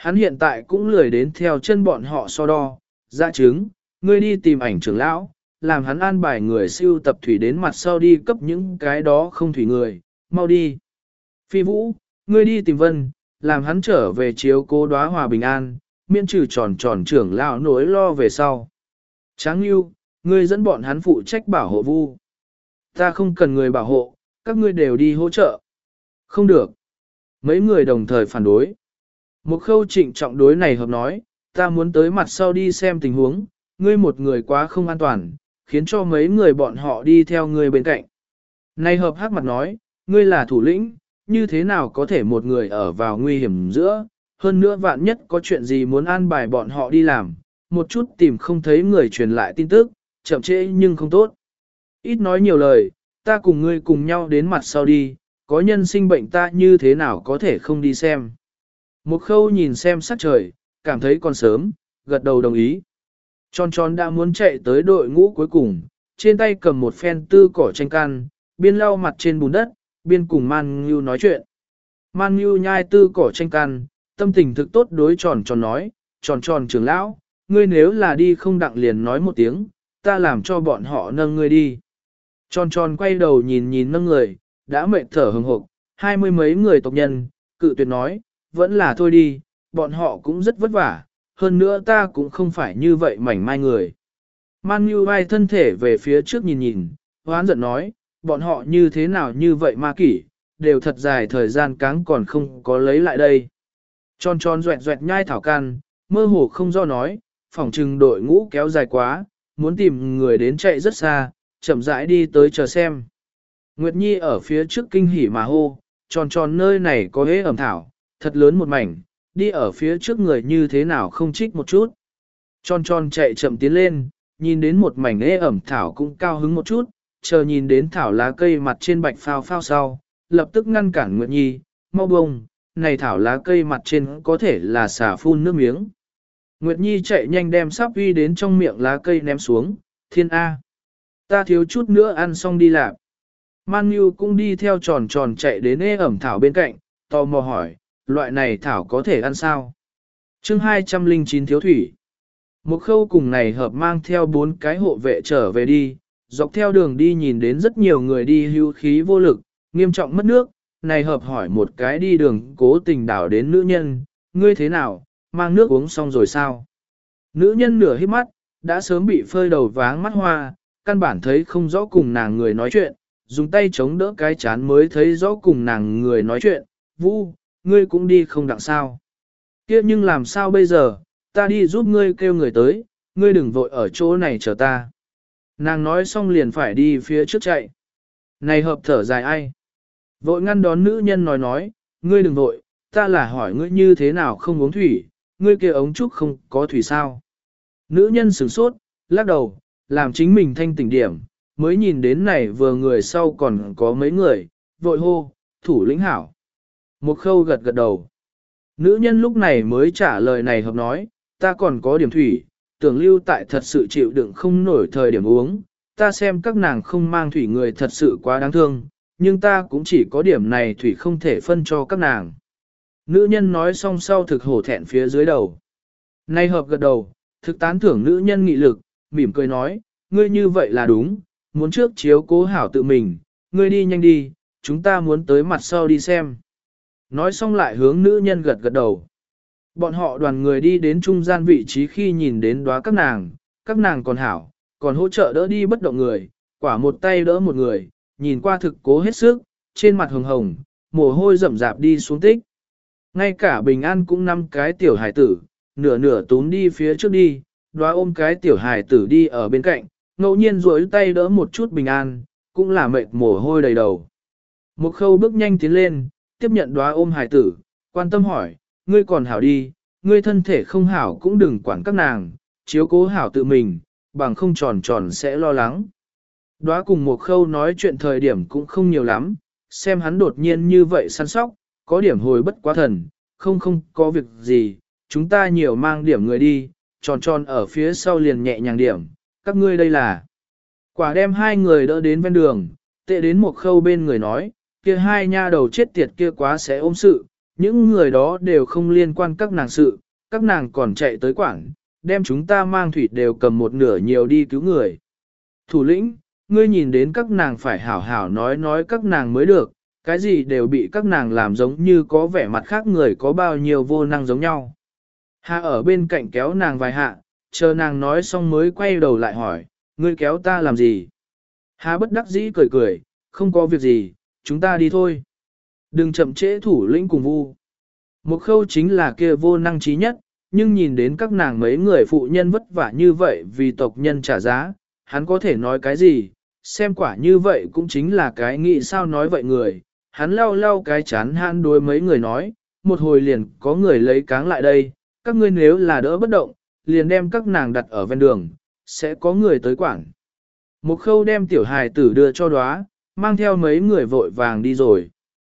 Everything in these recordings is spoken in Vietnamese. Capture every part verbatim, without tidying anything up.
Hắn hiện tại cũng lười đến theo chân bọn họ so đo, dạ chứng, ngươi đi tìm ảnh trưởng lão, làm hắn an bài người siêu tập thủy đến mặt sau đi cấp những cái đó không thủy người, mau đi. Phi Vũ, ngươi đi tìm Vân, làm hắn trở về chiếu cố đóa hòa bình an, miễn trừ tròn tròn trưởng lão nỗi lo về sau. Tráng Nhu, ngươi dẫn bọn hắn phụ trách bảo hộ Vu. Ta không cần người bảo hộ, các ngươi đều đi hỗ trợ. Không được. Mấy người đồng thời phản đối. Một khâu trịnh trọng đối này hợp nói, ta muốn tới mặt sau đi xem tình huống, ngươi một người quá không an toàn, khiến cho mấy người bọn họ đi theo ngươi bên cạnh. Này hợp hắc mặt nói, ngươi là thủ lĩnh, như thế nào có thể một người ở vào nguy hiểm giữa, hơn nữa vạn nhất có chuyện gì muốn an bài bọn họ đi làm, một chút tìm không thấy người truyền lại tin tức, chậm trễ nhưng không tốt. Ít nói nhiều lời, ta cùng ngươi cùng nhau đến mặt sau đi, có nhân sinh bệnh ta như thế nào có thể không đi xem. Một khâu nhìn xem sắc trời, cảm thấy còn sớm, gật đầu đồng ý. Tròn tròn đã muốn chạy tới đội ngũ cuối cùng, trên tay cầm một phen tư cỏ tranh can, biên lau mặt trên bùn đất, biên cùng Man Ngưu nói chuyện. Man Ngưu nhai tư cỏ tranh can, tâm tình thực tốt đối tròn tròn nói, tròn tròn trưởng lão, ngươi nếu là đi không đặng liền nói một tiếng, ta làm cho bọn họ nâng ngươi đi. Tròn tròn quay đầu nhìn nhìn nâng người, đã mệt thở hừng hực, hai mươi mấy người tộc nhân, cự tuyệt nói, vẫn là thôi đi, bọn họ cũng rất vất vả, hơn nữa ta cũng không phải như vậy mảnh mai người. Man Nhu vai thân thể về phía trước nhìn nhìn, hoán giận nói, bọn họ như thế nào như vậy ma kỷ, đều thật dài thời gian cáng còn không có lấy lại đây. Tròn tròn doẹt doẹt nhai thảo can, mơ hồ không do nói, phỏng trừng đội ngũ kéo dài quá, muốn tìm người đến chạy rất xa, chậm rãi đi tới chờ xem. Nguyệt Nhi ở phía trước kinh hỉ mà hô, tròn tròn nơi này có hế ẩm thảo, thật lớn một mảnh, đi ở phía trước người như thế nào không trích một chút. Tròn tròn chạy chậm tiến lên, nhìn đến một mảnh hế ẩm thảo cũng cao hứng một chút, chờ nhìn đến thảo lá cây mặt trên bạch phao phao sau, lập tức ngăn cản Nguyệt Nhi, mau bông, này thảo lá cây mặt trên có thể là xả phun nước miếng. Nguyệt Nhi chạy nhanh đem sáp uy đến trong miệng lá cây ném xuống, thiên A. Ta thiếu chút nữa ăn xong đi làm. Man Nhu cũng đi theo tròn tròn chạy đến ế ẩm thảo bên cạnh, tò mò hỏi, loại này thảo có thể ăn sao? chương hai trăm lẻ chín thiếu thủy. Một khâu cùng này hợp mang theo bốn cái hộ vệ trở về đi, dọc theo đường đi nhìn đến rất nhiều người đi hưu khí vô lực, nghiêm trọng mất nước, này hợp hỏi một cái đi đường cố tình đảo đến nữ nhân, ngươi thế nào, mang nước uống xong rồi sao? Nữ nhân nửa hít mắt, đã sớm bị phơi đầu váng mắt hoa, căn bản thấy không rõ cùng nàng người nói chuyện, dùng tay chống đỡ cái chán mới thấy rõ cùng nàng người nói chuyện, Vũ, ngươi cũng đi không đặng sao. Kia nhưng làm sao bây giờ, ta đi giúp ngươi kêu người tới, ngươi đừng vội ở chỗ này chờ ta. Nàng nói xong liền phải đi phía trước chạy. Này hợp thở dài ai? Vội ngăn đón nữ nhân nói nói, ngươi đừng vội, ta là hỏi ngươi như thế nào không uống thủy, ngươi kia ống trúc không có thủy sao. Nữ nhân sửng sốt, lắc đầu, làm chính mình thanh tỉnh điểm, mới nhìn đến này vừa người sau còn có mấy người, vội hô, thủ lĩnh hảo. Một khâu gật gật đầu. Nữ nhân lúc này mới trả lời này hợp nói, ta còn có điểm thủy, tưởng lưu tại thật sự chịu đựng không nổi thời điểm uống, ta xem các nàng không mang thủy người thật sự quá đáng thương, nhưng ta cũng chỉ có điểm này thủy không thể phân cho các nàng. Nữ nhân nói xong sau thực hổ thẹn phía dưới đầu. Nay hợp gật đầu, thực tán thưởng nữ nhân nghị lực, mỉm cười nói, ngươi như vậy là đúng, muốn trước chiếu cố hảo tự mình, ngươi đi nhanh đi, chúng ta muốn tới mặt sau đi xem. Nói xong lại hướng nữ nhân gật gật đầu. Bọn họ đoàn người đi đến trung gian vị trí khi nhìn đến đóa các nàng, các nàng còn hảo, còn hỗ trợ đỡ đi bất động người, quả một tay đỡ một người, nhìn qua thực cố hết sức, trên mặt hồng hồng, mồ hôi rậm rạp đi xuống tích. Ngay cả Bình An cũng năm cái tiểu hài tử, nửa nửa túm đi phía trước đi, đóa ôm cái tiểu hài tử đi ở bên cạnh, ngẫu nhiên duỗi tay đỡ một chút Bình An, cũng là mệt mồ hôi đầy đầu. Một khâu bước nhanh tiến lên, tiếp nhận đóa ôm hài tử, quan tâm hỏi, ngươi còn hảo đi, ngươi thân thể không hảo cũng đừng quản các nàng, chiếu cố hảo tự mình, bằng không tròn tròn sẽ lo lắng. Đóa cùng một khâu nói chuyện thời điểm cũng không nhiều lắm, xem hắn đột nhiên như vậy săn sóc, có điểm hồi bất quá thần, không không có việc gì, chúng ta nhiều mang điểm người đi, tròn tròn ở phía sau liền nhẹ nhàng điểm, các ngươi đây là. Quả đem hai người đỡ đến ven đường, tệ đến một khâu bên người nói, kia hai nha đầu chết tiệt kia quá sẽ ôm sự, những người đó đều không liên quan các nàng sự, các nàng còn chạy tới quảng, đem chúng ta mang thủy đều cầm một nửa nhiều đi cứu người. Thủ lĩnh, ngươi nhìn đến các nàng phải hảo hảo nói nói các nàng mới được, cái gì đều bị các nàng làm giống như có vẻ mặt khác người có bao nhiêu vô năng giống nhau. Hà ở bên cạnh kéo nàng vài hạ, chờ nàng nói xong mới quay đầu lại hỏi, ngươi kéo ta làm gì? Hà bất đắc dĩ cười cười, không có việc gì, chúng ta đi thôi. Đừng chậm trễ thủ lĩnh cùng vu. Một khâu chính là kia vô năng trí nhất, nhưng nhìn đến các nàng mấy người phụ nhân vất vả như vậy vì tộc nhân trả giá, hắn có thể nói cái gì, xem quả như vậy cũng chính là cái nghĩ sao nói vậy người. Hắn lau lau cái chán han đối mấy người nói, một hồi liền có người lấy cáng lại đây, các ngươi nếu là đỡ bất động, liền đem các nàng đặt ở ven đường, sẽ có người tới quảng. Một khâu đem tiểu hài tử đưa cho đóa, mang theo mấy người vội vàng đi rồi.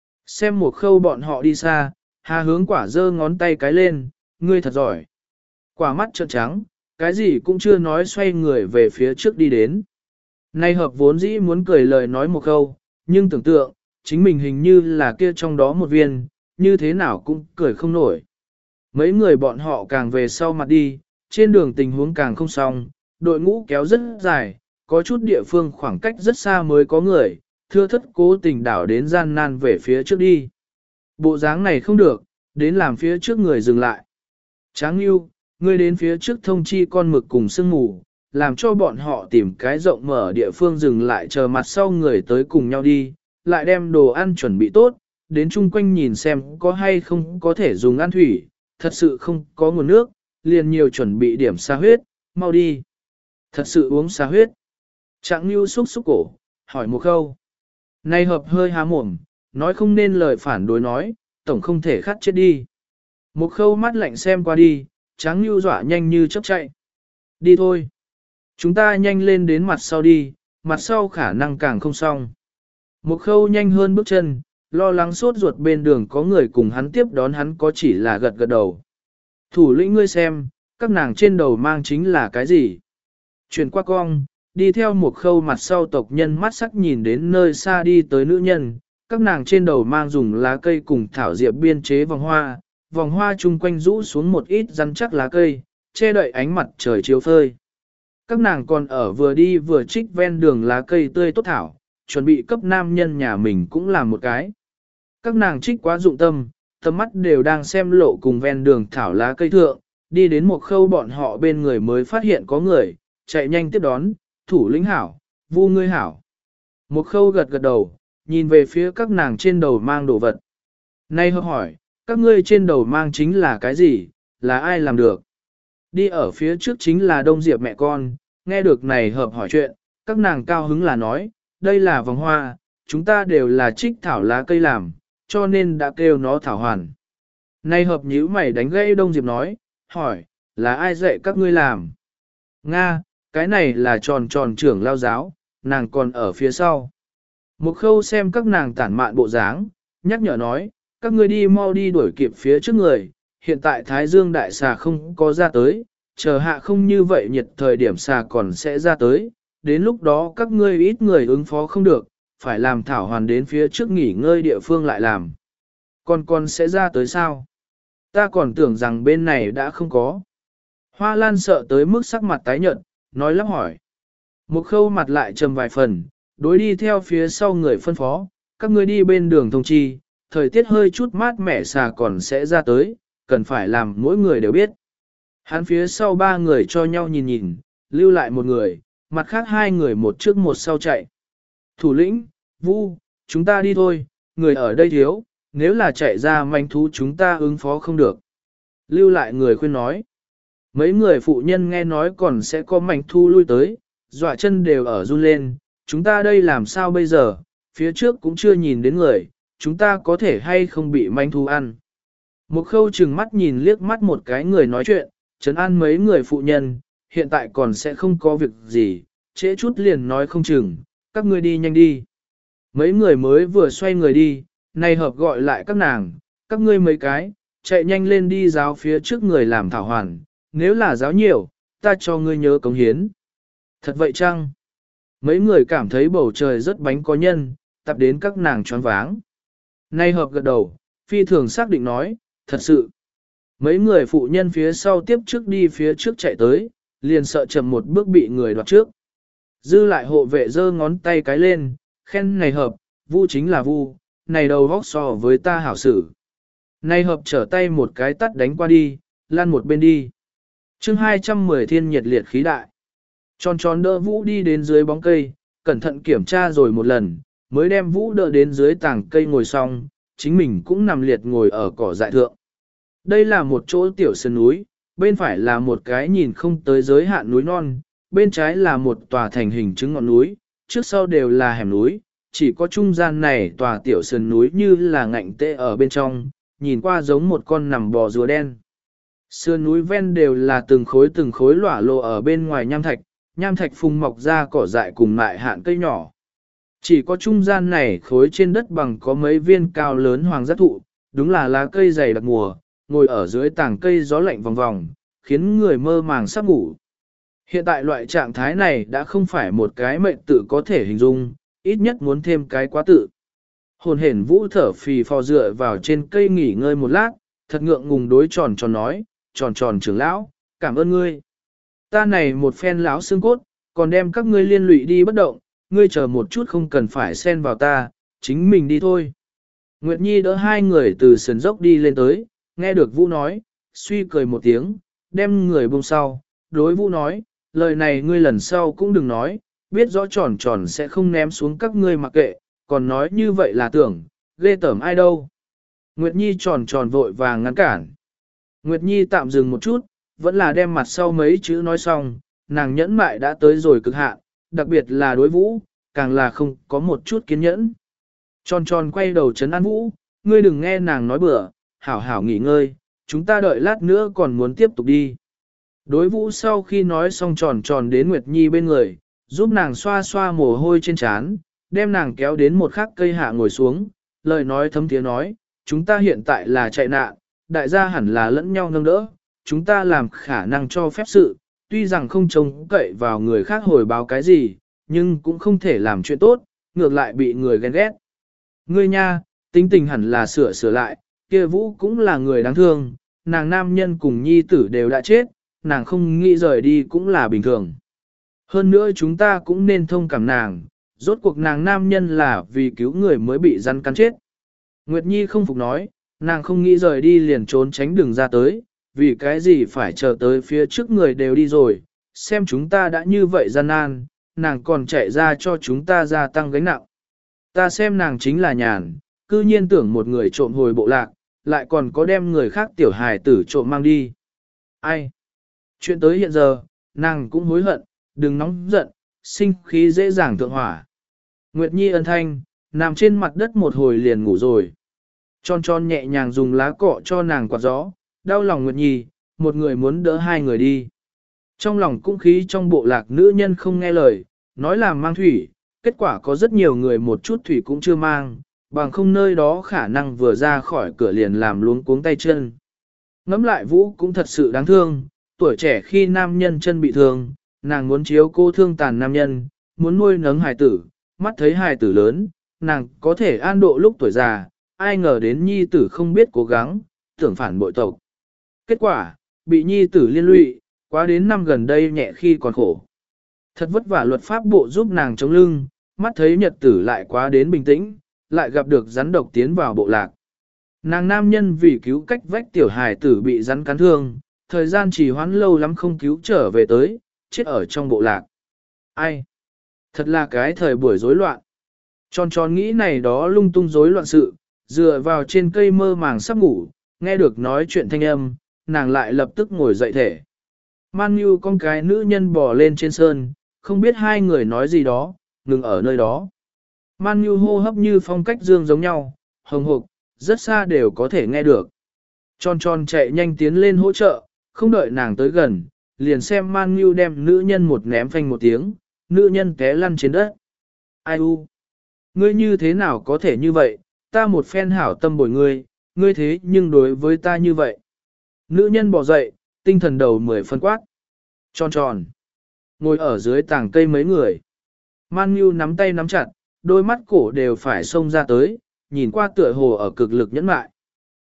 Xem một khâu bọn họ đi xa, Hà hướng quả giơ ngón tay cái lên, ngươi thật giỏi. Quả mắt trợn trắng, cái gì cũng chưa nói xoay người về phía trước đi đến. Nay hợp vốn dĩ muốn cười lời nói một khâu, nhưng tưởng tượng, chính mình hình như là kia trong đó một viên, như thế nào cũng cười không nổi. Mấy người bọn họ càng về sau mặt đi, trên đường tình huống càng không xong, đội ngũ kéo rất dài, có chút địa phương khoảng cách rất xa mới có người, thưa thất cố tình đảo đến gian nan về phía trước đi. Bộ dáng này không được, đến làm phía trước người dừng lại. Tráng Yêu, ngươi đến phía trước thông chi con mực cùng sương mù, làm cho bọn họ tìm cái rộng mở địa phương dừng lại chờ mặt sau người tới cùng nhau đi, lại đem đồ ăn chuẩn bị tốt, đến chung quanh nhìn xem có hay không có thể dùng ăn thủy, thật sự không có nguồn nước, liền nhiều chuẩn bị điểm xa huyết, mau đi. Thật sự uống xa huyết. Trạng Nhu xúc xúc cổ, hỏi một câu. Này hợp hơi há mồm, nói không nên lời phản đối nói, tổng không thể khát chết đi. Một khâu mắt lạnh xem qua đi, Tráng Nhu dọa nhanh như chớp chạy. Đi thôi. Chúng ta nhanh lên đến mặt sau đi, mặt sau khả năng càng không xong. Một khâu nhanh hơn bước chân, lo lắng sốt ruột bên đường có người cùng hắn tiếp đón hắn có chỉ là gật gật đầu. Thủ lĩnh ngươi xem, các nàng trên đầu mang chính là cái gì? Chuyển qua cong, đi theo một khâu mặt sau tộc nhân mắt sắc nhìn đến nơi xa đi tới nữ nhân, các nàng trên đầu mang dùng lá cây cùng thảo diệp biên chế vòng hoa, vòng hoa chung quanh rũ xuống một ít rắn chắc lá cây, che đậy ánh mặt trời chiếu phơi. Các nàng còn ở vừa đi vừa trích ven đường lá cây tươi tốt thảo, chuẩn bị cấp nam nhân nhà mình cũng làm một cái. Các nàng trích quá dụng tâm, tầm mắt đều đang xem lộ cùng ven đường thảo lá cây thượng, đi đến một khâu bọn họ bên người mới phát hiện có người, chạy nhanh tiếp đón, thủ lĩnh hảo, vu ngươi hảo. Một khâu gật gật đầu, nhìn về phía các nàng trên đầu mang đồ vật. Nay hợp hỏi, các ngươi trên đầu mang chính là cái gì, là ai làm được? Đi ở phía trước chính là Đông Diệp mẹ con, nghe được này hợp hỏi chuyện, các nàng cao hứng là nói, đây là vòng hoa, chúng ta đều là trích thảo lá cây làm, cho nên đã kêu nó thảo hoàn. Nay hợp nhíu mày đánh gãy Đông Diệp nói, hỏi, là ai dạy các ngươi làm? Nga, cái này là tròn tròn trưởng lao giáo, nàng còn ở phía sau. Một khâu xem các nàng tản mạn bộ dáng, nhắc nhở nói, các ngươi đi mau đi đuổi kịp phía trước người, hiện tại Thái Dương đại xà không có ra tới, chờ hạ không như vậy nhiệt thời điểm xà còn sẽ ra tới, đến lúc đó các ngươi ít người ứng phó không được, phải làm thảo hoàn đến phía trước nghỉ ngơi địa phương lại làm. Còn con sẽ ra tới sao? Ta còn tưởng rằng bên này đã không có. Hoa Lan sợ tới mức sắc mặt tái nhợt, nói lắp hỏi. Một khâu mặt lại trầm vài phần, đối đi theo phía sau người phân phó, các ngươi đi bên đường thông chi, thời tiết hơi chút mát mẻ xà còn sẽ ra tới, cần phải làm mỗi người đều biết. Hắn phía sau ba người cho nhau nhìn nhìn, lưu lại một người, mặt khác hai người một trước một sau chạy. Thủ lĩnh, Vu, chúng ta đi thôi, người ở đây thiếu, nếu là chạy ra manh thú chúng ta ứng phó không được. Lưu lại người khuyên nói. Mấy người phụ nhân nghe nói còn sẽ có manh thu lui tới, dọa chân đều ở run lên, chúng ta đây làm sao bây giờ, phía trước cũng chưa nhìn đến người, chúng ta có thể hay không bị manh thu ăn. Một khâu chừng mắt nhìn liếc mắt một cái người nói chuyện, trấn an mấy người phụ nhân, hiện tại còn sẽ không có việc gì, trễ chút liền nói không chừng, các ngươi đi nhanh đi. Mấy người mới vừa xoay người đi, nay hợp gọi lại các nàng, các ngươi mấy cái, chạy nhanh lên đi giáo phía trước người làm thảo hoàn, nếu là giáo nhiều, ta cho ngươi nhớ cống hiến. Thật vậy chăng? Mấy người cảm thấy bầu trời rất bánh có nhân, tập đến các nàng choáng váng. Nay hợp gật đầu, Phi thường xác định nói, thật sự. Mấy người phụ nhân phía sau tiếp trước đi phía trước chạy tới, liền sợ chậm một bước bị người đoạt trước. Dư lại hộ vệ giơ ngón tay cái lên, khen này hợp, vu chính là vu, này đầu vóc so với ta hảo xử. Này hợp trở tay một cái tắt đánh qua đi, lan một bên đi. chương hai trăm mười thiên nhiệt liệt khí đại. Tròn tròn đỡ Vũ đi đến dưới bóng cây, cẩn thận kiểm tra rồi một lần, mới đem Vũ đỡ đến dưới tảng cây ngồi xong, chính mình cũng nằm liệt ngồi ở cỏ dại thượng. Đây là một chỗ tiểu sơn núi, bên phải là một cái nhìn không tới giới hạn núi non, bên trái là một tòa thành hình trứng ngọn núi, trước sau đều là hẻm núi, chỉ có trung gian này tòa tiểu sơn núi như là ngạnh tê ở bên trong, nhìn qua giống một con nằm bò rùa đen. Sườn núi ven đều là từng khối từng khối lỏa lộ ở bên ngoài nham thạch, nham thạch phùng mọc ra cỏ dại cùng mại hạn cây nhỏ. Chỉ có trung gian này khối trên đất bằng có mấy viên cao lớn hoàng giác thụ, đúng là lá cây dày đặc mùa, ngồi ở dưới tảng cây gió lạnh vòng vòng, khiến người mơ màng sắp ngủ. Hiện tại loại trạng thái này đã không phải một cái mệnh tự có thể hình dung, ít nhất muốn thêm cái quá tự. Hồn hển Vũ thở phì phò dựa vào trên cây nghỉ ngơi một lát, thật ngượng ngùng đối tròn tròn nói, tròn tròn trưởng lão, cảm ơn ngươi. Ta này một phen lão xương cốt, còn đem các ngươi liên lụy đi bất động, ngươi chờ một chút không cần phải xen vào ta, chính mình đi thôi. Nguyệt Nhi đỡ hai người từ sườn dốc đi lên tới, nghe được Vũ nói, suy cười một tiếng, đem người buông sau, đối Vũ nói, lời này ngươi lần sau cũng đừng nói, biết rõ tròn tròn sẽ không ném xuống các ngươi mặc kệ, còn nói như vậy là tưởng, ghê tởm ai đâu. Nguyệt Nhi tròn tròn vội vàng ngăn cản. Nguyệt Nhi tạm dừng một chút, vẫn là đem mặt sau mấy chữ nói xong, nàng nhẫn mại đã tới rồi cực hạn, đặc biệt là đối Vũ, càng là không có một chút kiên nhẫn. Tròn tròn quay đầu trấn an Vũ, ngươi đừng nghe nàng nói bừa, hảo hảo nghỉ ngơi, chúng ta đợi lát nữa còn muốn tiếp tục đi. Đối Vũ sau khi nói xong tròn tròn đến Nguyệt Nhi bên người, giúp nàng xoa xoa mồ hôi trên trán, đem nàng kéo đến một khắc cây hạ ngồi xuống, lời nói thấm tiếng nói, chúng ta hiện tại là chạy nạn, đại gia hẳn là lẫn nhau nâng đỡ, chúng ta làm khả năng cho phép sự, tuy rằng không trông cậy vào người khác hồi báo cái gì, nhưng cũng không thể làm chuyện tốt, ngược lại bị người ghen ghét. Ngươi nha, tính tình hẳn là sửa sửa lại, kia Vũ cũng là người đáng thương, nàng nam nhân cùng nhi tử đều đã chết, nàng không nghĩ rời đi cũng là bình thường. Hơn nữa chúng ta cũng nên thông cảm nàng, rốt cuộc nàng nam nhân là vì cứu người mới bị rắn cắn chết. Nguyệt Nhi không phục nói, nàng không nghĩ rời đi liền trốn tránh đường ra tới, vì cái gì phải chờ tới phía trước người đều đi rồi, xem chúng ta đã như vậy gian nan, nàng còn chạy ra cho chúng ta gia tăng gánh nặng. Ta xem nàng chính là nhàn, cư nhiên tưởng một người trộm hồi bộ lạc, lại còn có đem người khác tiểu hài tử trộm mang đi. Ai? Chuyện tới hiện giờ, nàng cũng hối hận, đừng nóng giận, sinh khí dễ dàng thượng hỏa. Nguyệt Nhi ân thanh, nằm trên mặt đất một hồi liền ngủ rồi. Tròn tròn nhẹ nhàng dùng lá cọ cho nàng quạt gió, đau lòng Nguyệt Nhi, một người muốn đỡ hai người đi. Trong lòng cũng khí trong bộ lạc nữ nhân không nghe lời, nói làm mang thủy, kết quả có rất nhiều người một chút thủy cũng chưa mang, bằng không nơi đó khả năng vừa ra khỏi cửa liền làm luống cuống tay chân. Ngắm lại Vũ cũng thật sự đáng thương, tuổi trẻ khi nam nhân chân bị thương, nàng muốn chiếu cô thương tàn nam nhân, muốn nuôi nấng hài tử, mắt thấy hài tử lớn, nàng có thể an độ lúc tuổi già, ai ngờ đến nhi tử không biết cố gắng, tưởng phản bội tộc. Kết quả, bị nhi tử liên lụy, quá đến năm gần đây nhẹ khi còn khổ. Thật vất vả luật pháp bộ giúp nàng chống lưng, mắt thấy nhật tử lại quá đến bình tĩnh, lại gặp được rắn độc tiến vào bộ lạc. Nàng nam nhân vì cứu cách vách tiểu hài tử bị rắn cắn thương, thời gian trì hoãn lâu lắm không cứu trở về tới, chết ở trong bộ lạc. Ai? Thật là cái thời buổi rối loạn. Tròn tròn nghĩ này đó lung tung rối loạn sự, dựa vào trên cây mơ màng sắp ngủ, nghe được nói chuyện thanh âm, nàng lại lập tức ngồi dậy thể. Man Nhu con cái nữ nhân bò lên trên sơn, không biết hai người nói gì đó, ngừng ở nơi đó. Man Nhu hô hấp như phong cách dương giống nhau, hồng hộc, rất xa đều có thể nghe được. Tròn tròn chạy nhanh tiến lên hỗ trợ, không đợi nàng tới gần, liền xem Man Nhu đem nữ nhân một ném phanh một tiếng, nữ nhân té lăn trên đất. Ai u? Ngươi như thế nào có thể như vậy, ta một phen hảo tâm bồi ngươi, ngươi thế nhưng đối với ta như vậy. Nữ nhân bỏ dậy, tinh thần đầu mười phân quát. Tròn tròn. Ngồi ở dưới tảng cây mấy người. Man Nhu nắm tay nắm chặt, đôi mắt cổ đều phải xông ra tới, nhìn qua tựa hồ ở cực lực nhẫn mại.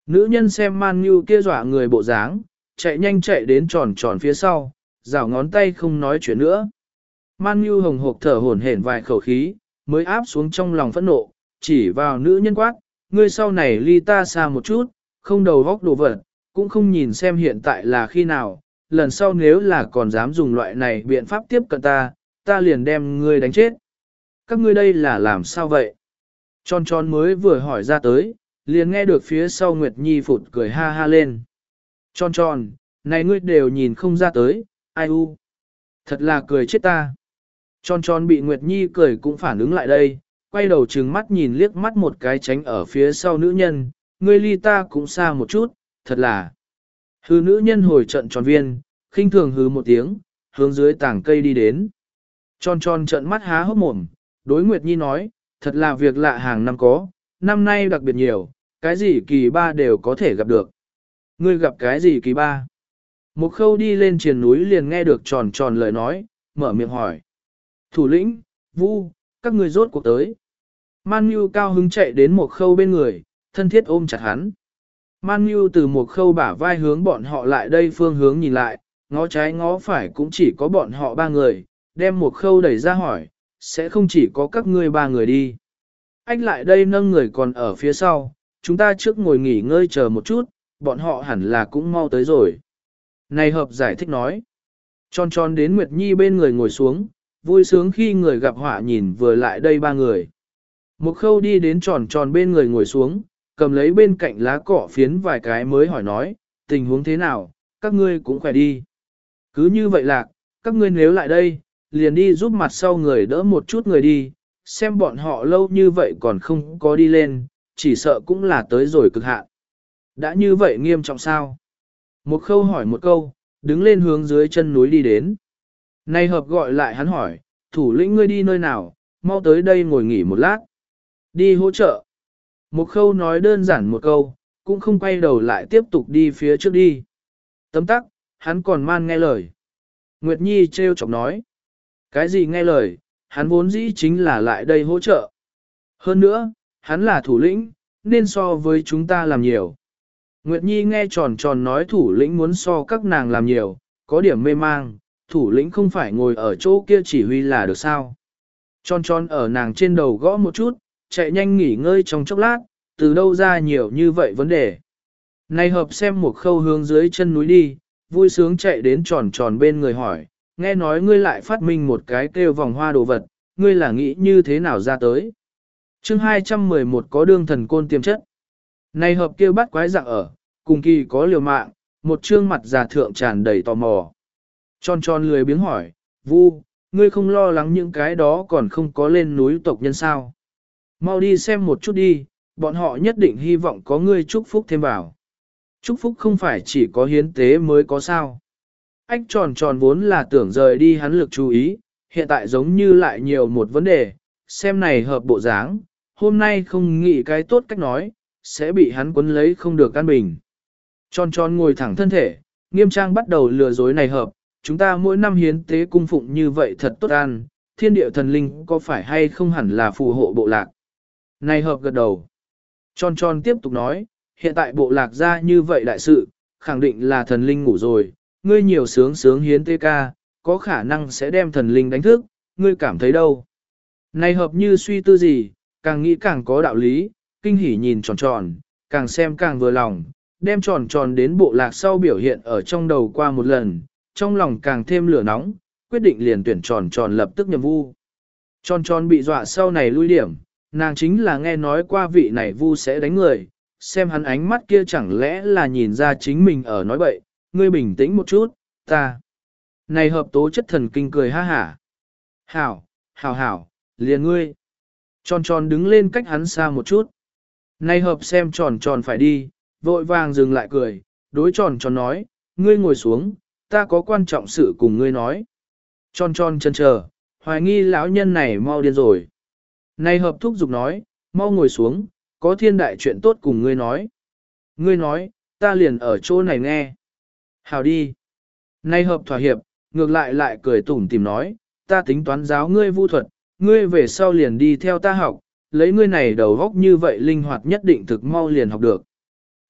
Nữ nhân xem Man Nhu kia dọa người bộ dáng, chạy nhanh chạy đến tròn tròn phía sau, rảo ngón tay không nói chuyện nữa. Man Nhu hồng hộc thở hổn hển vài khẩu khí, mới áp xuống trong lòng phẫn nộ, chỉ vào nữ nhân quát, ngươi sau này ly ta xa một chút, không đầu góc đồ vật, cũng không nhìn xem hiện tại là khi nào, lần sau nếu là còn dám dùng loại này biện pháp tiếp cận ta, ta liền đem ngươi đánh chết. Các ngươi đây là làm sao vậy? Tròn tròn mới vừa hỏi ra tới, liền nghe được phía sau Nguyệt Nhi phụt cười ha ha lên. Tròn tròn, này ngươi đều nhìn không ra tới, ai u. Thật là cười chết ta. Tròn tròn bị Nguyệt Nhi cười cũng phản ứng lại đây, quay đầu trừng mắt nhìn liếc mắt một cái tránh ở phía sau nữ nhân, ngươi ly ta cũng xa một chút, thật là. Hư nữ nhân hồi trận tròn viên, khinh thường hứ một tiếng, hướng dưới tảng cây đi đến. Tròn tròn trận mắt há hốc mồm, đối Nguyệt Nhi nói, thật là việc lạ hàng năm có, năm nay đặc biệt nhiều, cái gì kỳ ba đều có thể gặp được. Ngươi gặp cái gì kỳ ba? Một khâu đi lên triền núi liền nghe được tròn tròn lời nói, mở miệng hỏi. Thủ lĩnh, Vu, các ngươi rốt cuộc tới. Man Nhu cao hứng chạy đến một khâu bên người, thân thiết ôm chặt hắn. Man Nhu từ một khâu bả vai hướng bọn họ lại đây phương hướng nhìn lại, ngó trái ngó phải cũng chỉ có bọn họ ba người, đem một khâu đẩy ra hỏi, sẽ không chỉ có các ngươi ba người đi. Anh lại đây nâng người còn ở phía sau, chúng ta trước ngồi nghỉ ngơi chờ một chút, bọn họ hẳn là cũng mau tới rồi. Này hợp giải thích nói. Tròn tròn đến Nguyệt Nhi bên người ngồi xuống, vui sướng khi người gặp họa nhìn vừa lại đây ba người. Một khâu đi đến tròn tròn bên người ngồi xuống, cầm lấy bên cạnh lá cỏ phiến vài cái mới hỏi nói, tình huống thế nào, các ngươi cũng khỏe đi. Cứ như vậy lạc, các ngươi nếu lại đây, liền đi giúp mặt sau người đỡ một chút người đi, xem bọn họ lâu như vậy còn không có đi lên, chỉ sợ cũng là tới rồi cực hạn. Đã như vậy nghiêm trọng sao? Một khâu hỏi một câu, đứng lên hướng dưới chân núi đi đến. Nay hợp gọi lại hắn hỏi, thủ lĩnh ngươi đi nơi nào, mau tới đây ngồi nghỉ một lát. Đi hỗ trợ. Một khâu nói đơn giản một câu, cũng không quay đầu lại tiếp tục đi phía trước đi. Tấm tắc, hắn còn man nghe lời. Nguyệt Nhi trêu chọc nói. Cái gì nghe lời, hắn vốn dĩ chính là lại đây hỗ trợ. Hơn nữa, hắn là thủ lĩnh, nên so với chúng ta làm nhiều. Nguyệt Nhi nghe tròn tròn nói thủ lĩnh muốn so các nàng làm nhiều, có điểm mê mang, thủ lĩnh không phải ngồi ở chỗ kia chỉ huy là được sao. Tròn tròn ở nàng trên đầu gõ một chút, chạy nhanh nghỉ ngơi trong chốc lát, từ đâu ra nhiều như vậy vấn đề. Này hợp xem một khâu hướng dưới chân núi đi, vui sướng chạy đến tròn tròn bên người hỏi, nghe nói ngươi lại phát minh một cái kêu vòng hoa đồ vật, ngươi là nghĩ như thế nào ra tới. chương hai trăm mười một có đương thần côn tiềm chất. Này hợp kêu bắt quái dạng ở, cùng kỳ có liều mạng, một trương mặt già thượng tràn đầy tò mò. Tròn tròn lười biếng hỏi, Vu, ngươi không lo lắng những cái đó còn không có lên núi tộc nhân sao. Mau đi xem một chút đi, bọn họ nhất định hy vọng có ngươi chúc phúc thêm vào. Chúc phúc không phải chỉ có hiến tế mới có sao. Ách tròn tròn vốn là tưởng rời đi hắn lực chú ý, hiện tại giống như lại nhiều một vấn đề, xem này hợp bộ dáng, hôm nay không nghĩ cái tốt cách nói, sẽ bị hắn quấn lấy không được căn bình. Tròn tròn ngồi thẳng thân thể, nghiêm trang bắt đầu lừa dối này hợp, chúng ta mỗi năm hiến tế cung phụng như vậy thật tốt an, thiên địa thần linh có phải hay không hẳn là phù hộ bộ lạc. Này hợp gật đầu. Tròn tròn tiếp tục nói, hiện tại bộ lạc ra như vậy đại sự, khẳng định là thần linh ngủ rồi, ngươi nhiều sướng sướng hiến tế ca, có khả năng sẽ đem thần linh đánh thức, ngươi cảm thấy đâu. Này hợp như suy tư gì, càng nghĩ càng có đạo lý, kinh hỉ nhìn tròn tròn, càng xem càng vừa lòng, đem tròn tròn đến bộ lạc sau biểu hiện ở trong đầu qua một lần, trong lòng càng thêm lửa nóng, quyết định liền tuyển tròn tròn lập tức nhầm vu. Tròn tròn bị dọa sau này lui điểm, nàng chính là nghe nói qua vị này vu sẽ đánh người, xem hắn ánh mắt kia chẳng lẽ là nhìn ra chính mình ở nói bậy, ngươi bình tĩnh một chút, ta. Này hợp tố chất thần kinh cười ha hả. Hảo, hảo hảo, liền ngươi. Tròn tròn đứng lên cách hắn xa một chút. Này hợp xem tròn tròn phải đi, vội vàng dừng lại cười, đối tròn tròn nói, ngươi ngồi xuống, ta có quan trọng sự cùng ngươi nói. Tròn tròn chân chờ, hoài nghi lão nhân này mau điên rồi. Này hợp thúc giục nói, mau ngồi xuống, có thiên đại chuyện tốt cùng ngươi nói. Ngươi nói, ta liền ở chỗ này nghe. Hào đi. Này hợp thỏa hiệp, ngược lại lại cười tủm tìm nói, ta tính toán giáo ngươi vu thuật, ngươi về sau liền đi theo ta học, lấy ngươi này đầu góc như vậy linh hoạt nhất định thực mau liền học được.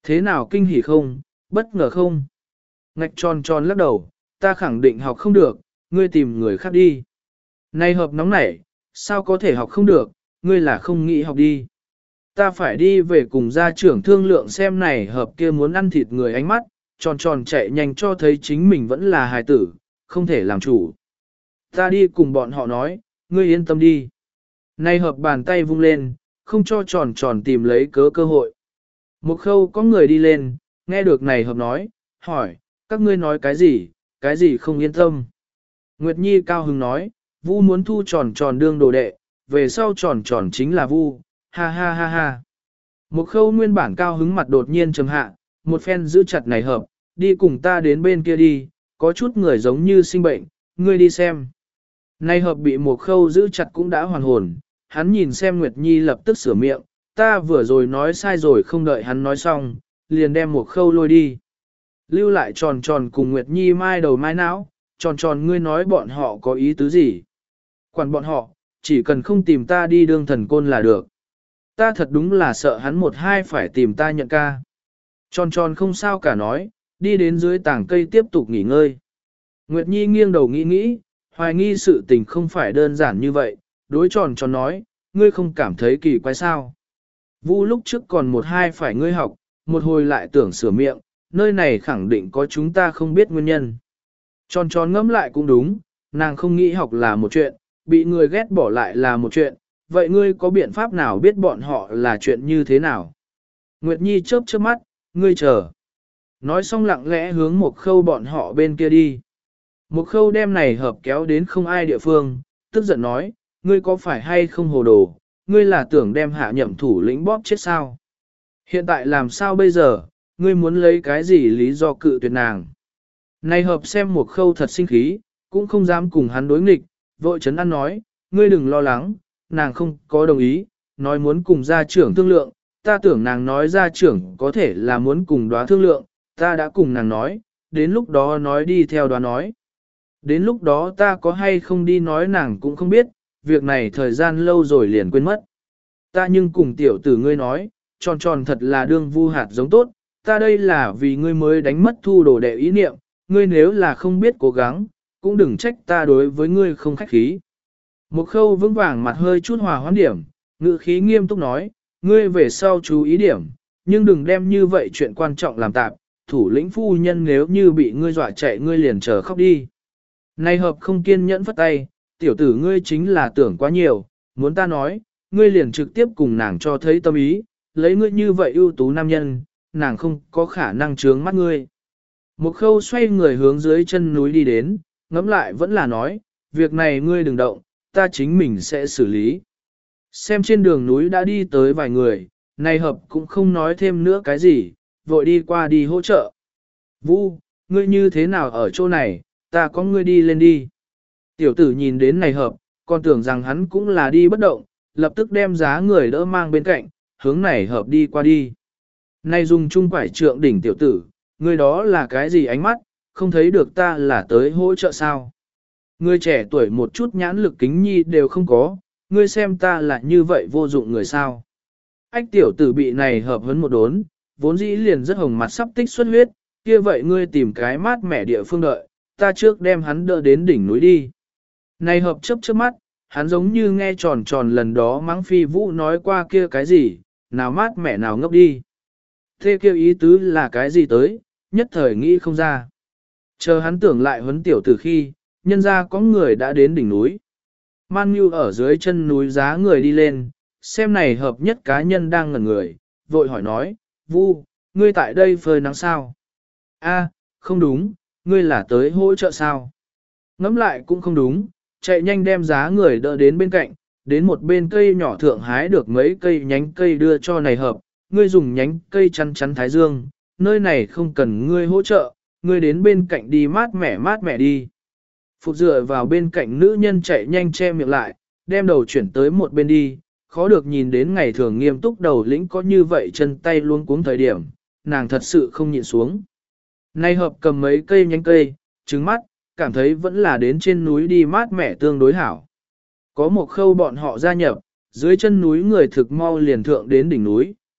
Thế nào kinh hỉ không, bất ngờ không? Ngạch tròn tròn lắc đầu, ta khẳng định học không được, ngươi tìm người khác đi. Này hợp nóng nảy, sao có thể học không được, ngươi là không nghĩ học đi. Ta phải đi về cùng gia trưởng thương lượng xem này hợp kia muốn ăn thịt người ánh mắt, tròn tròn chạy nhanh cho thấy chính mình vẫn là hài tử, không thể làm chủ. Ta đi cùng bọn họ nói, ngươi yên tâm đi. Này hợp bàn tay vung lên, không cho tròn tròn tìm lấy cớ cơ hội. Một khâu có người đi lên, nghe được này hợp nói, hỏi, các ngươi nói cái gì, cái gì không yên tâm. Nguyệt Nhi cao hứng nói, Vu muốn thu tròn tròn đương đồ đệ, về sau tròn tròn chính là Vu, ha ha ha ha. Một khâu nguyên bản cao hứng mặt đột nhiên trầm hạ, một phen giữ chặt này hợp, đi cùng ta đến bên kia đi, có chút người giống như sinh bệnh, ngươi đi xem. Này hợp bị một khâu giữ chặt cũng đã hoàn hồn, hắn nhìn xem Nguyệt Nhi lập tức sửa miệng, ta vừa rồi nói sai rồi không đợi hắn nói xong, liền đem một khâu lôi đi. Lưu lại tròn tròn cùng Nguyệt Nhi mai đầu mai não, tròn tròn ngươi nói bọn họ có ý tứ gì. Quản bọn họ, chỉ cần không tìm ta đi đương thần côn là được. Ta thật đúng là sợ hắn một hai phải tìm ta nhận ca. Tròn tròn không sao cả nói, đi đến dưới tảng cây tiếp tục nghỉ ngơi. Nguyệt Nhi nghiêng đầu nghĩ nghĩ, hoài nghi sự tình không phải đơn giản như vậy, đối tròn tròn nói, ngươi không cảm thấy kỳ quái sao. Vu lúc trước còn một hai phải ngươi học, một hồi lại tưởng sửa miệng, nơi này khẳng định có chúng ta không biết nguyên nhân. Tròn tròn ngẫm lại cũng đúng, nàng không nghĩ học là một chuyện, bị người ghét bỏ lại là một chuyện, vậy ngươi có biện pháp nào biết bọn họ là chuyện như thế nào? Nguyệt Nhi chớp chớp mắt, ngươi chờ. Nói xong lặng lẽ hướng một khâu bọn họ bên kia đi. Một khâu đem này hợp kéo đến không ai địa phương, tức giận nói, ngươi có phải hay không hồ đồ, ngươi là tưởng đem hạ nhậm thủ lĩnh bóp chết sao? Hiện tại làm sao bây giờ, ngươi muốn lấy cái gì lý do cự tuyệt nàng? Này hợp xem một khâu thật sinh khí, cũng không dám cùng hắn đối nghịch, vội chấn an nói, ngươi đừng lo lắng, nàng không có đồng ý, nói muốn cùng gia trưởng thương lượng, ta tưởng nàng nói gia trưởng có thể là muốn cùng đoá thương lượng, ta đã cùng nàng nói, đến lúc đó nói đi theo đoá nói. Đến lúc đó ta có hay không đi nói nàng cũng không biết, việc này thời gian lâu rồi liền quên mất. Ta nhưng cùng tiểu tử ngươi nói, tròn tròn thật là đương vu hạt giống tốt, ta đây là vì ngươi mới đánh mất thu đồ đệ ý niệm, ngươi nếu là không biết cố gắng, cũng đừng trách ta đối với ngươi không khách khí. Một khâu vững vàng mặt hơi chút hòa hoãn điểm, ngữ khí nghiêm túc nói, ngươi về sau chú ý điểm, nhưng đừng đem như vậy chuyện quan trọng làm tạp, thủ lĩnh phu nhân nếu như bị ngươi dọa chạy ngươi liền chờ khóc đi. Này hợp không kiên nhẫn phất tay, tiểu tử ngươi chính là tưởng quá nhiều, muốn ta nói, ngươi liền trực tiếp cùng nàng cho thấy tâm ý, lấy ngươi như vậy ưu tú nam nhân, nàng không có khả năng trướng mắt ngươi. Một khâu xoay người hướng dưới chân núi đi đến, ngẫm lại vẫn là nói, việc này ngươi đừng động, ta chính mình sẽ xử lý. Xem trên đường núi đã đi tới vài người, này hợp cũng không nói thêm nữa cái gì, vội đi qua đi hỗ trợ. Vu, ngươi như thế nào ở chỗ này, ta có ngươi đi lên đi. Tiểu tử nhìn đến này hợp, còn tưởng rằng hắn cũng là đi bất động, lập tức đem giá người đỡ mang bên cạnh, hướng này hợp đi qua đi. Này dùng chung quải trượng đỉnh tiểu tử, ngươi đó là cái gì ánh mắt, không thấy được ta là tới hỗ trợ sao. Ngươi trẻ tuổi một chút nhãn lực kính nhi đều không có, ngươi xem ta là như vậy vô dụng người sao. Ách tiểu tử bị này hợp hấn một đốn, vốn dĩ liền rất hồng mặt sắp tích xuất huyết, kia vậy ngươi tìm cái mát mẻ địa phương đợi, ta trước đem hắn đỡ đến đỉnh núi đi. Này hợp chấp chớp mắt, hắn giống như nghe tròn tròn lần đó mắng phi vũ nói qua kia cái gì, nào mát mẻ nào ngốc đi. Thế kêu ý tứ là cái gì tới, nhất thời nghĩ không ra. Chờ hắn tưởng lại huấn tiểu từ khi, nhân ra có người đã đến đỉnh núi. Man Nhu ở dưới chân núi giá người đi lên, xem này hợp nhất cá nhân đang ngẩn người, vội hỏi nói, Vu, ngươi tại đây phơi nắng sao? A, không đúng, ngươi là tới hỗ trợ sao? Ngẫm lại cũng không đúng, chạy nhanh đem giá người đỡ đến bên cạnh, đến một bên cây nhỏ thượng hái được mấy cây nhánh cây đưa cho này hợp, ngươi dùng nhánh cây chắn chắn thái dương, nơi này không cần ngươi hỗ trợ, ngươi đến bên cạnh đi mát mẻ mát mẻ đi. Phục dựa vào bên cạnh nữ nhân chạy nhanh che miệng lại, đem đầu chuyển tới một bên đi, khó được nhìn đến ngày thường nghiêm túc đầu lĩnh có như vậy chân tay luôn cuống thời điểm, nàng thật sự không nhịn xuống. Nay hợp cầm mấy cây nhánh cây, trứng mắt, cảm thấy vẫn là đến trên núi đi mát mẻ tương đối hảo. Có một khâu bọn họ gia nhập, dưới chân núi người thực mau liền thượng đến đỉnh núi,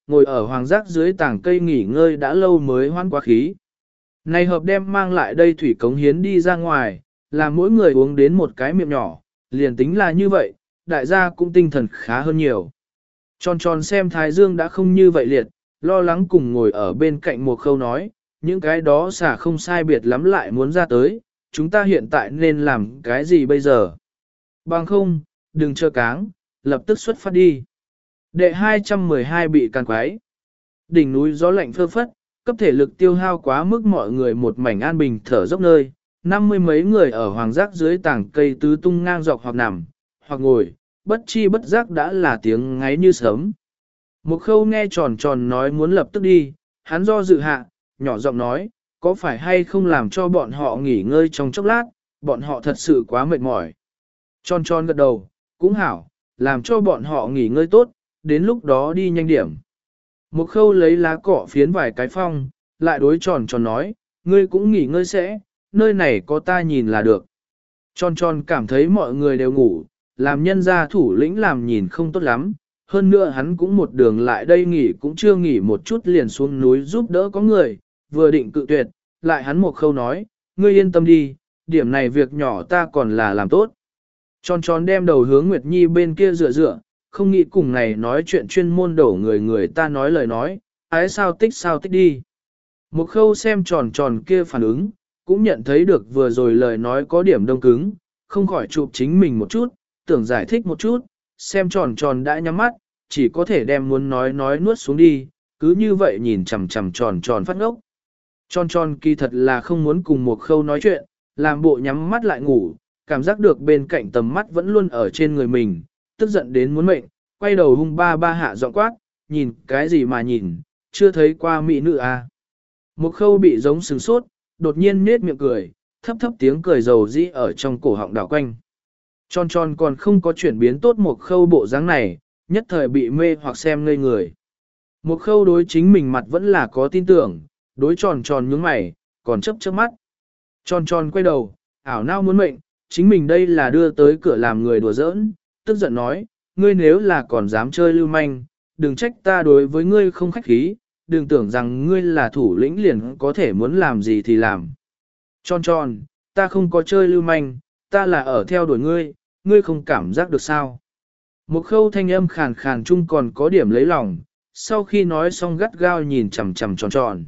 ngồi ở hoàng giác dưới tảng cây nghỉ ngơi đã lâu mới hoan quá khí. Này hợp đem mang lại đây thủy cống hiến đi ra ngoài, là mỗi người uống đến một cái miệng nhỏ, liền tính là như vậy, đại gia cũng tinh thần khá hơn nhiều. Tròn tròn xem Thái Dương đã không như vậy liệt, lo lắng cùng ngồi ở bên cạnh một khâu nói, những cái đó xả không sai biệt lắm lại muốn ra tới, chúng ta hiện tại nên làm cái gì bây giờ? Bằng không, đừng chờ cáng, lập tức xuất phát đi. Đệ hai trăm mười hai bị càn quái. Đỉnh núi gió lạnh phơ phất, cấp thể lực tiêu hao quá mức mọi người một mảnh an bình thở dốc nơi, năm mươi mấy người ở hoàng giác dưới tảng cây tứ tung ngang dọc hoặc nằm, hoặc ngồi, bất chi bất giác đã là tiếng ngáy như sớm. Một khâu nghe tròn tròn nói muốn lập tức đi, hắn do dự hạ, nhỏ giọng nói, có phải hay không làm cho bọn họ nghỉ ngơi trong chốc lát, bọn họ thật sự quá mệt mỏi. Tròn tròn gật đầu, cũng hảo, làm cho bọn họ nghỉ ngơi tốt, đến lúc đó đi nhanh điểm. Một khâu lấy lá cọ phiến vài cái phong, lại đối tròn tròn nói, ngươi cũng nghỉ ngơi sẽ, nơi này có ta nhìn là được. Tròn tròn cảm thấy mọi người đều ngủ, làm nhân gia thủ lĩnh làm nhìn không tốt lắm, hơn nữa hắn cũng một đường lại đây nghỉ cũng chưa nghỉ một chút liền xuống núi giúp đỡ có người, vừa định cự tuyệt, lại hắn một khâu nói, ngươi yên tâm đi, điểm này việc nhỏ ta còn là làm tốt. Tròn tròn đem đầu hướng Nguyệt Nhi bên kia dựa dựa, không nghĩ cùng này nói chuyện chuyên môn đổ người người ta nói lời nói, ái sao tích sao tích đi. Một khâu xem tròn tròn kia phản ứng, cũng nhận thấy được vừa rồi lời nói có điểm đông cứng, không khỏi chụp chính mình một chút, tưởng giải thích một chút, xem tròn tròn đã nhắm mắt, chỉ có thể đem muốn nói nói nuốt xuống đi, cứ như vậy nhìn chằm chằm tròn tròn phát ngốc. Tròn tròn kỳ thật là không muốn cùng một khâu nói chuyện, làm bộ nhắm mắt lại ngủ, cảm giác được bên cạnh tầm mắt vẫn luôn ở trên người mình, tức giận đến muốn mệnh, quay đầu hung ba ba hạ giọng quát, nhìn cái gì mà nhìn, chưa thấy qua mỹ nữ à. Một khâu bị giống sừng sốt, đột nhiên nết miệng cười, thấp thấp tiếng cười dầu dĩ ở trong cổ họng đảo quanh. Tròn tròn còn không có chuyển biến tốt một khâu bộ dáng này, nhất thời bị mê hoặc xem ngây người. Một khâu đối chính mình mặt vẫn là có tin tưởng, đối tròn tròn nhướng mày, còn chấp chớp mắt. Tròn tròn quay đầu, ảo nao muốn mệnh, chính mình đây là đưa tới cửa làm người đùa giỡn, tức giận nói, ngươi nếu là còn dám chơi lưu manh, đừng trách ta đối với ngươi không khách khí, đừng tưởng rằng ngươi là thủ lĩnh liền có thể muốn làm gì thì làm. Tròn tròn, ta không có chơi lưu manh, ta là ở theo đuổi ngươi, ngươi không cảm giác được sao. Một khâu thanh âm khàn khàn chung còn có điểm lấy lòng, sau khi nói xong gắt gao nhìn chằm chằm tròn tròn.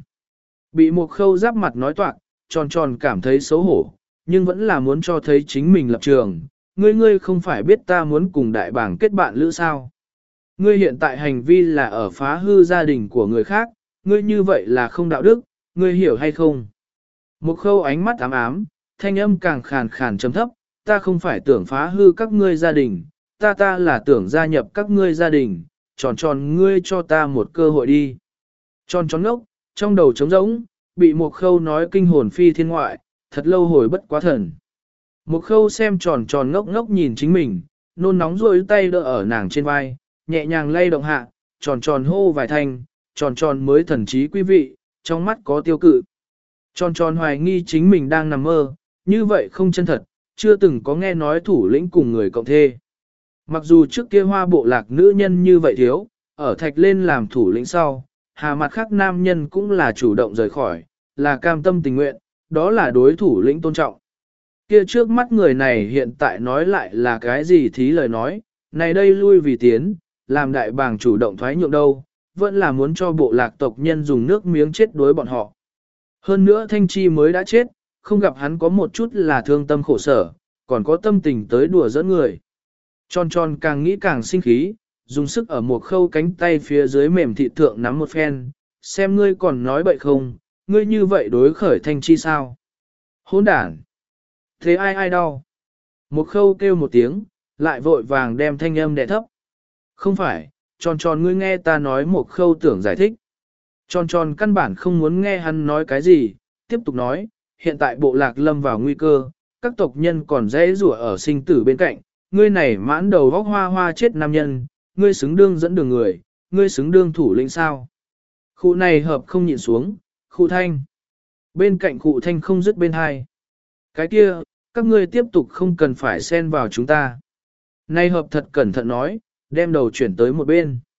Bị một khâu giáp mặt nói toạc, tròn tròn cảm thấy xấu hổ, nhưng vẫn là muốn cho thấy chính mình lập trường. Ngươi ngươi không phải biết ta muốn cùng đại bảng kết bạn lữ sao. Ngươi hiện tại hành vi là ở phá hư gia đình của người khác, ngươi như vậy là không đạo đức, ngươi hiểu hay không? Một khâu ánh mắt ám ám, thanh âm càng khàn khàn trầm thấp, ta không phải tưởng phá hư các ngươi gia đình, ta ta là tưởng gia nhập các ngươi gia đình, tròn tròn ngươi cho ta một cơ hội đi. Tròn tròn ngốc, trong đầu trống rỗng, bị một khâu nói kinh hồn phi thiên ngoại, thật lâu hồi bất quá thần. Một khâu xem tròn tròn ngốc ngốc nhìn chính mình, nôn nóng rôi tay đỡ ở nàng trên vai, nhẹ nhàng lay động hạ, tròn tròn hô vài thanh, tròn tròn mới thần trí quý vị, trong mắt có tiêu cự. Tròn tròn hoài nghi chính mình đang nằm mơ, như vậy không chân thật, chưa từng có nghe nói thủ lĩnh cùng người cộng thê. Mặc dù trước kia hoa bộ lạc nữ nhân như vậy thiếu, ở thạch lên làm thủ lĩnh sau, hà mặt khác nam nhân cũng là chủ động rời khỏi, là cam tâm tình nguyện, đó là đối thủ lĩnh tôn trọng. Kia trước mắt người này hiện tại nói lại là cái gì thí lời nói, này đây lui vì tiến, làm đại bàng chủ động thoái nhượng đâu, vẫn là muốn cho bộ lạc tộc nhân dùng nước miếng chết đối bọn họ. Hơn nữa Thanh Chi mới đã chết, không gặp hắn có một chút là thương tâm khổ sở, còn có tâm tình tới đùa giỡn người. Tròn tròn càng nghĩ càng sinh khí, dùng sức ở một khâu cánh tay phía dưới mềm thị thượng nắm một phen, xem ngươi còn nói bậy không, ngươi như vậy đối khởi Thanh Chi sao? Hỗn đản! Thế ai ai đau? Một khâu kêu một tiếng, lại vội vàng đem thanh âm đè thấp. Không phải, tròn tròn ngươi nghe ta nói một khâu tưởng giải thích. Tròn tròn căn bản không muốn nghe hắn nói cái gì, tiếp tục nói, hiện tại bộ lạc lâm vào nguy cơ, các tộc nhân còn dễ rủa ở sinh tử bên cạnh, ngươi này mãn đầu vóc hoa hoa chết nam nhân, ngươi xứng đương dẫn đường người, ngươi xứng đương thủ lĩnh sao. Khu này hợp không nhịn xuống, khu thanh. Bên cạnh khu thanh không dứt bên hai. Cái kia, các ngươi tiếp tục không cần phải xen vào chúng ta. Nay hợp thật cẩn thận nói, đem đầu chuyển tới một bên.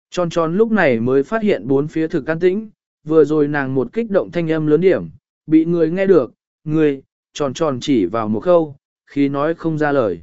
Tròn tròn lúc này mới phát hiện bốn phía thực an tĩnh, vừa rồi nàng một kích động thanh âm lớn điểm, bị người nghe được, người, tròn tròn chỉ vào một khâu, khi nói không ra lời.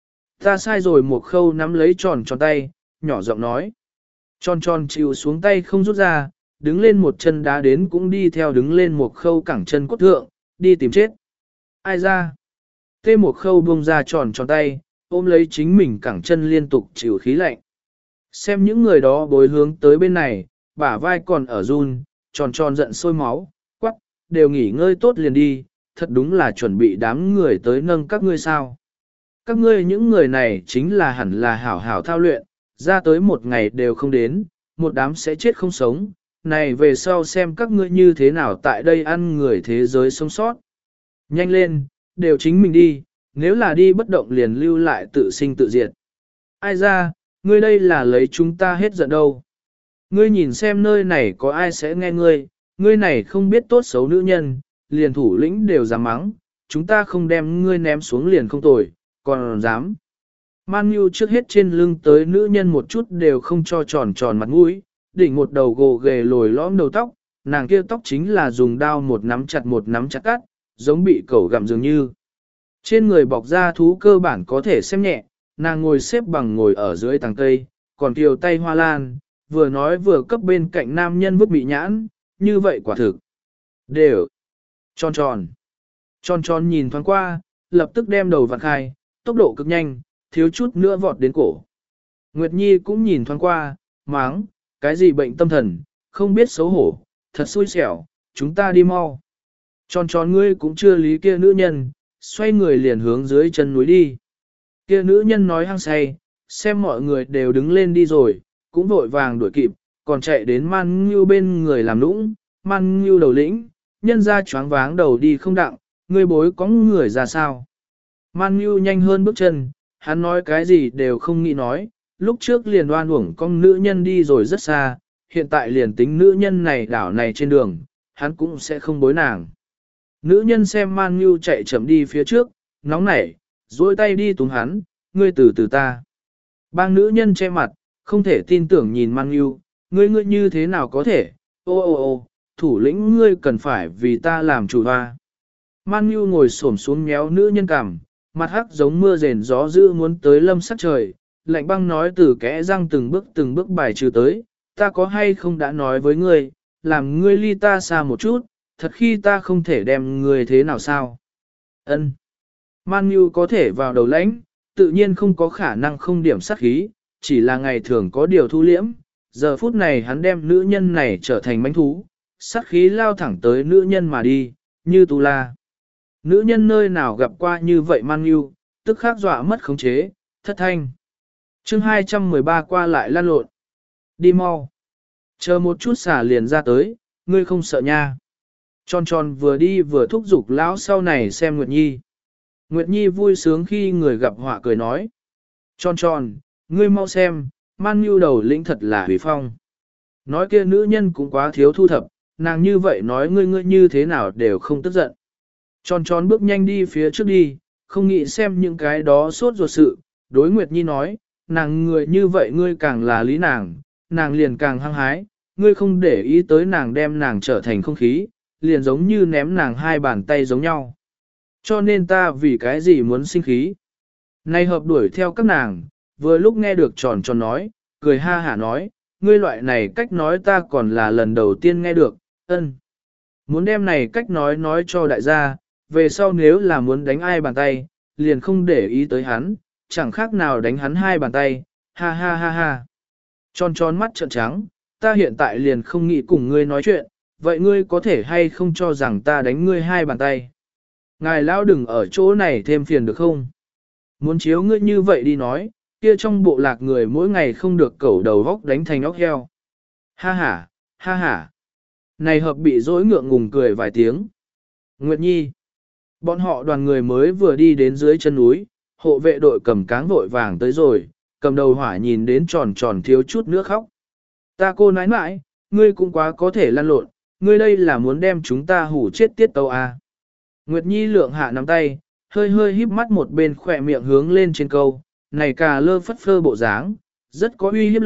Ta sai rồi, một khâu nắm lấy tròn tròn tay, nhỏ giọng nói. Tròn tròn chịu xuống tay không rút ra, đứng lên một chân đá đến cũng đi theo đứng lên một khâu cẳng chân cốt thượng, đi tìm chết. Ai ra? Tê một khâu buông ra tròn tròn tay, ôm lấy chính mình cẳng chân liên tục chịu khí lạnh. Xem những người đó bối hướng tới bên này, bả vai còn ở run, tròn tròn giận sôi máu, quắc, đều nghỉ ngơi tốt liền đi, thật đúng là chuẩn bị đám người tới nâng các ngươi sao. Các ngươi những người này chính là hẳn là hảo hảo thao luyện, ra tới một ngày đều không đến, một đám sẽ chết không sống, này về sau xem các ngươi như thế nào tại đây ăn người thế giới sống sót. Nhanh lên, đều chính mình đi, nếu là đi bất động liền lưu lại tự sinh tự diệt. Ai ra, ngươi đây là lấy chúng ta hết giận đâu. Ngươi nhìn xem nơi này có ai sẽ nghe ngươi, ngươi này không biết tốt xấu nữ nhân, liền thủ lĩnh đều dám mắng, chúng ta không đem ngươi ném xuống liền không tồi, còn dám. Man Nhu trước hết trên lưng tới nữ nhân một chút đều không cho tròn tròn mặt mũi, đỉnh một đầu gồ ghề lồi lõm đầu tóc, nàng kia tóc chính là dùng dao một nắm chặt một nắm chặt cắt, giống bị cẩu gặm dường như. Trên người bọc da thú cơ bản có thể xem nhẹ, nàng ngồi xếp bằng ngồi ở dưới tàng cây, còn kiều tay hoa lan, vừa nói vừa cấp bên cạnh nam nhân vứt bị nhãn, như vậy quả thực. Đều. Tròn tròn. Tròn tròn nhìn thoáng qua, lập tức đem đầu vặn khai, tốc độ cực nhanh, thiếu chút nữa vọt đến cổ. Nguyệt Nhi cũng nhìn thoáng qua, máng, cái gì bệnh tâm thần, không biết xấu hổ, thật xui xẻo, chúng ta đi mau. Tròn tròn ngươi cũng chưa lý kia nữ nhân, xoay người liền hướng dưới chân núi đi. Kia nữ nhân nói hăng say, xem mọi người đều đứng lên đi rồi, cũng vội vàng đuổi kịp, còn chạy đến Man Ngưu bên người làm nũng, Man Ngưu đầu lĩnh, nhân ra choáng váng đầu đi không đặng, ngươi bối có người ra sao. Man Ngưu nhanh hơn bước chân, hắn nói cái gì đều không nghĩ nói, lúc trước liền đoan uổng con nữ nhân đi rồi rất xa, hiện tại liền tính nữ nhân này đảo này trên đường, hắn cũng sẽ không bối nàng. Nữ nhân xem Man Ngưu chạy chậm đi phía trước, nóng nảy, duỗi tay đi túm hắn, ngươi từ từ ta. Bang nữ nhân che mặt, không thể tin tưởng nhìn Man Ngưu, ngươi ngươi như thế nào có thể, ô ô ô, thủ lĩnh ngươi cần phải vì ta làm chủ hoa. Man Ngưu ngồi xổm xuống méo nữ nhân cằm, mặt hắc giống mưa rền gió dữ muốn tới lâm sắc trời, lạnh băng nói từ kẽ răng từng bước từng bước bài trừ tới, ta có hay không đã nói với ngươi, làm ngươi ly ta xa một chút, thật khi ta không thể đem ngươi thế nào sao. Ân. Man Nhu có thể vào đầu lãnh, tự nhiên không có khả năng không điểm sát khí, chỉ là ngày thường có điều thu liễm, giờ phút này hắn đem nữ nhân này trở thành mánh thú, sát khí lao thẳng tới nữ nhân mà đi, như tu la. Nữ nhân nơi nào gặp qua như vậy Man Nhu, tức khắc dọa mất khống chế, thất thanh. chương hai trăm mười ba qua lại lan lộn. Đi mau. Chờ một chút xả liền ra tới, ngươi không sợ nha. Tròn tròn vừa đi vừa thúc giục lão sau này xem Nguyệt Nhi. Nguyệt Nhi vui sướng khi người gặp họa cười nói. Tròn tròn, ngươi mau xem, Man Nhu đầu lĩnh thật là hủy phong. Nói kia nữ nhân cũng quá thiếu thu thập, nàng như vậy nói ngươi ngươi như thế nào đều không tức giận. Tròn tròn bước nhanh đi phía trước đi, không nghĩ xem những cái đó sốt ruột sự. Đối Nguyệt Nhi nói, nàng người như vậy ngươi càng là lý nàng, nàng liền càng hăng hái, ngươi không để ý tới nàng đem nàng trở thành không khí, liền giống như ném nàng hai bàn tay giống nhau. Cho nên ta vì cái gì muốn sinh khí. Nay hợp đuổi theo các nàng, vừa lúc nghe được tròn tròn nói, cười ha hả nói, ngươi loại này cách nói ta còn là lần đầu tiên nghe được, ân. Muốn đem này cách nói nói cho đại gia, về sau nếu là muốn đánh ai bàn tay, liền không để ý tới hắn, chẳng khác nào đánh hắn hai bàn tay, ha ha ha ha. Tròn tròn mắt trợn trắng, ta hiện tại liền không nghĩ cùng ngươi nói chuyện, vậy ngươi có thể hay không cho rằng ta đánh ngươi hai bàn tay. Ngài lão đừng ở chỗ này thêm phiền được không? Muốn chiếu ngươi như vậy đi nói, kia trong bộ lạc người mỗi ngày không được cẩu đầu góc đánh thành óc heo. Ha ha, ha ha. Này hợp bị dỗi ngượng ngùng cười vài tiếng. Nguyệt Nhi. Bọn họ đoàn người mới vừa đi đến dưới chân núi, hộ vệ đội cầm cáng vội vàng tới rồi, cầm đầu hỏa nhìn đến tròn tròn thiếu chút nữa khóc. Ta cô nãi nãi, ngươi cũng quá có thể lăn lộn, ngươi đây là muốn đem chúng ta hủ chết tiết tâu à. Nguyệt Nhi lượng hạ nắm tay, hơi hơi híp mắt một bên khỏe miệng hướng lên trên câu, này cà lơ phất phơ bộ dáng, rất có uy hiếp lực,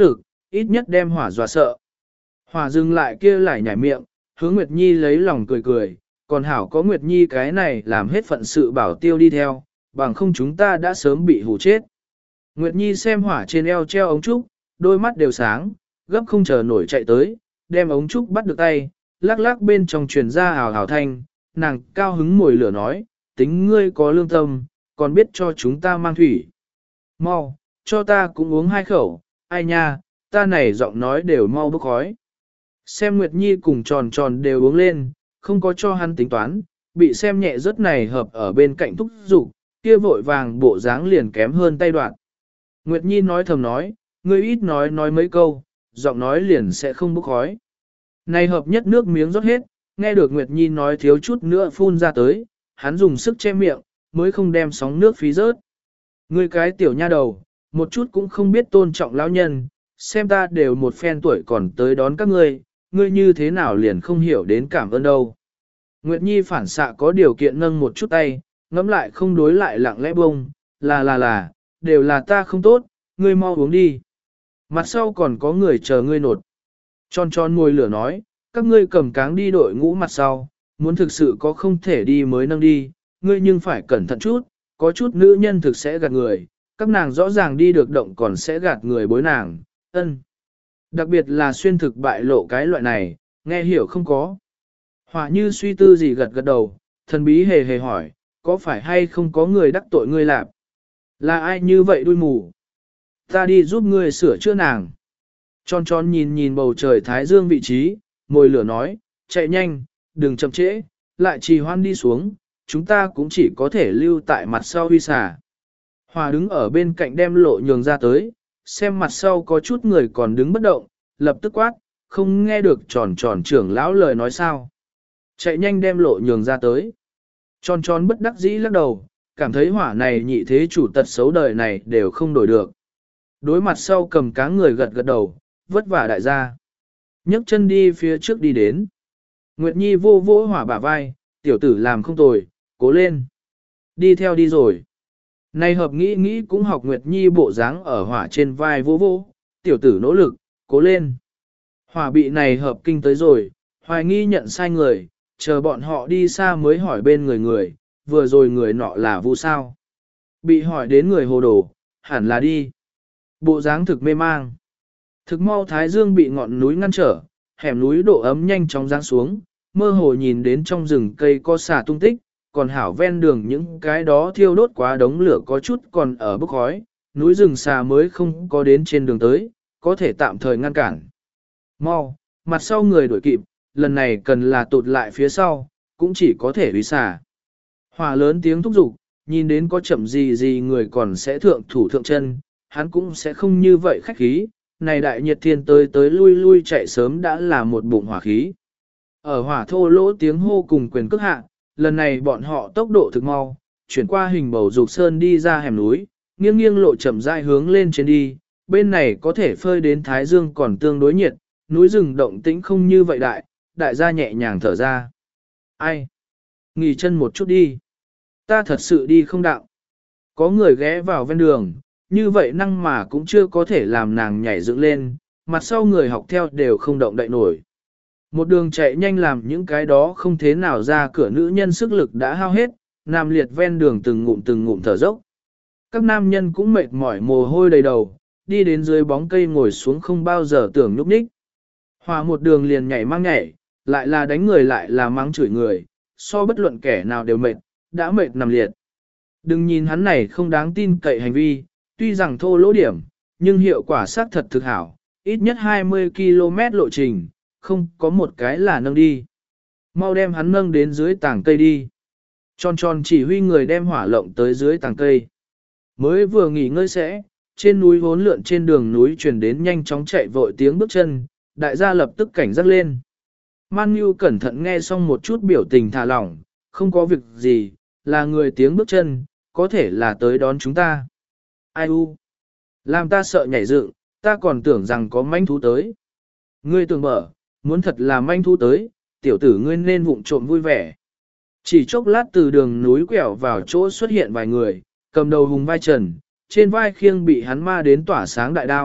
ít nhất đem hỏa dọa sợ. Hỏa dừng lại kia lại nhảy miệng, hướng Nguyệt Nhi lấy lòng cười cười, còn hảo có Nguyệt Nhi cái này làm hết phận sự bảo tiêu đi theo, bằng không chúng ta đã sớm bị hù chết. Nguyệt Nhi xem hỏa trên eo treo ống trúc, đôi mắt đều sáng, gấp không chờ nổi chạy tới, đem ống trúc bắt được tay, lắc lắc bên trong truyền ra hào hào thanh, nàng cao hứng mồi lửa nói, tính ngươi có lương tâm, còn biết cho chúng ta mang thủy. Mau, cho ta cũng uống hai khẩu, ai nha, ta này giọng nói đều mau bốc khói. Xem Nguyệt Nhi cùng tròn tròn đều uống lên, không có cho hắn tính toán, bị xem nhẹ rất này hợp ở bên cạnh thúc dục kia vội vàng bộ dáng liền kém hơn tay đoạn. Nguyệt Nhi nói thầm nói, ngươi ít nói nói mấy câu, giọng nói liền sẽ không bốc khói. Này hợp nhất nước miếng rót hết, nghe được Nguyệt Nhi nói thiếu chút nữa phun ra tới, hắn dùng sức che miệng, mới không đem sóng nước phí rớt. Ngươi cái tiểu nha đầu, một chút cũng không biết tôn trọng lão nhân, xem ta đều một phen tuổi còn tới đón các ngươi, ngươi như thế nào liền không hiểu đến cảm ơn đâu. Nguyệt Nhi phản xạ có điều kiện nâng một chút tay, ngẫm lại không đối lại lặng lẽ bông, là là là, đều là ta không tốt, ngươi mau uống đi. Mặt sau còn có người chờ ngươi nột. Tròn tròn môi lửa nói, các ngươi cầm cáng đi đội ngũ mặt sau, muốn thực sự có không thể đi mới nâng đi, ngươi nhưng phải cẩn thận chút, có chút nữ nhân thực sẽ gạt người, các nàng rõ ràng đi được động còn sẽ gạt người bối nàng, ân. Đặc biệt là xuyên thực bại lộ cái loại này, nghe hiểu không có. Hỏa như suy tư gì gật gật đầu, thần bí hề hề hỏi, có phải hay không có người đắc tội ngươi lạp? Là ai như vậy đuôi mù? Ta đi giúp ngươi sửa chữa nàng. Tròn tròn nhìn nhìn bầu trời thái dương vị trí, môi lửa nói, chạy nhanh, đừng chậm trễ, lại trì hoan đi xuống, chúng ta cũng chỉ có thể lưu tại mặt sau huy xà. Hòa đứng ở bên cạnh đem lộ nhường ra tới, xem mặt sau có chút người còn đứng bất động, lập tức quát, không nghe được tròn tròn trưởng lão lời nói sao. Chạy nhanh đem lộ nhường ra tới. Tròn tròn bất đắc dĩ lắc đầu, cảm thấy hỏa này nhị thế chủ tật xấu đời này đều không đổi được. Đối mặt sau cầm cá người gật gật đầu, vất vả đại gia. nhấc chân đi phía trước đi đến. Nguyệt Nhi vô vô hỏa bả vai, tiểu tử làm không tồi, cố lên. Đi theo đi rồi. Này hợp nghĩ nghĩ cũng học Nguyệt Nhi bộ dáng ở hỏa trên vai vô vô, tiểu tử nỗ lực, cố lên. Hỏa bị này hợp kinh tới rồi, hoài nghi nhận sai người, chờ bọn họ đi xa mới hỏi bên người người, vừa rồi người nọ là vu sao. Bị hỏi đến người hồ đồ, hẳn là đi. Bộ dáng thực mê mang. Thực mau Thái Dương bị ngọn núi ngăn trở, hẻm núi độ ấm nhanh chóng giáng xuống, mơ hồ nhìn đến trong rừng cây có xà tung tích, còn hảo ven đường những cái đó thiêu đốt quá đống lửa có chút còn ở bốc khói, núi rừng xà mới không có đến trên đường tới, có thể tạm thời ngăn cản. Mau, mặt sau người đuổi kịp, lần này cần là tụt lại phía sau, cũng chỉ có thể uy xà. Hỏa lớn tiếng thúc giục, nhìn đến có chậm gì gì người còn sẽ thượng thủ thượng chân, hắn cũng sẽ không như vậy khách khí, này đại nhiệt thiên tới tới lui lui chạy sớm đã là một bụng hỏa khí. Ở hỏa thô lỗ tiếng hô cùng quyền cước hạ, lần này bọn họ tốc độ thực mau, chuyển qua hình bầu dục sơn đi ra hẻm núi, nghiêng nghiêng lộ chậm rãi hướng lên trên đi, bên này có thể phơi đến thái dương còn tương đối nhiệt, núi rừng động tĩnh không như vậy đại, đại gia nhẹ nhàng thở ra. Ai? Nghỉ chân một chút đi. Ta thật sự đi không đạo. Có người ghé vào ven đường, như vậy năng mà cũng chưa có thể làm nàng nhảy dựng lên, mặt sau người học theo đều không động đậy nổi. Một đường chạy nhanh làm những cái đó không thế nào ra cửa nữ nhân sức lực đã hao hết, nằm liệt ven đường từng ngụm từng ngụm thở dốc. Các nam nhân cũng mệt mỏi mồ hôi đầy đầu, đi đến dưới bóng cây ngồi xuống không bao giờ tưởng nhúc nhích. Hòa một đường liền nhảy mang nhảy, lại là đánh người lại là mắng chửi người, so bất luận kẻ nào đều mệt, đã mệt nằm liệt. Đừng nhìn hắn này không đáng tin cậy hành vi, tuy rằng thô lỗ điểm, nhưng hiệu quả xác thật thực hảo, ít nhất hai mươi ki lô mét lộ trình, không có một cái là nâng đi. Mau đem hắn nâng đến dưới tảng cây đi. Tròn tròn chỉ huy người đem hỏa lộng tới dưới tảng cây. Mới vừa nghỉ ngơi sẽ, trên núi vốn lượn trên đường núi truyền đến nhanh chóng chạy vội tiếng bước chân, đại gia lập tức cảnh giác lên. Man Nhu cẩn thận nghe xong một chút biểu tình thả lỏng, không có việc gì, là người tiếng bước chân, có thể là tới đón chúng ta. Ai u? Làm ta sợ nhảy dựng, ta còn tưởng rằng có manh thú tới. Ngươi tưởng mở, muốn thật là manh thú tới, tiểu tử ngươi nên vụng trộm vui vẻ. Chỉ chốc lát từ đường núi quẹo vào chỗ xuất hiện vài người, cầm đầu hùng vai trần, trên vai khiêng bị hắn ma đến tỏa sáng đại đao,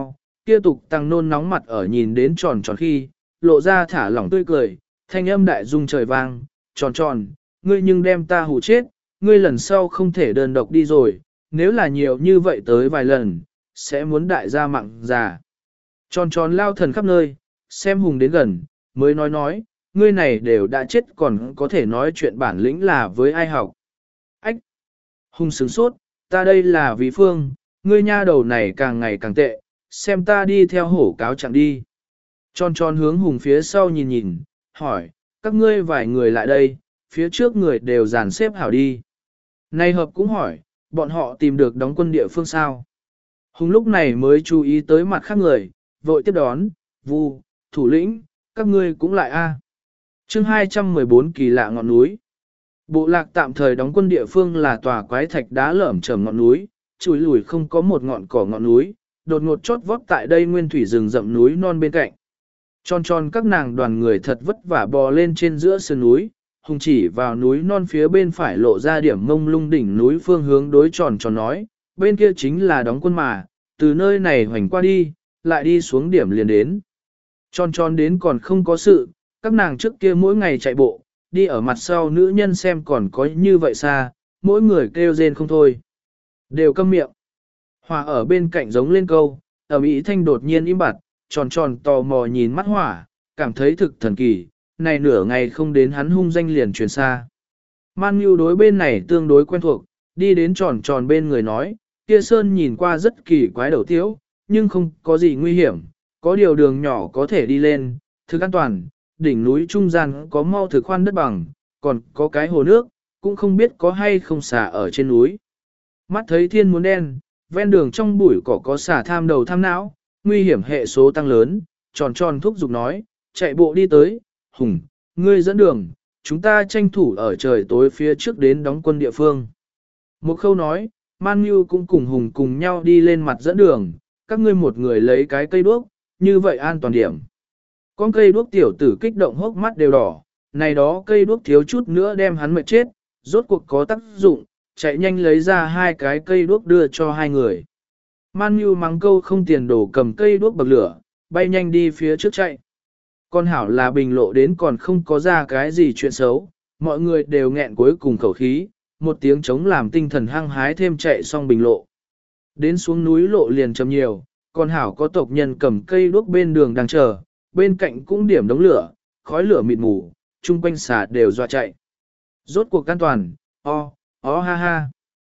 kia tục tăng nôn nóng mặt ở nhìn đến tròn tròn khi, lộ ra thả lỏng tươi cười, thanh âm đại dung trời vang, tròn tròn, ngươi nhưng đem ta hù chết, ngươi lần sau không thể đơn độc đi rồi, nếu là nhiều như vậy tới vài lần, sẽ muốn đại gia mặn già. Tròn tròn lao thần khắp nơi, xem hùng đến gần, mới nói nói, ngươi này đều đã chết còn có thể nói chuyện bản lĩnh là với ai học. Ách! Hùng sướng sốt, ta đây là vì phương, ngươi nha đầu này càng ngày càng tệ, xem ta đi theo hổ cáo chẳng đi. Tròn tròn hướng hùng phía sau nhìn nhìn, hỏi, các ngươi vài người lại đây, phía trước người đều dàn xếp hảo đi. Này hợp cũng hỏi, bọn họ tìm được đóng quân địa phương sao. Hùng lúc này mới chú ý tới mặt khác người, vội tiếp đón, vu, thủ lĩnh, các ngươi cũng lại a. Chương hai trăm mười bốn kỳ lạ ngọn núi. Bộ lạc tạm thời đóng quân địa phương là tòa quái thạch đá lởm chởm ngọn núi, chùi lùi không có một ngọn cỏ ngọn núi, đột ngột chót vót tại đây nguyên thủy rừng rậm núi non bên cạnh. Tròn tròn các nàng đoàn người thật vất vả bò lên trên giữa sườn núi, hùng chỉ vào núi non phía bên phải lộ ra điểm mông lung đỉnh núi phương hướng đối tròn tròn nói, bên kia chính là đóng quân mà, từ nơi này hoành qua đi, lại đi xuống điểm liền đến. Tròn tròn đến còn không có sự, các nàng trước kia mỗi ngày chạy bộ, đi ở mặt sau nữ nhân xem còn có như vậy xa, mỗi người kêu rên không thôi. Đều câm miệng. Hòa ở bên cạnh giống lên câu, ở Mỹ thanh đột nhiên im bặt, tròn tròn tò mò nhìn mắt hỏa, cảm thấy thực thần kỳ, này nửa ngày không đến hắn hung danh liền truyền xa. Man Nhu đối bên này tương đối quen thuộc, đi đến tròn tròn bên người nói, kia sơn nhìn qua rất kỳ quái đầu tiếu, nhưng không có gì nguy hiểm, có điều đường nhỏ có thể đi lên, thực an toàn, đỉnh núi trung gian có mau thực khoan đất bằng, còn có cái hồ nước, cũng không biết có hay không xả ở trên núi. Mắt thấy thiên muốn đen, ven đường trong bụi cỏ có xả tham đầu tham não, nguy hiểm hệ số tăng lớn, tròn tròn thúc giục nói, chạy bộ đi tới, Hùng, ngươi dẫn đường, chúng ta tranh thủ ở trời tối phía trước đến đóng quân địa phương. Một khâu nói, Man Nhu cũng cùng Hùng cùng nhau đi lên mặt dẫn đường, các ngươi một người lấy cái cây đuốc, như vậy an toàn điểm. Con cây đuốc tiểu tử kích động hốc mắt đều đỏ, này đó cây đuốc thiếu chút nữa đem hắn mệt chết, rốt cuộc có tác dụng, chạy nhanh lấy ra hai cái cây đuốc đưa cho hai người. Man Nhu mắng câu không tiền đổ cầm cây đuốc bậc lửa, bay nhanh đi phía trước chạy. Con hảo là bình lộ đến còn không có ra cái gì chuyện xấu, mọi người đều nghẹn cuối cùng khẩu khí, một tiếng chống làm tinh thần hăng hái thêm chạy xong bình lộ. Đến xuống núi lộ liền chậm nhiều, con hảo có tộc nhân cầm cây đuốc bên đường đang chờ, bên cạnh cũng điểm đống lửa, khói lửa mịt mù, chung quanh xà đều dọa chạy. Rốt cuộc an toàn, o, o ha ha,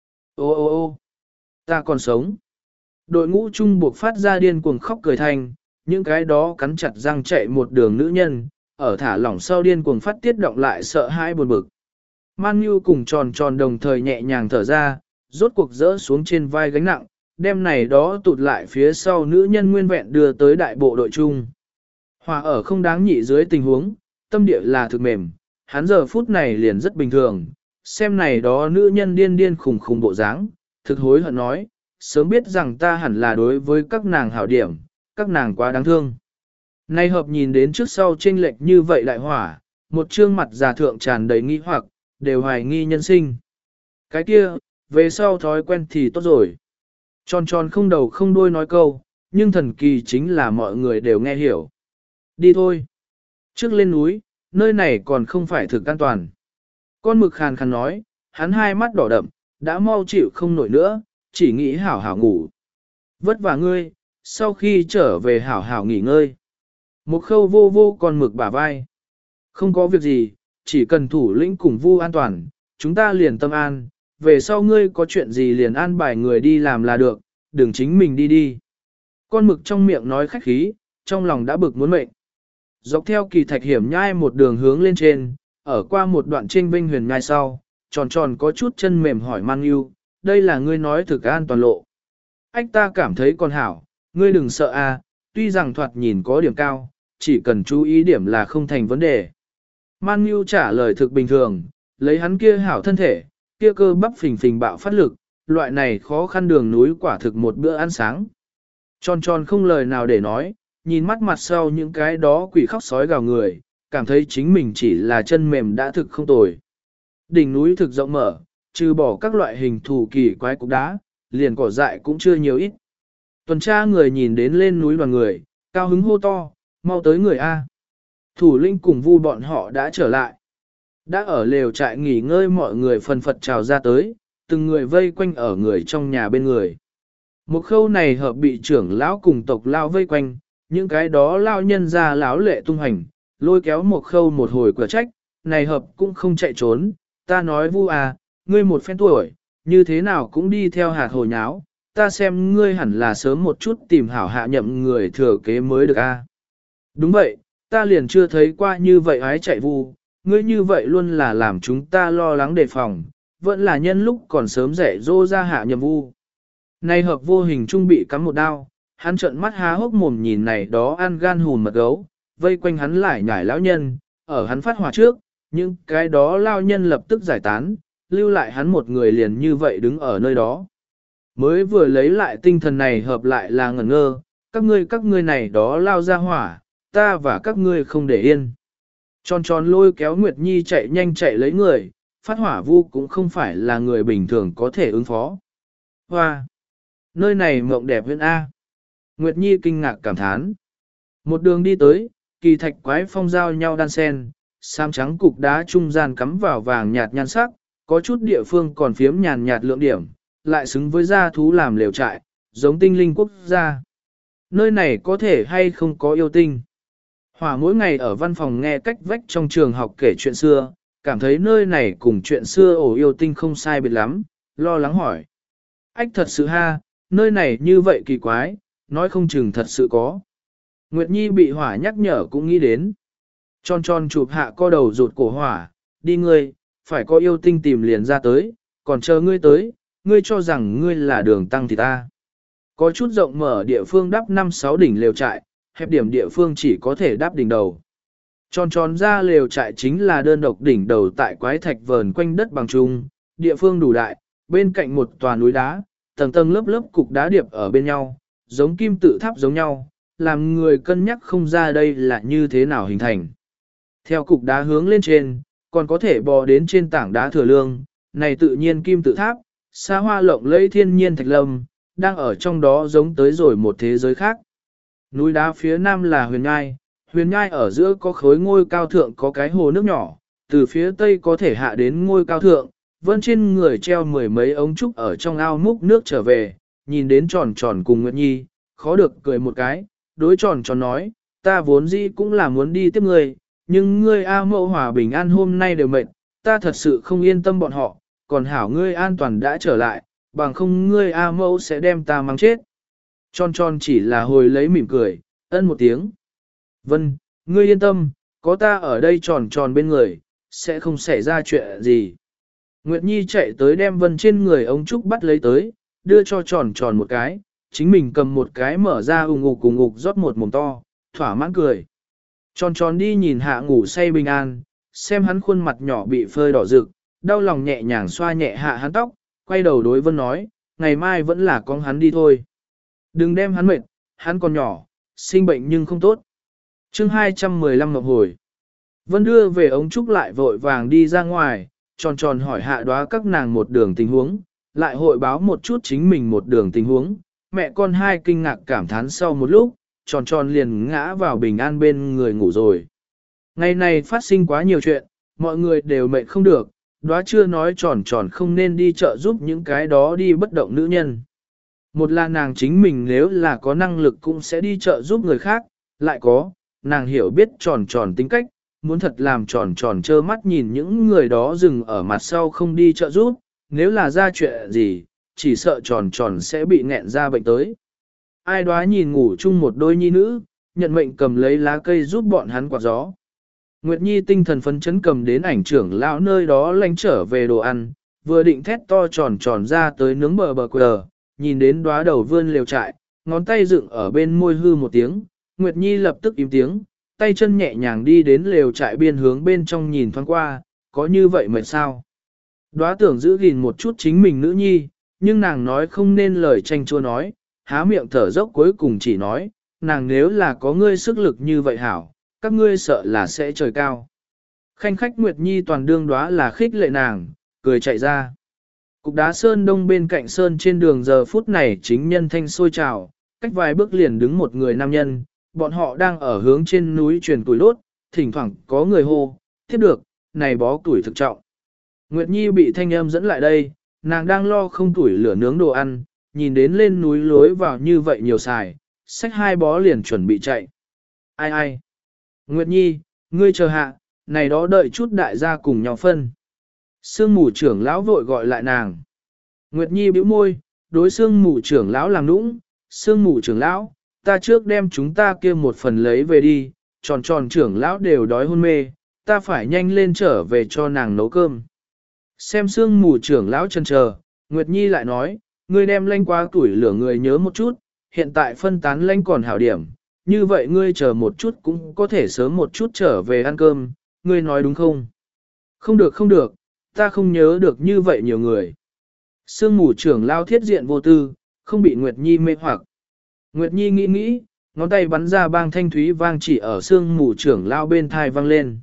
ô ô ô, ta còn sống. Đội ngũ chung buộc phát ra điên cuồng khóc cười thành, những cái đó cắn chặt răng chạy một đường nữ nhân, ở thả lỏng sau điên cuồng phát tiết động lại sợ hãi buồn bực. Man Nhu cùng tròn tròn đồng thời nhẹ nhàng thở ra, rốt cuộc dỡ xuống trên vai gánh nặng, đem này đó tụt lại phía sau nữ nhân nguyên vẹn đưa tới đại bộ đội chung. Hòa ở không đáng nhị dưới tình huống, tâm địa là thực mềm, hắn giờ phút này liền rất bình thường, xem này đó nữ nhân điên điên khùng khùng bộ dáng, thực hối hận nói, sớm biết rằng ta hẳn là đối với các nàng hảo điểm, các nàng quá đáng thương. Nay hợp nhìn đến trước sau chênh lệch như vậy đại hỏa, một trương mặt già thượng tràn đầy nghi hoặc, đều hoài nghi nhân sinh. Cái kia, về sau thói quen thì tốt rồi. Tròn tròn không đầu không đuôi nói câu, nhưng thần kỳ chính là mọi người đều nghe hiểu. Đi thôi. Trước lên núi, nơi này còn không phải thực an toàn. Con mực khàn khàn nói, hắn hai mắt đỏ đậm, đã mau chịu không nổi nữa, chỉ nghĩ hảo hảo ngủ. Vất vả ngươi, sau khi trở về hảo hảo nghỉ ngơi. Một khâu vô vô con mực bả vai. Không có việc gì, chỉ cần thủ lĩnh cùng vu an toàn, chúng ta liền tâm an, về sau ngươi có chuyện gì liền an bài người đi làm là được, đừng chính mình đi đi. Con mực trong miệng nói khách khí, trong lòng đã bực muốn mệnh. Dọc theo kỳ thạch hiểm nhai một đường hướng lên trên, ở qua một đoạn trên vinh huyền nhai sau, tròn tròn có chút chân mềm hỏi Man Nhu, đây là ngươi nói thực an toàn lộ. Anh ta cảm thấy còn hảo, ngươi đừng sợ a, tuy rằng thoạt nhìn có điểm cao, chỉ cần chú ý điểm là không thành vấn đề. Man Nhu trả lời thực bình thường, lấy hắn kia hảo thân thể, kia cơ bắp phình phình bạo phát lực, loại này khó khăn đường núi quả thực một bữa ăn sáng. Tròn tròn không lời nào để nói, nhìn mắt mặt sau những cái đó quỷ khóc sói gào người, cảm thấy chính mình chỉ là chân mềm đã thực không tồi. Đỉnh núi thực rộng mở, trừ bỏ các loại hình thù kỳ quái cục đá, liền cỏ dại cũng chưa nhiều ít. Tuần tra người nhìn đến lên núi đoàn người, cao hứng hô to, mau tới người A. Thủ lĩnh cùng vu bọn họ đã trở lại. Đã ở lều trại nghỉ ngơi mọi người phần phật trào ra tới, từng người vây quanh ở người trong nhà bên người. Một khâu này hợp bị trưởng lão cùng tộc lao vây quanh, những cái đó lao nhân ra lão lệ tung hành, lôi kéo một khâu một hồi cửa trách, này hợp cũng không chạy trốn, ta nói vu à, ngươi một phen tuổi, như thế nào cũng đi theo hạt hồ nháo, ta xem ngươi hẳn là sớm một chút tìm hảo hạ nhậm người thừa kế mới được a. Đúng vậy, ta liền chưa thấy qua như vậy ái chạy vu, ngươi như vậy luôn là làm chúng ta lo lắng đề phòng, vẫn là nhân lúc còn sớm dạy dỗ ra hạ nhậm vu. Này hợp vô hình trung bị cắm một đao, hắn trợn mắt há hốc mồm nhìn này đó ăn gan hùn mật gấu, vây quanh hắn lại nhảy lão nhân, ở hắn phát hỏa trước, những cái đó lao nhân lập tức giải tán, lưu lại hắn một người liền như vậy đứng ở nơi đó. Mới vừa lấy lại tinh thần này hợp lại là ngẩn ngơ, các ngươi các ngươi này đó lao ra hỏa, ta và các ngươi không để yên. Tròn tròn lôi kéo Nguyệt Nhi chạy nhanh chạy lấy người, phát hỏa vu cũng không phải là người bình thường có thể ứng phó. Hoa! Nơi này mộng đẹp hơn A. Nguyệt Nhi kinh ngạc cảm thán. Một đường đi tới, kỳ thạch quái phong giao nhau đan sen, sam trắng cục đá trung gian cắm vào vàng nhạt nhan sắc, có chút địa phương còn phiếm nhàn nhạt lượng điểm, lại xứng với gia thú làm lều trại, giống tinh linh quốc gia. Nơi này có thể hay không có yêu tinh. Hỏa mỗi ngày ở văn phòng nghe cách vách trong trường học kể chuyện xưa, cảm thấy nơi này cùng chuyện xưa ổ yêu tinh không sai biệt lắm, lo lắng hỏi. Ách thật sự ha, nơi này như vậy kỳ quái, nói không chừng thật sự có. Nguyệt Nhi bị hỏa nhắc nhở cũng nghĩ đến. Tròn tròn chụp hạ co đầu rụt cổ hỏa, đi ngươi, phải có yêu tinh tìm liền ra tới, còn chờ ngươi tới, ngươi cho rằng ngươi là đường tăng thì ta. Có chút rộng mở địa phương đắp năm sáu đỉnh lều trại, hẹp điểm địa phương chỉ có thể đắp đỉnh đầu. Tròn tròn ra lều trại chính là đơn độc đỉnh đầu tại quái thạch vờn quanh đất bằng trung, địa phương đủ đại, bên cạnh một tòa núi đá, tầng tầng lớp lớp cục đá điệp ở bên nhau, giống kim tự tháp giống nhau, làm người cân nhắc không ra đây là như thế nào hình thành. Theo cục đá hướng lên trên, còn có thể bò đến trên tảng đá thừa lương, này tự nhiên kim tự tháp, xa hoa lộng lẫy thiên nhiên thạch lâm, đang ở trong đó giống tới rồi một thế giới khác. Núi đá phía nam là huyền nhai, huyền nhai ở giữa có khối ngôi cao thượng có cái hồ nước nhỏ, từ phía tây có thể hạ đến ngôi cao thượng, vân trên người treo mười mấy ống trúc ở trong ao múc nước trở về, nhìn đến tròn tròn cùng Nguyệt Nhi, khó được cười một cái, đối tròn tròn nói, ta vốn dĩ cũng là muốn đi tiếp ngươi, nhưng ngươi A mẫu hòa bình an hôm nay đều mệt, ta thật sự không yên tâm bọn họ, còn hảo ngươi an toàn đã trở lại, bằng không ngươi A mẫu sẽ đem ta mang chết. Tròn tròn chỉ là hồi lấy mỉm cười, ân một tiếng. Vân, ngươi yên tâm, có ta ở đây tròn tròn bên người, sẽ không xảy ra chuyện gì. Nguyệt Nhi chạy tới đem Vân trên người ống trúc bắt lấy tới, đưa cho tròn tròn một cái, chính mình cầm một cái mở ra ủng ngục cùng ngục rót một mồm to, thỏa mãn cười. Tròn tròn đi nhìn hạ ngủ say bình an, xem hắn khuôn mặt nhỏ bị phơi đỏ rực, đau lòng nhẹ nhàng xoa nhẹ hạ hắn tóc, quay đầu đối Vân nói, ngày mai vẫn là con hắn đi thôi. Đừng đem hắn mệt, hắn còn nhỏ, sinh bệnh nhưng không tốt. chương hai trăm mười lăm ngọc hồi. Vân đưa về ống trúc lại vội vàng đi ra ngoài, tròn tròn hỏi hạ đoá các nàng một đường tình huống, lại hội báo một chút chính mình một đường tình huống. Mẹ con hai kinh ngạc cảm thán sau một lúc, tròn tròn liền ngã vào bình an bên người ngủ rồi. Ngày này phát sinh quá nhiều chuyện, mọi người đều mệt không được, đoá chưa nói tròn tròn không nên đi chợ giúp những cái đó đi bất động nữ nhân. Một là nàng chính mình nếu là có năng lực cũng sẽ đi chợ giúp người khác, lại có, nàng hiểu biết tròn tròn tính cách, muốn thật làm tròn tròn trơ mắt nhìn những người đó dừng ở mặt sau không đi chợ giúp, nếu là ra chuyện gì, chỉ sợ tròn tròn sẽ bị nghẹn ra bệnh tới. Ai đoá nhìn ngủ chung một đôi nhi nữ, nhận mệnh cầm lấy lá cây giúp bọn hắn quạt gió. Nguyệt Nhi tinh thần phấn chấn cầm đến ảnh trưởng lão nơi đó lánh trở về đồ ăn, vừa định thét to tròn tròn ra tới nướng bờ bờ quờ, nhìn đến đóa đầu vươn liều trại, ngón tay dựng ở bên môi hư một tiếng, Nguyệt Nhi lập tức im tiếng, tay chân nhẹ nhàng đi đến lều trại biên hướng bên trong nhìn thoáng qua, có như vậy mệt sao? Đóa tưởng giữ gìn một chút chính mình nữ nhi, nhưng nàng nói không nên lời tranh chua nói, há miệng thở dốc cuối cùng chỉ nói, nàng nếu là có ngươi sức lực như vậy hảo, các ngươi sợ là sẽ trời cao. Khanh khách Nguyệt Nhi toàn đương đóa là khích lệ nàng, cười chạy ra. Cục đá sơn đông bên cạnh sơn trên đường giờ phút này chính nhân thanh sôi trào, cách vài bước liền đứng một người nam nhân, bọn họ đang ở hướng trên núi truyền củi đốt, thỉnh thoảng có người hô, tiếp được, này bó củi thực trọng. Nguyệt Nhi bị thanh âm dẫn lại đây, nàng đang lo không củi lửa nướng đồ ăn, nhìn đến lên núi lối vào như vậy nhiều xài, xách hai bó liền chuẩn bị chạy. Ai ai? Nguyệt Nhi, ngươi chờ hạ, này đó đợi chút đại gia cùng nhau phân. Sương mù trưởng lão vội gọi lại nàng. Nguyệt Nhi bĩu môi, đối sương mù trưởng lão làm nũng, sương mù trưởng lão, ta trước đem chúng ta kia một phần lấy về đi, tròn tròn trưởng lão đều đói hôn mê, ta phải nhanh lên trở về cho nàng nấu cơm. Xem sương mù trưởng lão chân chờ, Nguyệt Nhi lại nói, ngươi đem lanh qua tuổi lửa người nhớ một chút, hiện tại phân tán lanh còn hảo điểm, như vậy ngươi chờ một chút cũng có thể sớm một chút trở về ăn cơm, ngươi nói đúng không? Không được không được, ta không nhớ được như vậy nhiều người. Sương mù trưởng lão thiết diện vô tư, không bị Nguyệt Nhi mê hoặc. Nguyệt Nhi nghĩ nghĩ, ngón tay bắn ra bang thanh thúy vang chỉ ở sương mù trưởng lão bên thai vang lên.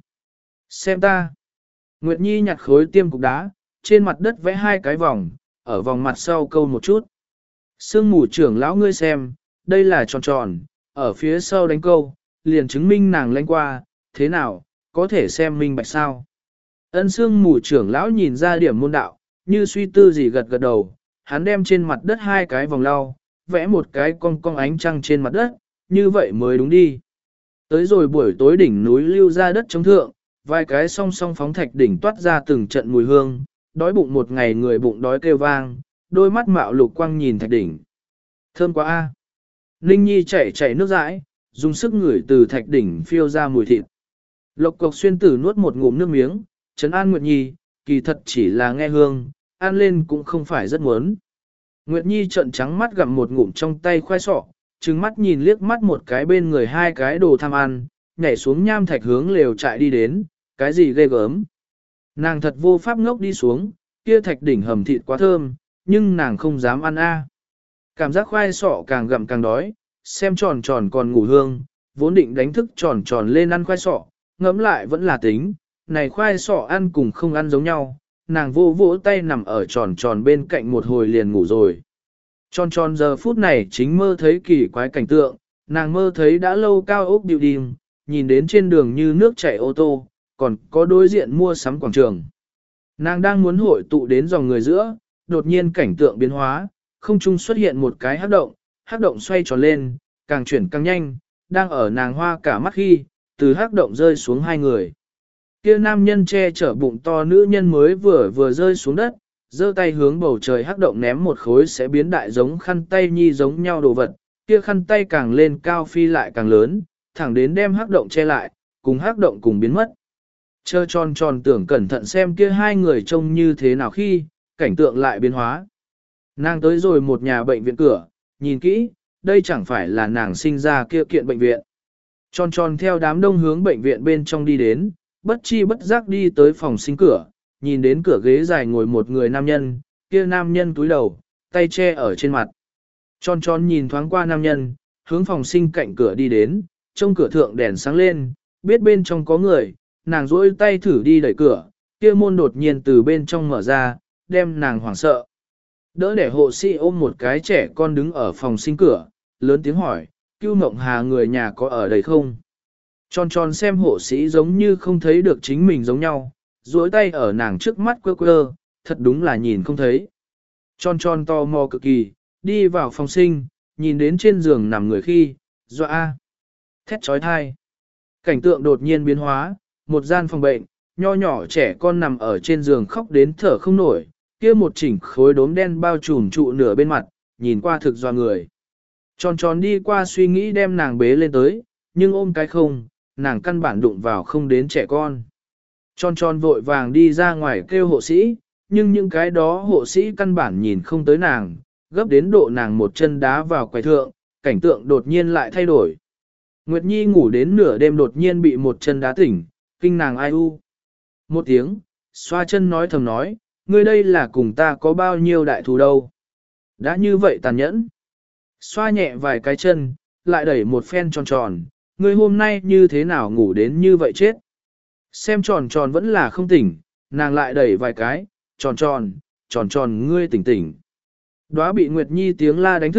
Xem ta. Nguyệt Nhi nhặt khối tiêm cục đá, trên mặt đất vẽ hai cái vòng, ở vòng mặt sau câu một chút. Sương mù trưởng lão ngươi xem, đây là tròn tròn, ở phía sau đánh câu, liền chứng minh nàng lanh qua, thế nào, có thể xem minh bạch sao. Ân sương mù trưởng lão nhìn ra điểm môn đạo, như suy tư gì gật gật đầu, hắn đem trên mặt đất hai cái vòng lau, vẽ một cái cong cong ánh trăng trên mặt đất, như vậy mới đúng đi. Tới rồi buổi tối đỉnh núi lưu ra đất chống thượng, vài cái song song phóng thạch đỉnh toát ra từng trận mùi hương, đói bụng một ngày người bụng đói kêu vang, đôi mắt mạo lục quang nhìn thạch đỉnh. Thơm quá a. Ninh Nhi chảy chảy nước dãi, dùng sức ngửi từ thạch đỉnh phiêu ra mùi thịt. Lộc Cộc Xuyên Tử nuốt một ngụm nước miếng, trấn an Nguyệt Nhi, kỳ thật chỉ là nghe hương, ăn lên cũng không phải rất muốn. Nguyệt Nhi trợn trắng mắt gặm một ngụm trong tay khoai sọ, trừng mắt nhìn liếc mắt một cái bên người hai cái đồ tham ăn, nhảy xuống nham thạch hướng lều trại đi đến, cái gì ghê gớm. Nàng thật vô pháp ngốc đi xuống, kia thạch đỉnh hầm thịt quá thơm, nhưng nàng không dám ăn a. Cảm giác khoai sọ càng gặm càng đói, xem tròn tròn còn ngủ hương, vốn định đánh thức tròn tròn lên ăn khoai sọ, ngẫm lại vẫn là tính, này khoai sọ ăn cùng không ăn giống nhau, nàng vô vỗ tay nằm ở tròn tròn bên cạnh một hồi liền ngủ rồi. Tròn tròn giờ phút này chính mơ thấy kỳ quái cảnh tượng, nàng mơ thấy đã lâu cao ốc điệu điềm, nhìn đến trên đường như nước chảy ô tô, còn có đối diện mua sắm quảng trường. Nàng đang muốn hội tụ đến dòng người giữa, đột nhiên cảnh tượng biến hóa, không trung xuất hiện một cái hắc động, hắc động xoay tròn lên, càng chuyển càng nhanh, đang ở nàng hoa cả mắt khi, từ hắc động rơi xuống hai người. Kia nam nhân che chở bụng to nữ nhân mới vừa vừa rơi xuống đất, giơ tay hướng bầu trời hắc động ném một khối sẽ biến đại giống khăn tay nhi giống nhau đồ vật, kia khăn tay càng lên cao phi lại càng lớn, thẳng đến đem hắc động che lại, cùng hắc động cùng biến mất. Chơ tròn tròn tưởng cẩn thận xem kia hai người trông như thế nào khi, cảnh tượng lại biến hóa. Nàng tới rồi một nhà bệnh viện cửa, nhìn kỹ, đây chẳng phải là nàng sinh ra kia kiện bệnh viện. Tròn tròn theo đám đông hướng bệnh viện bên trong đi đến, bất chi bất giác đi tới phòng sinh cửa, nhìn đến cửa ghế dài ngồi một người nam nhân, kia nam nhân túi đầu, tay che ở trên mặt. Tròn tròn nhìn thoáng qua nam nhân, hướng phòng sinh cạnh cửa đi đến, trong cửa thượng đèn sáng lên, biết bên trong có người, nàng duỗi tay thử đi đẩy cửa, kia môn đột nhiên từ bên trong mở ra, đem nàng hoảng sợ. Đỡ để hộ sĩ ôm một cái trẻ con đứng ở phòng sinh cửa, lớn tiếng hỏi, Cưu Mộng Hà người nhà có ở đây không? Tròn tròn xem hộ sĩ giống như không thấy được chính mình giống nhau, duỗi tay ở nàng trước mắt quơ quơ, thật đúng là nhìn không thấy. Tròn tròn to mò cực kỳ, đi vào phòng sinh, nhìn đến trên giường nằm người khi, dọa a, thét trói thai. Cảnh tượng đột nhiên biến hóa, một gian phòng bệnh, nho nhỏ trẻ con nằm ở trên giường khóc đến thở không nổi, kia một chỉnh khối đốm đen bao trùm trụ nửa bên mặt, nhìn qua thực doa người. Tròn tròn đi qua suy nghĩ đem nàng bế lên tới, nhưng ôm cái không, nàng căn bản đụng vào không đến trẻ con. Tròn tròn vội vàng đi ra ngoài kêu hộ sĩ, nhưng những cái đó hộ sĩ căn bản nhìn không tới nàng, gấp đến độ nàng một chân đá vào quầy thượng, cảnh tượng đột nhiên lại thay đổi. Nguyệt Nhi ngủ đến nửa đêm đột nhiên bị một chân đá tỉnh, kinh nàng ai u. Một tiếng, xoa chân nói thầm nói, ngươi đây là cùng ta có bao nhiêu đại thù đâu. Đã như vậy tàn nhẫn. Xoa nhẹ vài cái chân, lại đẩy một phen tròn tròn, ngươi hôm nay như thế nào ngủ đến như vậy chết. Xem tròn tròn vẫn là không tỉnh, nàng lại đẩy vài cái, tròn tròn, tròn tròn ngươi tỉnh tỉnh. Đóa bị Nguyệt Nhi tiếng la đánh thức,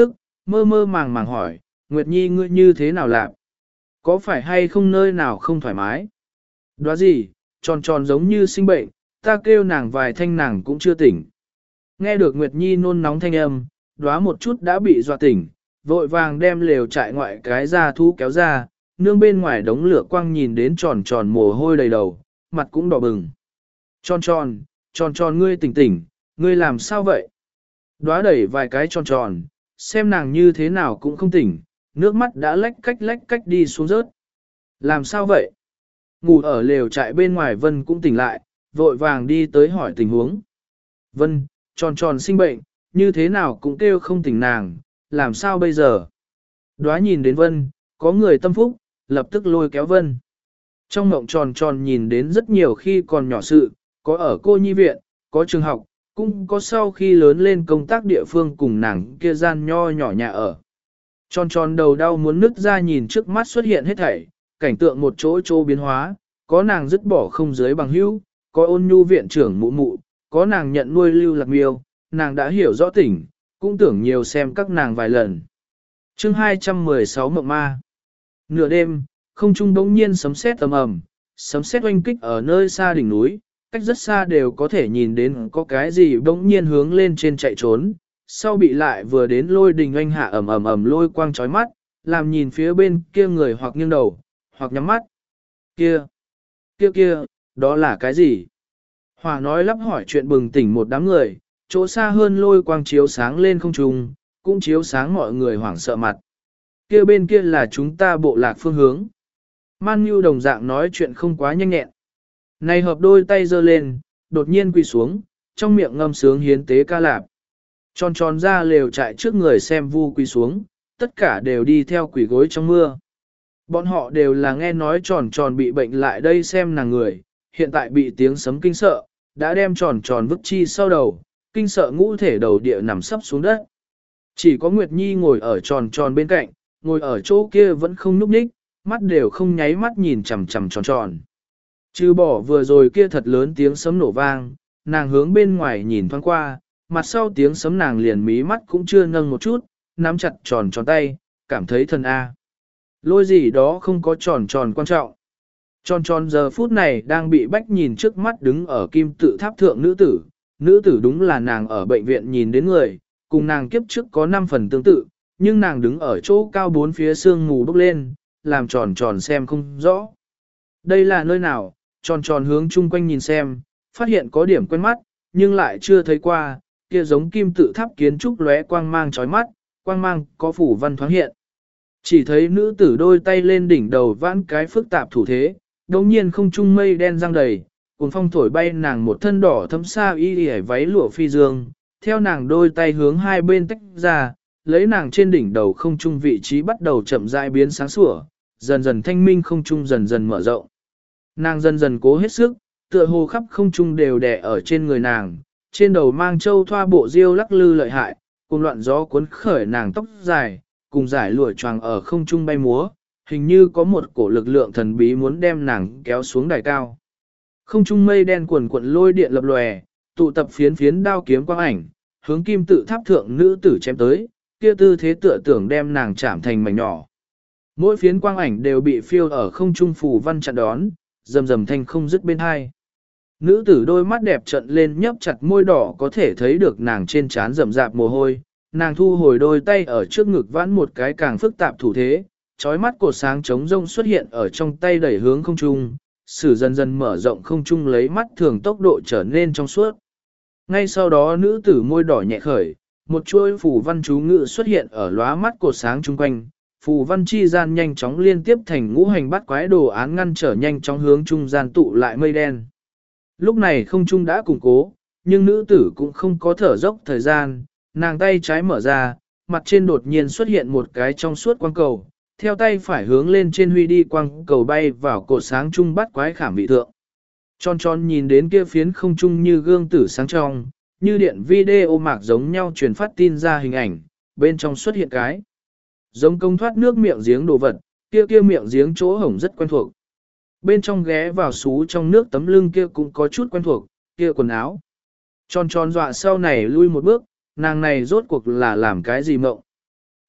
mơ mơ màng màng hỏi, Nguyệt Nhi ngươi như thế nào làm? Có phải hay không nơi nào không thoải mái? Đoá gì, tròn tròn giống như sinh bệnh, ta kêu nàng vài thanh nàng cũng chưa tỉnh. Nghe được Nguyệt Nhi nôn nóng thanh âm, đoá một chút đã bị dọa tỉnh, vội vàng đem lều trại ngoại cái ra thú kéo ra, nương bên ngoài đống lửa quang nhìn đến tròn tròn mồ hôi đầy đầu, mặt cũng đỏ bừng. Tròn tròn, tròn tròn ngươi tỉnh tỉnh, ngươi làm sao vậy? Đoá đẩy vài cái tròn tròn, xem nàng như thế nào cũng không tỉnh, nước mắt đã lách cách lách cách đi xuống rớt. Làm sao vậy? Ngủ ở lều trại bên ngoài Vân cũng tỉnh lại, vội vàng đi tới hỏi tình huống. Vân, tròn tròn sinh bệnh, như thế nào cũng kêu không tỉnh nàng, làm sao bây giờ? Đoá nhìn đến Vân, có người tâm phúc, lập tức lôi kéo Vân. Trong mộng tròn tròn nhìn đến rất nhiều khi còn nhỏ sự, có ở cô nhi viện, có trường học, cũng có sau khi lớn lên công tác địa phương cùng nàng kia gian nho nhỏ nhà ở. Tròn tròn đầu đau muốn nứt ra nhìn trước mắt xuất hiện hết thảy, cảnh tượng một chỗ chỗ biến hóa, có nàng dứt bỏ không giới bằng hữu, có ôn nhu viện trưởng mụ mụ, có nàng nhận nuôi lưu lạc miêu, nàng đã hiểu rõ tỉnh, cũng tưởng nhiều xem các nàng vài lần. chương hai trăm mười sáu Mộng Ma. Nửa đêm, không trung bỗng nhiên sấm sét ầm ầm, sấm sét oanh kích ở nơi xa đỉnh núi, cách rất xa đều có thể nhìn đến có cái gì bỗng nhiên hướng lên trên chạy trốn, sau bị lại vừa đến lôi đình oanh hạ ầm ầm ầm lôi quang chói mắt, làm nhìn phía bên kia người hoặc nghiêng đầu, hoặc nhắm mắt. Kia, kia kia, đó là cái gì? Hòa nói lắp hỏi chuyện bừng tỉnh một đám người, chỗ xa hơn lôi quang chiếu sáng lên không trung, cũng chiếu sáng mọi người hoảng sợ mặt. Kia bên kia là chúng ta bộ lạc phương hướng. Man Nhu đồng dạng nói chuyện không quá nhanh nhẹn. Này hợp đôi tay giơ lên, đột nhiên quỳ xuống, trong miệng ngâm sướng hiến tế ca lạp. Tròn tròn ra lều trại trước người xem vu quỳ xuống, tất cả đều đi theo quỳ gối trong mưa. Bọn họ đều là nghe nói tròn tròn bị bệnh lại đây xem nàng người, hiện tại bị tiếng sấm kinh sợ, đã đem tròn tròn vứt chi sau đầu, kinh sợ ngũ thể đầu địa nằm sấp xuống đất. Chỉ có Nguyệt Nhi ngồi ở tròn tròn bên cạnh, ngồi ở chỗ kia vẫn không nhúc nhích, mắt đều không nháy mắt nhìn chằm chằm tròn tròn. Trừ bỏ vừa rồi kia thật lớn tiếng sấm nổ vang, nàng hướng bên ngoài nhìn thoáng qua, mặt sau tiếng sấm nàng liền mí mắt cũng chưa nâng một chút, nắm chặt tròn tròn tay, cảm thấy thân A. Lôi gì đó không có tròn tròn quan trọng. Tròn tròn giờ phút này đang bị bách nhìn trước mắt đứng ở kim tự tháp thượng nữ tử, nữ tử đúng là nàng ở bệnh viện nhìn đến người, cùng nàng kiếp trước có năm phần tương tự, nhưng nàng đứng ở chỗ cao bốn phía sương mù bốc lên, làm tròn tròn xem không rõ. Đây là nơi nào? Tròn tròn hướng chung quanh nhìn xem, phát hiện có điểm quen mắt, nhưng lại chưa thấy qua, kia giống kim tự tháp kiến trúc lóe quang mang chói mắt, quang mang có phủ văn thoáng hiện. Chỉ thấy nữ tử đôi tay lên đỉnh đầu vãn cái phức tạp thủ thế, đồng nhiên không trung mây đen giăng đầy, cuốn phong thổi bay nàng một thân đỏ thấm sa y y váy lụa phi dương, theo nàng đôi tay hướng hai bên tách ra, lấy nàng trên đỉnh đầu không trung vị trí bắt đầu chậm rãi biến sáng sủa, dần dần thanh minh không trung dần dần mở rộng. Nàng dần dần cố hết sức, tựa hồ khắp không trung đều đè ở trên người nàng, trên đầu mang châu thoa bộ diêu lắc lư lợi hại, cùng loạn gió cuốn khởi nàng tóc dài, cùng giải lụa choàng ở không trung bay múa, hình như có một cổ lực lượng thần bí muốn đem nàng kéo xuống đài cao. Không trung mây đen cuồn cuộn lôi điện lập lòe, tụ tập phiến phiến đao kiếm quang ảnh, hướng kim tự tháp thượng nữ tử chém tới, kia tư thế tựa tưởng đem nàng chạm thành mảnh nhỏ. Mỗi phiến quang ảnh đều bị phiêu ở không trung phù văn chặn đón, rầm rầm thanh không dứt bên hai. Nữ tử đôi mắt đẹp trợn lên nhấp chặt môi đỏ có thể thấy được nàng trên trán rầm rạp mồ hôi, nàng thu hồi đôi tay ở trước ngực vãn một cái càng phức tạp thủ thế, chói mắt cột sáng trống rông xuất hiện ở trong tay đẩy hướng không trung, sử dần dần mở rộng không trung lấy mắt thường tốc độ trở nên trong suốt. Ngay sau đó nữ tử môi đỏ nhẹ khởi, một chuỗi phù văn chú ngữ xuất hiện ở lóa mắt cột sáng chung quanh, phù văn chi gian nhanh chóng liên tiếp thành ngũ hành bát quái đồ án ngăn trở nhanh chóng hướng trung gian tụ lại mây đen. Lúc này không trung đã củng cố, nhưng nữ tử cũng không có thở dốc thời gian, nàng tay trái mở ra, mặt trên đột nhiên xuất hiện một cái trong suốt quang cầu, theo tay phải hướng lên trên huy đi quang cầu bay vào cột sáng trung bát quái khảm vị thượng. Tròn tròn nhìn đến kia phiến không trung như gương tử sáng trong, như điện video mạc giống nhau truyền phát tin ra hình ảnh, bên trong xuất hiện cái giống công thoát nước miệng giếng đồ vật, kia kia miệng giếng chỗ hổng rất quen thuộc. Bên trong ghé vào xú trong nước tấm lưng kia cũng có chút quen thuộc, kia quần áo. Tròn tròn dọa sau này lui một bước, nàng này rốt cuộc là làm cái gì mộng.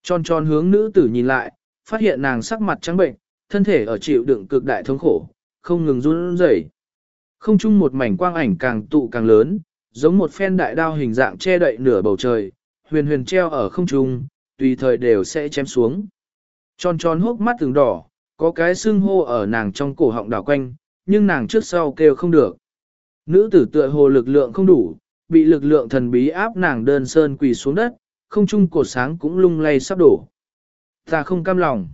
Tròn tròn hướng nữ tử nhìn lại, phát hiện nàng sắc mặt trắng bệnh, thân thể ở chịu đựng cực đại thống khổ, không ngừng run rẩy. Không chung một mảnh quang ảnh càng tụ càng lớn, giống một phen đại đao hình dạng che đậy nửa bầu trời, huyền huyền treo ở không trung, tùy thời đều sẽ chém xuống. Tròn tròn hốc mắt từng đỏ, có cái xương hô ở nàng trong cổ họng đảo quanh, nhưng nàng trước sau kêu không được. Nữ tử tựa hồ lực lượng không đủ, bị lực lượng thần bí áp nàng đơn sơn quỳ xuống đất, không trung cột sáng cũng lung lay sắp đổ. Ta không cam lòng.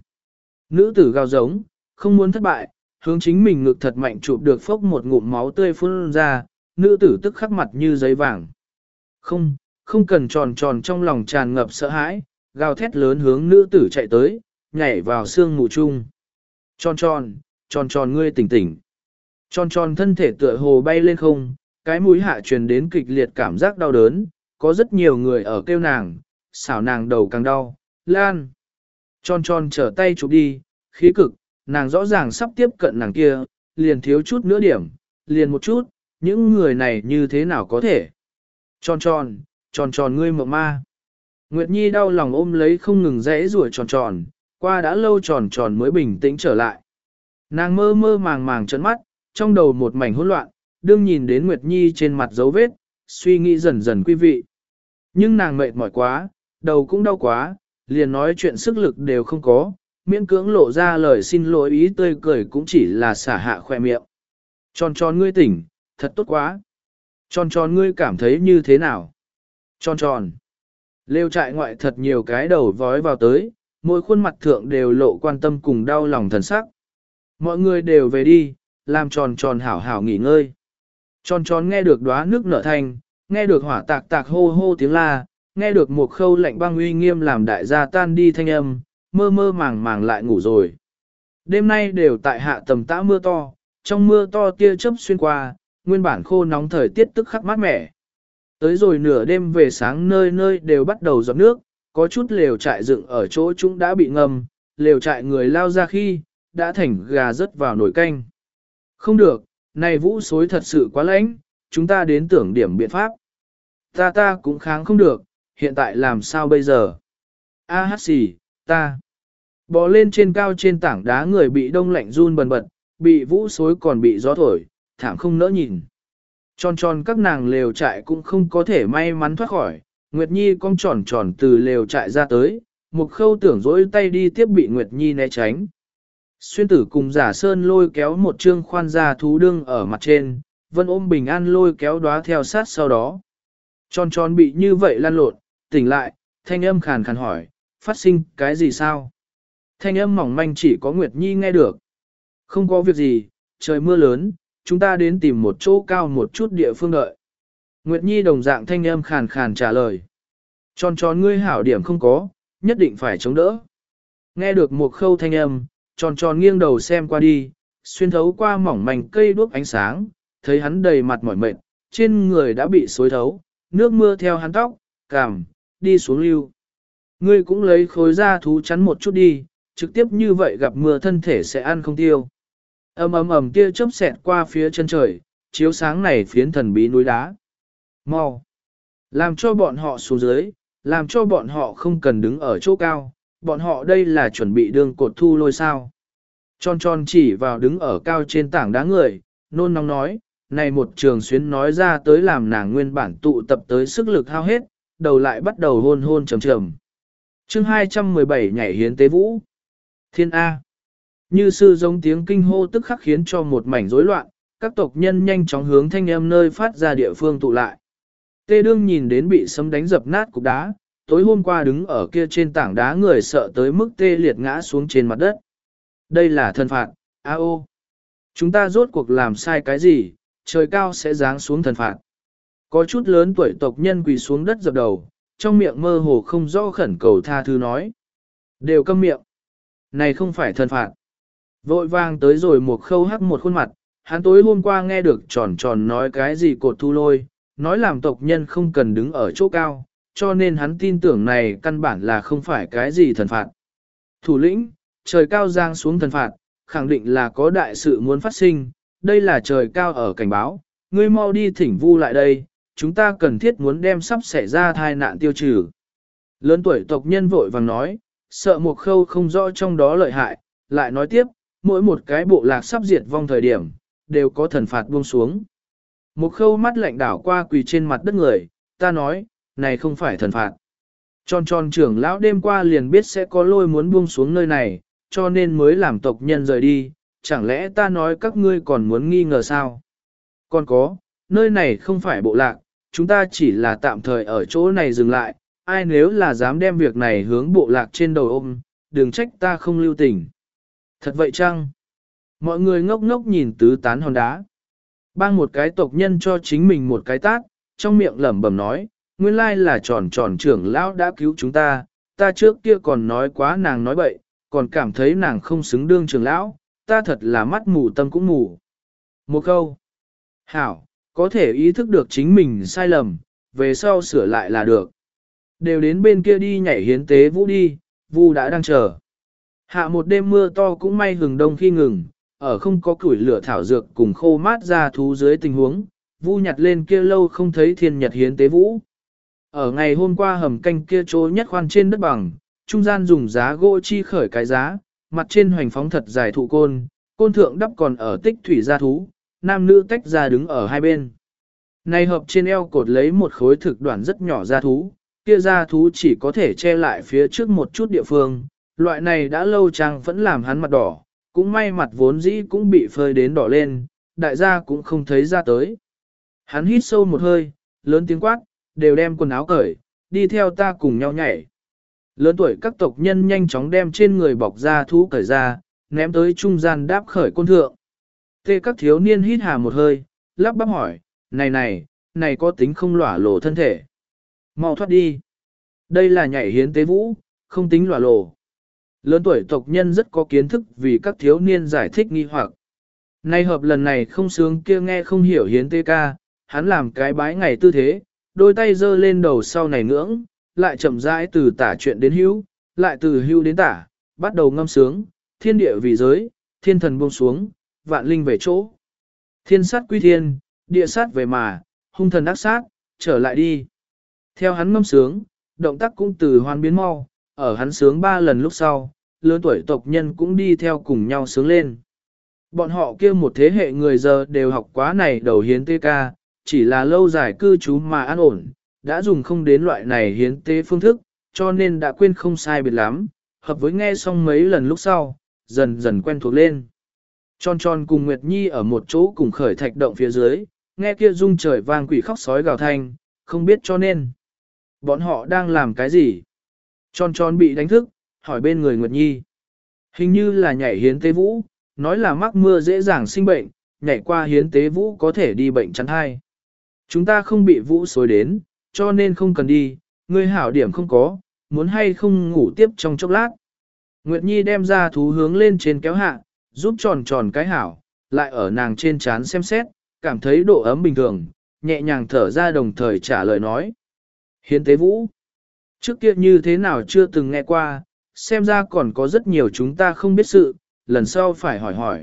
Nữ tử gào giống, không muốn thất bại, hướng chính mình ngực thật mạnh chụp được phốc một ngụm máu tươi phun ra, nữ tử tức khắc mặt như giấy vàng. Không, không cần tròn tròn trong lòng tràn ngập sợ hãi, gào thét lớn hướng nữ tử chạy tới, nhảy vào xương mù chung. Tròn tròn, tròn tròn ngươi tỉnh tỉnh. Tròn tròn thân thể tựa hồ bay lên không, cái mũi hạ truyền đến kịch liệt cảm giác đau đớn, có rất nhiều người ở kêu nàng, xảo nàng đầu càng đau, lan. Tròn tròn trở tay chụp đi, khí cực, nàng rõ ràng sắp tiếp cận nàng kia, liền thiếu chút nữa điểm, liền một chút, những người này như thế nào có thể. Tròn tròn, tròn tròn ngươi mộng ma. Nguyệt Nhi đau lòng ôm lấy không ngừng rẽ rủa tròn tròn, qua đã lâu tròn tròn mới bình tĩnh trở lại. Nàng mơ mơ màng màng trấn mắt, trong đầu một mảnh hỗn loạn, đương nhìn đến Nguyệt Nhi trên mặt dấu vết, suy nghĩ dần dần quý vị. Nhưng nàng mệt mỏi quá, đầu cũng đau quá, liền nói chuyện sức lực đều không có, miễn cưỡng lộ ra lời xin lỗi ý tươi cười cũng chỉ là xả hạ khoe miệng. Tròn tròn ngươi tỉnh, thật tốt quá. Tròn tròn ngươi cảm thấy như thế nào? Tròn tròn. Lêu trại ngoại thật nhiều cái đầu vói vào tới, mỗi khuôn mặt thượng đều lộ quan tâm cùng đau lòng thần sắc. Mọi người đều về đi, làm tròn tròn hảo hảo nghỉ ngơi. Tròn tròn nghe được đóa nước nở thanh, nghe được hỏa tạc tạc hô hô tiếng la, nghe được một khâu lạnh băng uy nghiêm làm đại gia tan đi thanh âm, mơ mơ màng màng lại ngủ rồi. Đêm nay đều tại hạ tầm tã mưa to, trong mưa to tia chớp xuyên qua, nguyên bản khô nóng thời tiết tức khắc mát mẻ. Tới rồi nửa đêm về sáng nơi nơi đều bắt đầu giọt nước, có chút lều trại dựng ở chỗ chúng đã bị ngâm, lều trại người lao ra khi, đã thành gà rớt vào nồi canh. Không được, này vũ xối thật sự quá lạnh, chúng ta đến tưởng điểm biện pháp. Ta ta cũng kháng không được, hiện tại làm sao bây giờ? A hát xì, ta. Bò lên trên cao trên tảng đá người bị đông lạnh run bần bật, bị vũ xối còn bị gió thổi, thảm không nỡ nhìn. Tròn tròn các nàng lều trại cũng không có thể may mắn thoát khỏi, Nguyệt Nhi cong tròn tròn từ lều trại ra tới, một khâu tưởng dỗi tay đi tiếp bị Nguyệt Nhi né tránh. Xuyên tử cùng giả sơn lôi kéo một trương khoan ra thú đương ở mặt trên, vân ôm bình an lôi kéo đóa theo sát sau đó. Tròn tròn bị như vậy lăn lộn, tỉnh lại, thanh âm khàn khàn hỏi, phát sinh cái gì sao? Thanh âm mỏng manh chỉ có Nguyệt Nhi nghe được. Không có việc gì, trời mưa lớn, chúng ta đến tìm một chỗ cao một chút địa phương đợi. Nguyệt Nhi đồng dạng thanh âm khàn khàn trả lời. Tròn tròn ngươi hảo điểm không có, nhất định phải chống đỡ. Nghe được một khâu thanh âm, tròn tròn nghiêng đầu xem qua đi, xuyên thấu qua mỏng manh cây đuốc ánh sáng, thấy hắn đầy mặt mỏi mệt, trên người đã bị xối thấu, nước mưa theo hắn tóc, cằm, đi xuống lưu. Ngươi cũng lấy khối da thú chắn một chút đi, trực tiếp như vậy gặp mưa thân thể sẽ ăn không tiêu. Ầm ầm ầm tia chớp xẹt qua phía chân trời, chiếu sáng này phiến thần bí núi đá. Mau, làm cho bọn họ xuống dưới, làm cho bọn họ không cần đứng ở chỗ cao, bọn họ đây là chuẩn bị đường cột thu lôi sao. Tròn tròn chỉ vào đứng ở cao trên tảng đá người, nôn nóng nói, này một trường xuyến nói ra tới làm nàng nguyên bản tụ tập tới sức lực hao hết, đầu lại bắt đầu hôn hôn trầm trầm. Chương hai trăm mười bảy nhảy hiến tế vũ. Thiên A. Như sư giống tiếng kinh hô tức khắc khiến cho một mảnh rối loạn, các tộc nhân nhanh chóng hướng thanh âm nơi phát ra địa phương tụ lại. Tê đương nhìn đến bị sấm đánh dập nát cục đá, tối hôm qua đứng ở kia trên tảng đá người sợ tới mức tê liệt ngã xuống trên mặt đất. Đây là thần phạt, a ô. Chúng ta rốt cuộc làm sai cái gì, trời cao sẽ giáng xuống thần phạt. Có chút lớn tuổi tộc nhân quỳ xuống đất dập đầu, trong miệng mơ hồ không rõ khẩn cầu tha thứ nói. Đều câm miệng. Này không phải thần phạt. Vội vàng tới rồi một khâu hắc một khuôn mặt, hắn tối hôm qua nghe được tròn tròn nói cái gì cột thu lôi, nói làm tộc nhân không cần đứng ở chỗ cao, cho nên hắn tin tưởng này căn bản là không phải cái gì thần phạt. Thủ lĩnh, trời cao giang xuống thần phạt, khẳng định là có đại sự muốn phát sinh, đây là trời cao ở cảnh báo, ngươi mau đi thỉnh vu lại đây, chúng ta cần thiết muốn đem sắp xảy ra tai nạn tiêu trừ. Lớn tuổi tộc nhân vội vàng nói, sợ một khâu không rõ trong đó lợi hại, lại nói tiếp, mỗi một cái bộ lạc sắp diệt vong thời điểm, đều có thần phạt buông xuống. Một khâu mắt lạnh đảo qua quỳ trên mặt đất người, ta nói, này không phải thần phạt. Tròn tròn trưởng lão đêm qua liền biết sẽ có lôi muốn buông xuống nơi này, cho nên mới làm tộc nhân rời đi, chẳng lẽ ta nói các ngươi còn muốn nghi ngờ sao? Còn có, nơi này không phải bộ lạc, chúng ta chỉ là tạm thời ở chỗ này dừng lại, ai nếu là dám đem việc này hướng bộ lạc trên đầu ôm, đừng trách ta không lưu tình. Thật vậy chăng? Mọi người ngốc ngốc nhìn tứ tán hòn đá. Bang một cái tộc nhân cho chính mình một cái tát, trong miệng lẩm bẩm nói, nguyên lai là tròn tròn trưởng lão đã cứu chúng ta, ta trước kia còn nói quá nàng nói bậy, còn cảm thấy nàng không xứng đương trưởng lão, ta thật là mắt mù tâm cũng mù. Một câu. Hảo, có thể ý thức được chính mình sai lầm, về sau sửa lại là được. Đều đến bên kia đi nhảy hiến tế vũ đi, Vu đã đang chờ. Hạ một đêm mưa to cũng may hừng đông khi ngừng, ở không có củi lửa thảo dược cùng khô mát ra thú dưới tình huống, Vu nhặt lên kia lâu không thấy thiên nhật hiến tế vũ. Ở ngày hôm qua hầm canh kia chỗ nhất khoan trên đất bằng, trung gian dùng giá gỗ chi khởi cái giá, mặt trên hoành phóng thật dài thụ côn, côn thượng đắp còn ở tích thủy gia thú, nam nữ tách ra đứng ở hai bên. Này hợp trên eo cột lấy một khối thực đoạn rất nhỏ gia thú, kia gia thú chỉ có thể che lại phía trước một chút địa phương, loại này đã lâu trang vẫn làm hắn mặt đỏ, cũng may mặt vốn dĩ cũng bị phơi đến đỏ lên, đại gia cũng không thấy ra tới. Hắn hít sâu một hơi, lớn tiếng quát, đều đem quần áo cởi, đi theo ta cùng nhau nhảy. Lớn tuổi các tộc nhân nhanh chóng đem trên người bọc ra thú cởi ra, ném tới trung gian đáp khởi côn thượng. Tê các thiếu niên hít hà một hơi, lắp bắp hỏi, này này, này có tính không lỏa lộ thân thể. Mau thoát đi. Đây là nhảy hiến tế vũ, không tính lỏa lộ. Lớn tuổi tộc nhân rất có kiến thức vì các thiếu niên giải thích nghi hoặc. Nay hợp lần này không sướng kia nghe không hiểu hiến tế ca, hắn làm cái bái ngày tư thế, đôi tay giơ lên đầu sau này ngưỡng, lại chậm rãi từ tả chuyện đến hữu, lại từ hữu đến tả, bắt đầu ngâm sướng, thiên địa vì giới, thiên thần buông xuống, vạn linh về chỗ. Thiên sát quy thiên, địa sát về mà, hung thần ác sát, trở lại đi. Theo hắn ngâm sướng, động tác cũng từ hoan biến mau, ở hắn sướng ba lần lúc sau, lớn tuổi tộc nhân cũng đi theo cùng nhau sướng lên. Bọn họ kia một thế hệ người giờ đều học quá này đầu hiến tế ca, chỉ là lâu dài cư trú mà an ổn, đã dùng không đến loại này hiến tế phương thức, cho nên đã quên không sai biệt lắm, hợp với nghe xong mấy lần lúc sau, dần dần quen thuộc lên. Tròn tròn cùng Nguyệt Nhi ở một chỗ cùng khởi thạch động phía dưới, nghe kia rung trời vang quỷ khóc sói gào thanh, không biết cho nên. Bọn họ đang làm cái gì? Tròn tròn bị đánh thức, hỏi bên người Nguyệt Nhi. Hình như là nhảy hiến tế vũ, nói là mắc mưa dễ dàng sinh bệnh, nhảy qua hiến tế vũ có thể đi bệnh chắn hai. Chúng ta không bị vũ xối đến, cho nên không cần đi, ngươi hảo điểm không có, muốn hay không ngủ tiếp trong chốc lát. Nguyệt Nhi đem ra thú hướng lên trên kéo hạ, giúp tròn tròn cái hảo, lại ở nàng trên chán xem xét, cảm thấy độ ấm bình thường, nhẹ nhàng thở ra đồng thời trả lời nói. Hiến tế vũ, trước kia như thế nào chưa từng nghe qua, xem ra còn có rất nhiều chúng ta không biết sự, lần sau phải hỏi hỏi.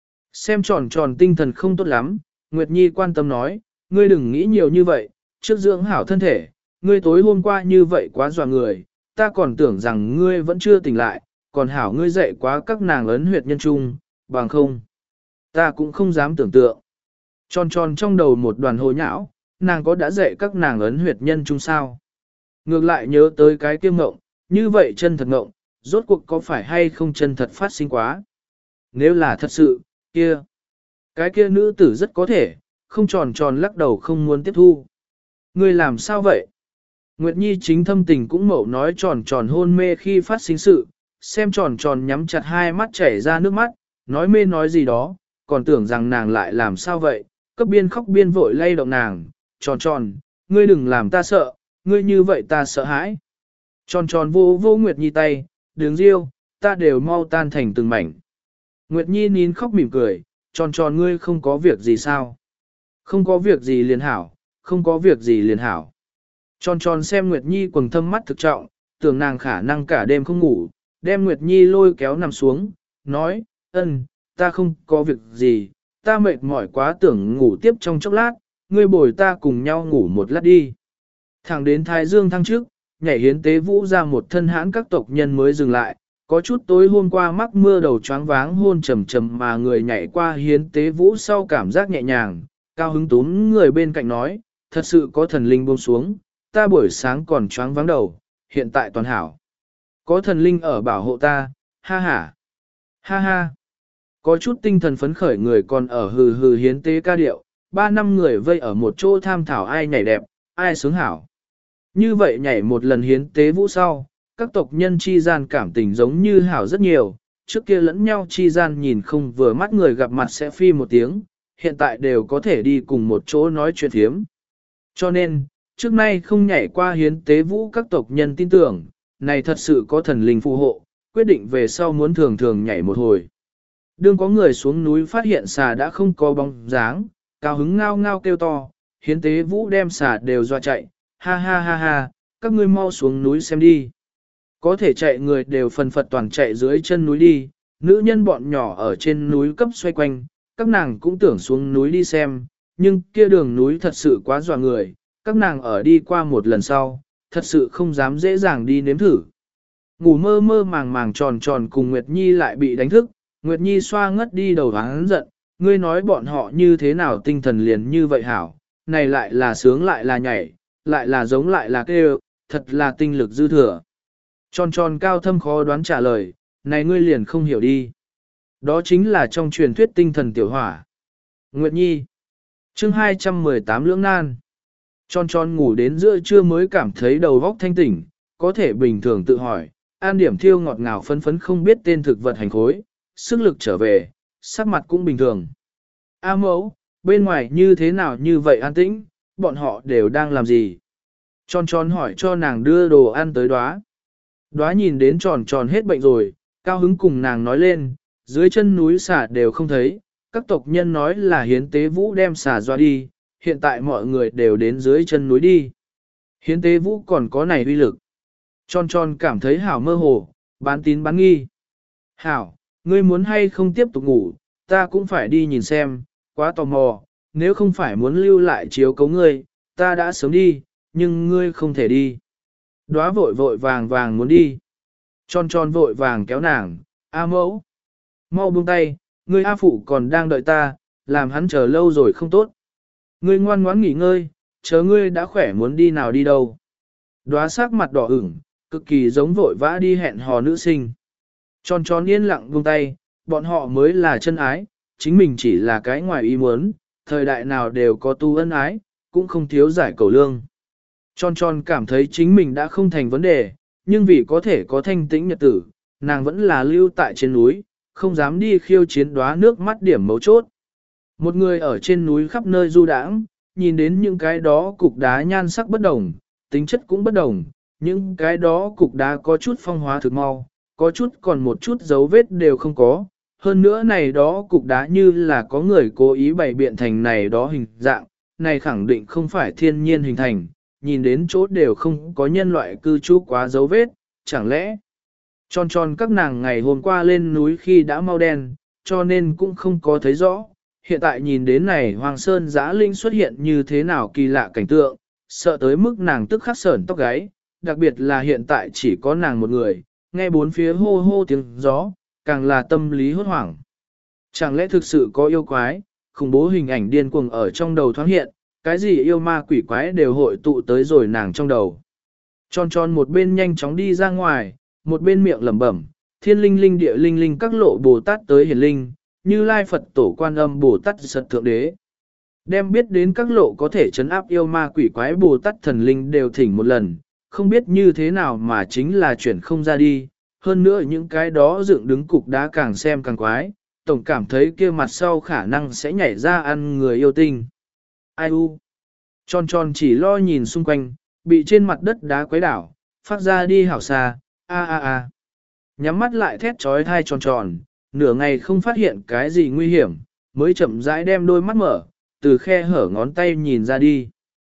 Xem tròn tròn tinh thần không tốt lắm, Nguyệt Nhi quan tâm nói, ngươi đừng nghĩ nhiều như vậy, trước dưỡng hảo thân thể, ngươi tối hôm qua như vậy quá dọa người, ta còn tưởng rằng ngươi vẫn chưa tỉnh lại, còn hảo ngươi dậy quá các nàng ấn huyệt nhân trung, bằng không. Ta cũng không dám tưởng tượng. Tròn tròn trong đầu một đoàn hồ nhão, nàng có đã dạy các nàng ấn huyệt nhân trung sao? Ngược lại nhớ tới cái kiêm ngộng, như vậy chân thật ngộng, rốt cuộc có phải hay không chân thật phát sinh quá? Nếu là thật sự, kia, cái kia nữ tử rất có thể, không tròn tròn lắc đầu không muốn tiếp thu. Ngươi làm sao vậy? Nguyệt Nhi chính thâm tình cũng mậu nói tròn tròn hôn mê khi phát sinh sự, xem tròn tròn nhắm chặt hai mắt chảy ra nước mắt, nói mê nói gì đó, còn tưởng rằng nàng lại làm sao vậy, cấp biên khóc biên vội lay động nàng, tròn tròn, ngươi đừng làm ta sợ, ngươi như vậy ta sợ hãi. Tròn tròn vô vô Nguyệt Nhi tay, đường riêu, ta đều mau tan thành từng mảnh. Nguyệt Nhi nín khóc mỉm cười, tròn tròn ngươi không có việc gì sao? Không có việc gì liền hảo, không có việc gì liền hảo. Tròn tròn xem Nguyệt Nhi quầng thâm mắt thực trọng, tưởng nàng khả năng cả đêm không ngủ, đem Nguyệt Nhi lôi kéo nằm xuống, nói, ân, ta không có việc gì, ta mệt mỏi quá tưởng ngủ tiếp trong chốc lát, ngươi bồi ta cùng nhau ngủ một lát đi. Thẳng đến Thái Dương thăng trước, nhảy hiến tế vũ ra một thân hãn các tộc nhân mới dừng lại, có chút tối hôm qua mắc mưa đầu choáng váng hôn trầm trầm mà người nhảy qua hiến tế vũ sau cảm giác nhẹ nhàng, cao hứng túm người bên cạnh nói, thật sự có thần linh buông xuống, ta buổi sáng còn choáng váng đầu, hiện tại toàn hảo. Có thần linh ở bảo hộ ta, ha ha, ha ha. Có chút tinh thần phấn khởi người còn ở hừ hừ hiến tế ca điệu, ba năm người vây ở một chỗ tham thảo ai nhảy đẹp, ai sướng hảo. Như vậy nhảy một lần hiến tế vũ sau, các tộc nhân chi gian cảm tình giống như hảo rất nhiều, trước kia lẫn nhau chi gian nhìn không vừa mắt người gặp mặt sẽ phi một tiếng, hiện tại đều có thể đi cùng một chỗ nói chuyện thiếm. Cho nên, trước nay không nhảy qua hiến tế vũ các tộc nhân tin tưởng, này thật sự có thần linh phù hộ, quyết định về sau muốn thường thường nhảy một hồi. Đương có người xuống núi phát hiện xà đã không có bóng dáng, cao hứng ngao ngao kêu to, hiến tế vũ đem xà đều dọa chạy, ha ha ha ha, các ngươi mau xuống núi xem đi. Có thể chạy người đều phần phật toàn chạy dưới chân núi đi, nữ nhân bọn nhỏ ở trên núi cấp xoay quanh, các nàng cũng tưởng xuống núi đi xem, nhưng kia đường núi thật sự quá dọa người, các nàng ở đi qua một lần sau, thật sự không dám dễ dàng đi nếm thử. Ngủ mơ mơ màng màng tròn tròn cùng Nguyệt Nhi lại bị đánh thức, Nguyệt Nhi xoa ngất đi đầu hắn giận, ngươi nói bọn họ như thế nào tinh thần liền như vậy hảo, này lại là sướng lại là nhảy, lại là giống lại là kêu, thật là tinh lực dư thừa. Tròn tròn cao thâm khó đoán trả lời, này ngươi liền không hiểu đi. Đó chính là trong truyền thuyết tinh thần tiểu hỏa. Nguyệt Nhi chương hai trăm mười tám lưỡng nan. Tròn tròn ngủ đến giữa trưa mới cảm thấy đầu óc thanh tỉnh, có thể bình thường tự hỏi, an điểm thiêu ngọt ngào phấn phấn không biết tên thực vật hành khối, sức lực trở về, sắc mặt cũng bình thường. A mẫu, bên ngoài như thế nào như vậy an tĩnh, bọn họ đều đang làm gì? Tròn tròn hỏi cho nàng đưa đồ ăn tới đóa. Đóa nhìn đến tròn tròn hết bệnh rồi, cao hứng cùng nàng nói lên, dưới chân núi xà đều không thấy, các tộc nhân nói là hiến tế vũ đem xà doa đi, hiện tại mọi người đều đến dưới chân núi đi. Hiến tế vũ còn có này uy lực. Tròn tròn cảm thấy hảo mơ hồ, bán tín bán nghi. Hảo, ngươi muốn hay không tiếp tục ngủ, ta cũng phải đi nhìn xem, quá tò mò, nếu không phải muốn lưu lại chiếu cấu ngươi, ta đã sớm đi, nhưng ngươi không thể đi. Đóa vội vội vàng vàng muốn đi. Tròn tròn vội vàng kéo nàng, A mẫu. Mau buông tay, ngươi A phụ còn đang đợi ta, làm hắn chờ lâu rồi không tốt. Ngươi ngoan ngoãn nghỉ ngơi, chờ ngươi đã khỏe muốn đi nào đi đâu. Đóa sắc mặt đỏ ửng, cực kỳ giống vội vã đi hẹn hò nữ sinh. Tròn tròn yên lặng buông tay, bọn họ mới là chân ái, chính mình chỉ là cái ngoài ý muốn, thời đại nào đều có tu ân ái, cũng không thiếu giải cầu lương. Tròn tròn cảm thấy chính mình đã không thành vấn đề, nhưng vì có thể có thanh tĩnh nhật tử, nàng vẫn là lưu tại trên núi, không dám đi khiêu chiến đóa nước mắt điểm mấu chốt. Một người ở trên núi khắp nơi du đãng, nhìn đến những cái đó cục đá nhan sắc bất đồng, tính chất cũng bất đồng, những cái đó cục đá có chút phong hóa thực mau, có chút còn một chút dấu vết đều không có. Hơn nữa này đó cục đá như là có người cố ý bày biện thành này đó hình dạng, này khẳng định không phải thiên nhiên hình thành, nhìn đến chỗ đều không có nhân loại cư trú quá dấu vết, chẳng lẽ tròn tròn các nàng ngày hôm qua lên núi khi đã mau đen, cho nên cũng không có thấy rõ. Hiện tại nhìn đến này Hoàng Sơn Giã Linh xuất hiện như thế nào kỳ lạ cảnh tượng, sợ tới mức nàng tức khắc sởn tóc gáy, đặc biệt là hiện tại chỉ có nàng một người, nghe bốn phía hô hô tiếng gió, càng là tâm lý hốt hoảng. Chẳng lẽ thực sự có yêu quái, khủng bố hình ảnh điên cuồng ở trong đầu thoáng hiện, cái gì yêu ma quỷ quái đều hội tụ tới rồi nàng trong đầu. Tròn tròn một bên nhanh chóng đi ra ngoài, một bên miệng lẩm bẩm, thiên linh linh địa linh linh các lộ Bồ Tát tới hiển linh, Như Lai Phật Tổ Quan Âm Bồ Tát Sật Thượng Đế. Đem biết đến các lộ có thể chấn áp yêu ma quỷ quái Bồ Tát thần linh đều thỉnh một lần, không biết như thế nào mà chính là chuyển không ra đi, hơn nữa những cái đó dựng đứng cục đá càng xem càng quái, tổng cảm thấy kia mặt sau khả năng sẽ nhảy ra ăn người yêu tinh. Ai u? Tròn tròn chỉ lo nhìn xung quanh, bị trên mặt đất đá quấy đảo, phát ra đi hảo xa, a a a. Nhắm mắt lại thét trói thai tròn tròn, nửa ngày không phát hiện cái gì nguy hiểm, mới chậm rãi đem đôi mắt mở, từ khe hở ngón tay nhìn ra đi.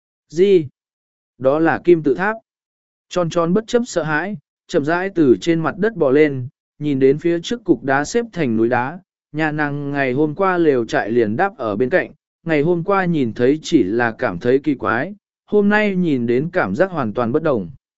Gì? Đó là kim tự tháp. Tròn tròn bất chấp sợ hãi, chậm rãi từ trên mặt đất bò lên, nhìn đến phía trước cục đá xếp thành núi đá, nhà nàng ngày hôm qua lều trại liền đáp ở bên cạnh, ngày hôm qua nhìn thấy chỉ là cảm thấy kỳ quái, hôm nay nhìn đến cảm giác hoàn toàn bất đồng.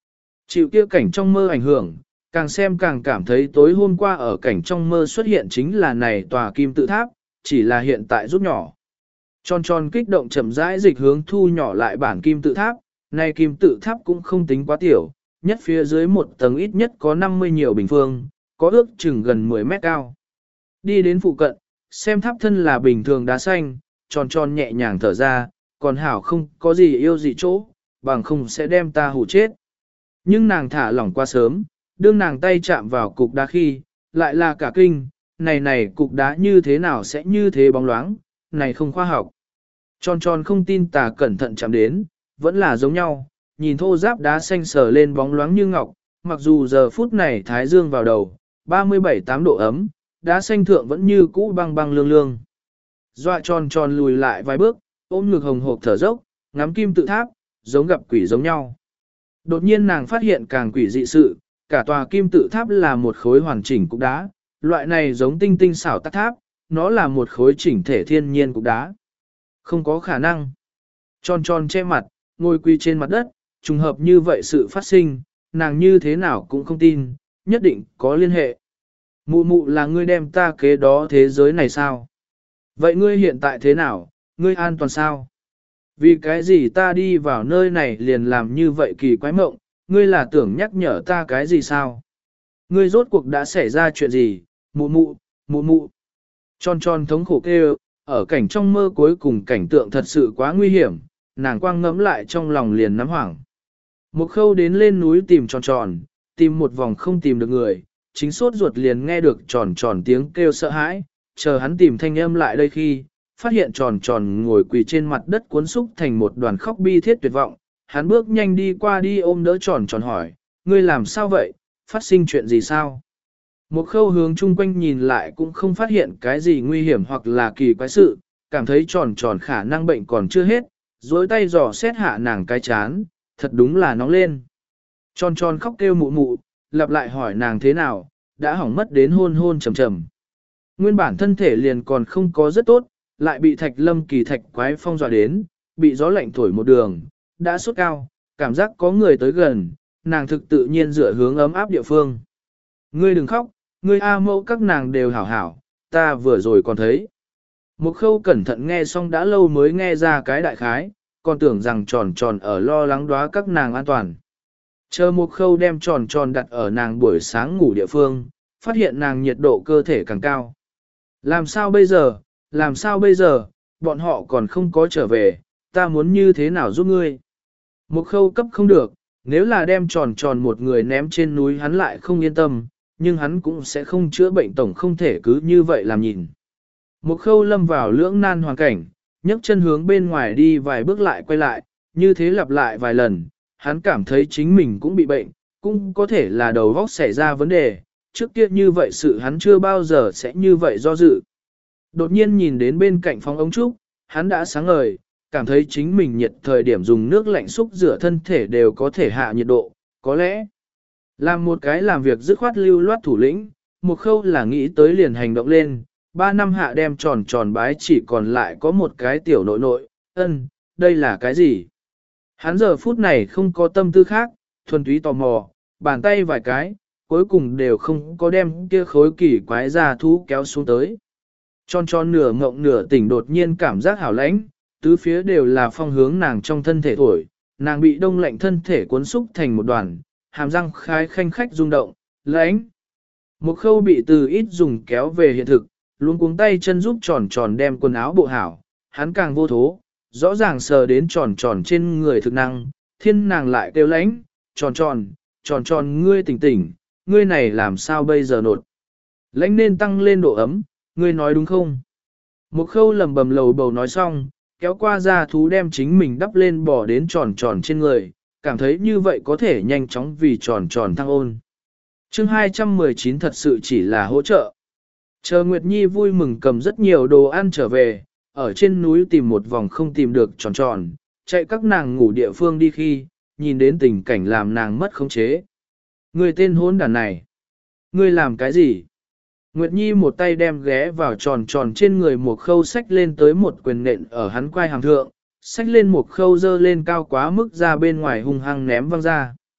Chịu kia cảnh trong mơ ảnh hưởng, càng xem càng cảm thấy tối hôm qua ở cảnh trong mơ xuất hiện chính là này tòa kim tự tháp, chỉ là hiện tại rút nhỏ. Tròn tròn kích động chậm rãi dịch hướng thu nhỏ lại bản kim tự tháp, này kim tự tháp cũng không tính quá tiểu, nhất phía dưới một tầng ít nhất có năm mươi nhiều bình phương, có ước chừng gần mười mét cao. Đi đến phụ cận, xem tháp thân là bình thường đá xanh, tròn tròn nhẹ nhàng thở ra, còn hảo không có gì yêu gì chỗ, bằng không sẽ đem ta hù chết. Nhưng nàng thả lỏng quá sớm, đương nàng tay chạm vào cục đá khi, lại là cả kinh, này này cục đá như thế nào sẽ như thế bóng loáng, này không khoa học. Tròn tròn không tin tà cẩn thận chạm đến, vẫn là giống nhau, nhìn thô giáp đá xanh sờ lên bóng loáng như ngọc, mặc dù giờ phút này thái dương vào đầu, ba mươi bảy tám độ ấm, đá xanh thượng vẫn như cũ băng băng lương lương. Dọa tròn tròn lùi lại vài bước, ôm ngực hồng hộc thở dốc, ngắm kim tự tháp, giống gặp quỷ giống nhau. Đột nhiên nàng phát hiện càng quỷ dị sự, cả tòa kim tự tháp là một khối hoàn chỉnh cục đá, loại này giống tinh tinh xảo tắc tháp, nó là một khối chỉnh thể thiên nhiên cục đá. Không có khả năng. Tròn tròn che mặt, ngồi quỳ trên mặt đất, trùng hợp như vậy sự phát sinh, nàng như thế nào cũng không tin, nhất định có liên hệ. Mụ mụ là ngươi đem ta kế đó thế giới này sao? Vậy ngươi hiện tại thế nào, ngươi an toàn sao? Vì cái gì ta đi vào nơi này liền làm như vậy kỳ quái mộng, ngươi là tưởng nhắc nhở ta cái gì sao? Ngươi rốt cuộc đã xảy ra chuyện gì, mụ mụ, mụ mụ. Tròn tròn thống khổ kêu, ở cảnh trong mơ cuối cùng cảnh tượng thật sự quá nguy hiểm, nàng quang ngẫm lại trong lòng liền nắm hoảng. Một khâu đến lên núi tìm tròn tròn, tìm một vòng không tìm được người, chính sốt ruột liền nghe được tròn tròn tiếng kêu sợ hãi, chờ hắn tìm thanh âm lại đây khi, phát hiện tròn tròn ngồi quỳ trên mặt đất cuốn xúc thành một đoàn khóc bi thiết tuyệt vọng, hắn bước nhanh đi qua đi ôm đỡ tròn tròn hỏi, ngươi làm sao vậy, phát sinh chuyện gì sao? Một khâu hướng chung quanh nhìn lại cũng không phát hiện cái gì nguy hiểm hoặc là kỳ quái sự, cảm thấy tròn tròn khả năng bệnh còn chưa hết, dối tay dò xét hạ nàng cái chán, thật đúng là nóng lên. Tròn tròn khóc kêu mụ mụ, lặp lại hỏi nàng thế nào, đã hỏng mất đến hôn hôn trầm trầm. Nguyên bản thân thể liền còn không có rất tốt, lại bị thạch lâm kỳ thạch quái phong dọa đến, bị gió lạnh thổi một đường, đã sốt cao, cảm giác có người tới gần, nàng thực tự nhiên dựa hướng ấm áp địa phương. Ngươi đừng khóc, ngươi A mẫu các nàng đều hảo hảo, ta vừa rồi còn thấy. Một khâu cẩn thận nghe xong đã lâu mới nghe ra cái đại khái, còn tưởng rằng tròn tròn ở lo lắng đoá các nàng an toàn. Chờ một khâu đem tròn tròn đặt ở nàng buổi sáng ngủ địa phương, phát hiện nàng nhiệt độ cơ thể càng cao. Làm sao bây giờ, làm sao bây giờ, bọn họ còn không có trở về, ta muốn như thế nào giúp ngươi. Một khâu cấp không được, nếu là đem tròn tròn một người ném trên núi hắn lại không yên tâm, nhưng hắn cũng sẽ không chữa bệnh tổng không thể cứ như vậy làm nhìn. Một khâu lâm vào lưỡng nan hoàn cảnh, nhấc chân hướng bên ngoài đi vài bước lại quay lại, như thế lặp lại vài lần, hắn cảm thấy chính mình cũng bị bệnh, cũng có thể là đầu óc xảy ra vấn đề, trước kia như vậy sự hắn chưa bao giờ sẽ như vậy do dự. Đột nhiên nhìn đến bên cạnh phòng ống trúc, hắn đã sáng ngời, cảm thấy chính mình nhiệt thời điểm dùng nước lạnh xúc rửa thân thể đều có thể hạ nhiệt độ, có lẽ làm một cái làm việc dứt khoát lưu loát thủ lĩnh, một khâu là nghĩ tới liền hành động lên, ba năm hạ đem tròn tròn bái chỉ còn lại có một cái tiểu nội nội, ân, đây là cái gì? Hắn giờ phút này không có tâm tư khác, thuần túy tò mò, bàn tay vài cái, cuối cùng đều không có đem kia khối kỳ quái ra thú kéo xuống tới. Tròn tròn nửa ngộng nửa tỉnh đột nhiên cảm giác hảo lãnh, tứ phía đều là phong hướng nàng trong thân thể thổi, nàng bị đông lạnh thân thể cuốn xúc thành một đoàn, hàm răng khai khanh khách rung động, lãnh. Một khâu bị từ ít dùng kéo về hiện thực, luôn cuống tay chân giúp tròn tròn đem quần áo bộ hảo, hắn càng vô thố, rõ ràng sờ đến tròn tròn trên người thực năng, thiên nàng lại kêu lãnh, tròn tròn, tròn tròn ngươi tỉnh tỉnh, ngươi này làm sao bây giờ nột. Lãnh nên tăng lên độ ấm, ngươi nói đúng không? Một khâu lầm bầm lầu bầu nói xong, kéo qua ra thú đem chính mình đắp lên bỏ đến tròn tròn trên người, cảm thấy như vậy có thể nhanh chóng vì tròn tròn thăng ôn. chương hai trăm mười chín thật sự chỉ là hỗ trợ. Chờ Nguyệt Nhi vui mừng cầm rất nhiều đồ ăn trở về, ở trên núi tìm một vòng không tìm được tròn tròn, chạy các nàng ngủ địa phương đi khi, nhìn đến tình cảnh làm nàng mất khống chế. Người tên hôn đàn này, ngươi làm cái gì? Nguyệt Nhi một tay đem ghé vào tròn tròn trên người một khâu sách lên tới một quyền nện ở hắn quai hàng thượng, sách lên một khâu dơ lên cao quá mức ra bên ngoài hung hăng ném văng ra.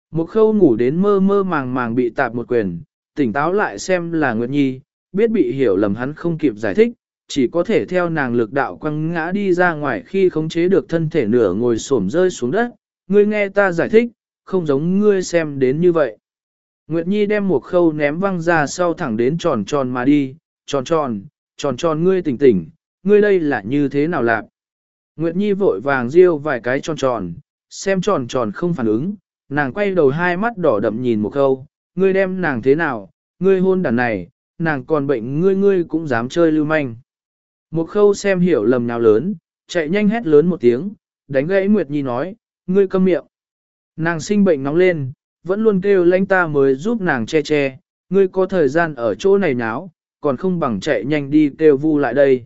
Một khâu ngủ đến mơ mơ màng màng bị tạp một quyền, tỉnh táo lại xem là Nguyệt Nhi, biết bị hiểu lầm hắn không kịp giải thích, chỉ có thể theo nàng lực đạo quăng ngã đi ra ngoài khi khống chế được thân thể nửa ngồi xổm rơi xuống đất. Ngươi nghe ta giải thích, không giống ngươi xem đến như vậy. Nguyệt Nhi đem một khâu ném văng ra sau thẳng đến tròn tròn mà đi, tròn tròn, tròn tròn ngươi tỉnh tỉnh, ngươi đây là như thế nào lạc. Nguyệt Nhi vội vàng riêu vài cái tròn tròn, xem tròn tròn không phản ứng, nàng quay đầu hai mắt đỏ đậm nhìn một khâu, ngươi đem nàng thế nào, ngươi hôn đàn này, nàng còn bệnh ngươi ngươi cũng dám chơi lưu manh. Một khâu xem hiểu lầm nào lớn, chạy nhanh hét lớn một tiếng, đánh gãy Nguyệt Nhi nói, ngươi câm miệng. Nàng sinh bệnh nóng lên, vẫn luôn kêu lãnh ta mới giúp nàng che che, ngươi có thời gian ở chỗ này náo, còn không bằng chạy nhanh đi kêu vu lại đây.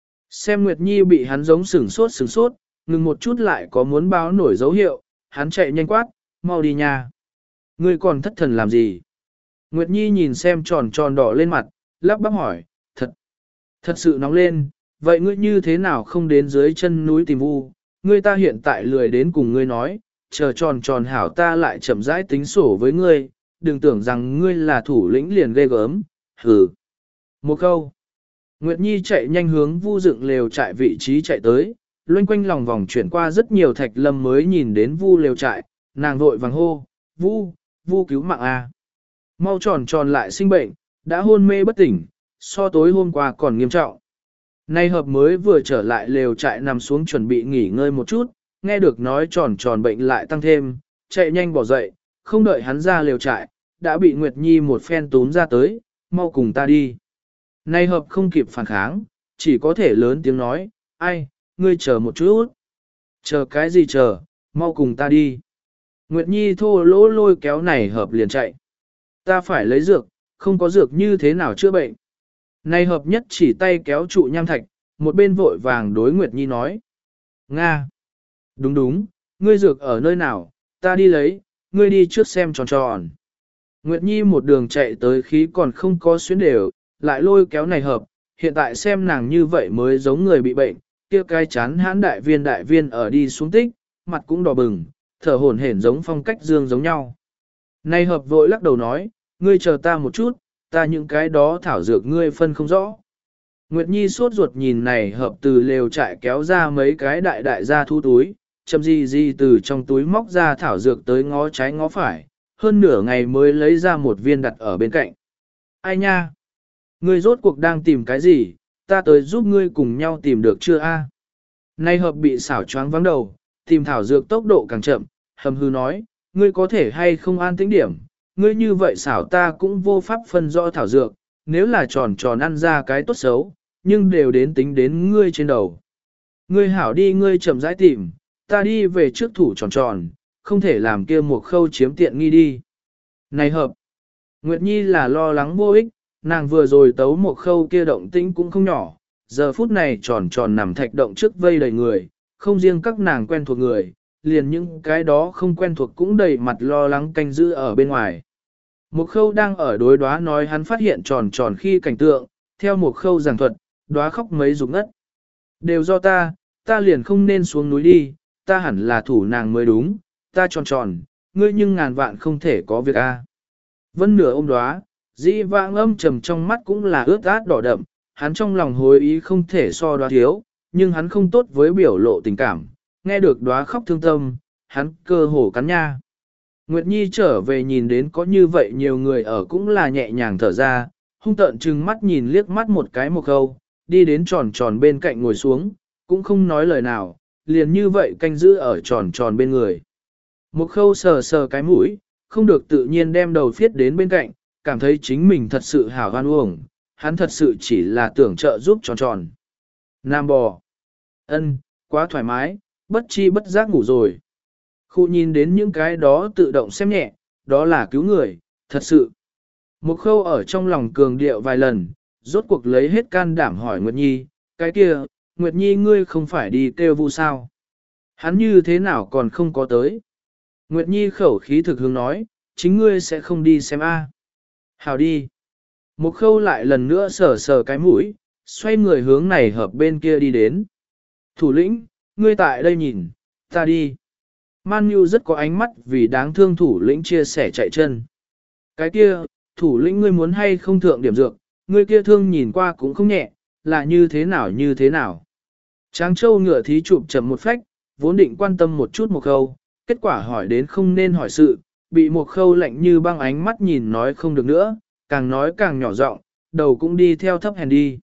Xem Nguyệt Nhi bị hắn giống sửng sốt sửng sốt, ngừng một chút lại có muốn báo nổi dấu hiệu, hắn chạy nhanh quát, mau đi nha. Ngươi còn thất thần làm gì? Nguyệt Nhi nhìn xem tròn tròn đỏ lên mặt, lắp bắp hỏi, thật, thật sự nóng lên, vậy ngươi như thế nào không đến dưới chân núi tìm vu, ngươi ta hiện tại lười đến cùng ngươi nói, chờ tròn tròn hảo ta lại chậm rãi tính sổ với ngươi, đừng tưởng rằng ngươi là thủ lĩnh liền ghê gớm, hừ. Một câu. Nguyệt Nhi chạy nhanh hướng vu dựng lều trại vị trí chạy tới, loanh quanh lòng vòng chuyển qua rất nhiều thạch lâm mới nhìn đến vu lều trại, nàng vội vàng hô, vu, vu cứu mạng a. Mau tròn tròn lại sinh bệnh, đã hôn mê bất tỉnh, so tối hôm qua còn nghiêm trọng. Nay hợp mới vừa trở lại lều trại nằm xuống chuẩn bị nghỉ ngơi một chút, nghe được nói tròn tròn bệnh lại tăng thêm, chạy nhanh bỏ dậy, không đợi hắn ra lều trại, đã bị Nguyệt Nhi một phen túm ra tới, mau cùng ta đi. Nay hợp không kịp phản kháng, chỉ có thể lớn tiếng nói, ai, ngươi chờ một chút. Chờ cái gì chờ, mau cùng ta đi. Nguyệt Nhi thô lỗ lôi kéo này hợp liền chạy. Ta phải lấy dược, không có dược như thế nào chữa bệnh. Nay hợp nhất chỉ tay kéo trụ nham thạch, một bên vội vàng đối Nguyệt Nhi nói. Nga! Đúng đúng, ngươi dược ở nơi nào, ta đi lấy, ngươi đi trước xem tròn tròn. Nguyệt Nhi một đường chạy tới khí còn không có xuyến đều, lại lôi kéo này hợp, hiện tại xem nàng như vậy mới giống người bị bệnh, kia cái chán hãn đại viên đại viên ở đi xuống tích, mặt cũng đỏ bừng, thở hổn hển giống phong cách dương giống nhau. Này hợp vội lắc đầu nói, ngươi chờ ta một chút, ta những cái đó thảo dược ngươi phân không rõ. Nguyệt Nhi sốt ruột nhìn này hợp từ lều trại kéo ra mấy cái đại đại ra thu túi, chậm gì gì từ trong túi móc ra thảo dược tới ngó trái ngó phải, hơn nửa ngày mới lấy ra một viên đặt ở bên cạnh. Ai nha? Ngươi rốt cuộc đang tìm cái gì, ta tới giúp ngươi cùng nhau tìm được chưa a? Nay hợp bị xảo choáng vắng đầu, tìm thảo dược tốc độ càng chậm, hầm hư nói, ngươi có thể hay không an tĩnh điểm, ngươi như vậy xảo ta cũng vô pháp phân rõ thảo dược, nếu là tròn tròn ăn ra cái tốt xấu, nhưng đều đến tính đến ngươi trên đầu. Ngươi hảo đi ngươi chậm rãi tìm, ta đi về trước thủ tròn tròn, không thể làm kia một khâu chiếm tiện nghi đi. Này hợp, Nguyệt Nhi là lo lắng vô ích, nàng vừa rồi tấu một khâu kia động tĩnh cũng không nhỏ, giờ phút này tròn tròn nằm thạch động trước vây đầy người, không riêng các nàng quen thuộc người, liền những cái đó không quen thuộc cũng đầy mặt lo lắng canh giữ ở bên ngoài. Một khâu đang ở đối đoá nói hắn phát hiện tròn tròn khi cảnh tượng, theo một khâu giảng thuật, đoá khóc mấy rụng ngất. Đều do ta, ta liền không nên xuống núi đi, ta hẳn là thủ nàng mới đúng, ta tròn tròn, ngươi nhưng ngàn vạn không thể có việc a. Vân nửa ôm đoá, dĩ vãng âm trầm trong mắt cũng là ướt át đỏ đậm, hắn trong lòng hối ý không thể so đoá thiếu, nhưng hắn không tốt với biểu lộ tình cảm, nghe được đoá khóc thương tâm, hắn cơ hồ cắn nha. Nguyệt Nhi trở về nhìn đến có như vậy nhiều người ở cũng là nhẹ nhàng thở ra, hung tợn trừng mắt nhìn liếc mắt một cái một câu, đi đến tròn tròn bên cạnh ngồi xuống, cũng không nói lời nào, liền như vậy canh giữ ở tròn tròn bên người. Một khâu sờ sờ cái mũi, không được tự nhiên đem đầu phiết đến bên cạnh, cảm thấy chính mình thật sự hảo hoan uổng, hắn thật sự chỉ là tưởng trợ giúp tròn tròn. Nam bò. Ân, quá thoải mái, bất chi bất giác ngủ rồi. Khu nhìn đến những cái đó tự động xem nhẹ, đó là cứu người, thật sự. Một khâu ở trong lòng cường điệu vài lần, rốt cuộc lấy hết can đảm hỏi Nguyệt Nhi, cái kia, Nguyệt Nhi ngươi không phải đi kêu vu sao? Hắn như thế nào còn không có tới? Nguyệt Nhi khẩu khí thực hướng nói, chính ngươi sẽ không đi xem a. Hào đi. Một khâu lại lần nữa sờ sờ cái mũi, xoay người hướng này hợp bên kia đi đến. Thủ lĩnh, ngươi tại đây nhìn, ta đi. Man Nhu rất có ánh mắt vì đáng thương thủ lĩnh chia sẻ chạy chân. Cái kia, thủ lĩnh ngươi muốn hay không thượng điểm dược, ngươi kia thương nhìn qua cũng không nhẹ, là như thế nào như thế nào. Tráng Châu ngựa thí chụp chậm một phách, vốn định quan tâm một chút một khâu, kết quả hỏi đến không nên hỏi sự, bị một khâu lạnh như băng ánh mắt nhìn nói không được nữa, càng nói càng nhỏ giọng, đầu cũng đi theo thấp hèn đi.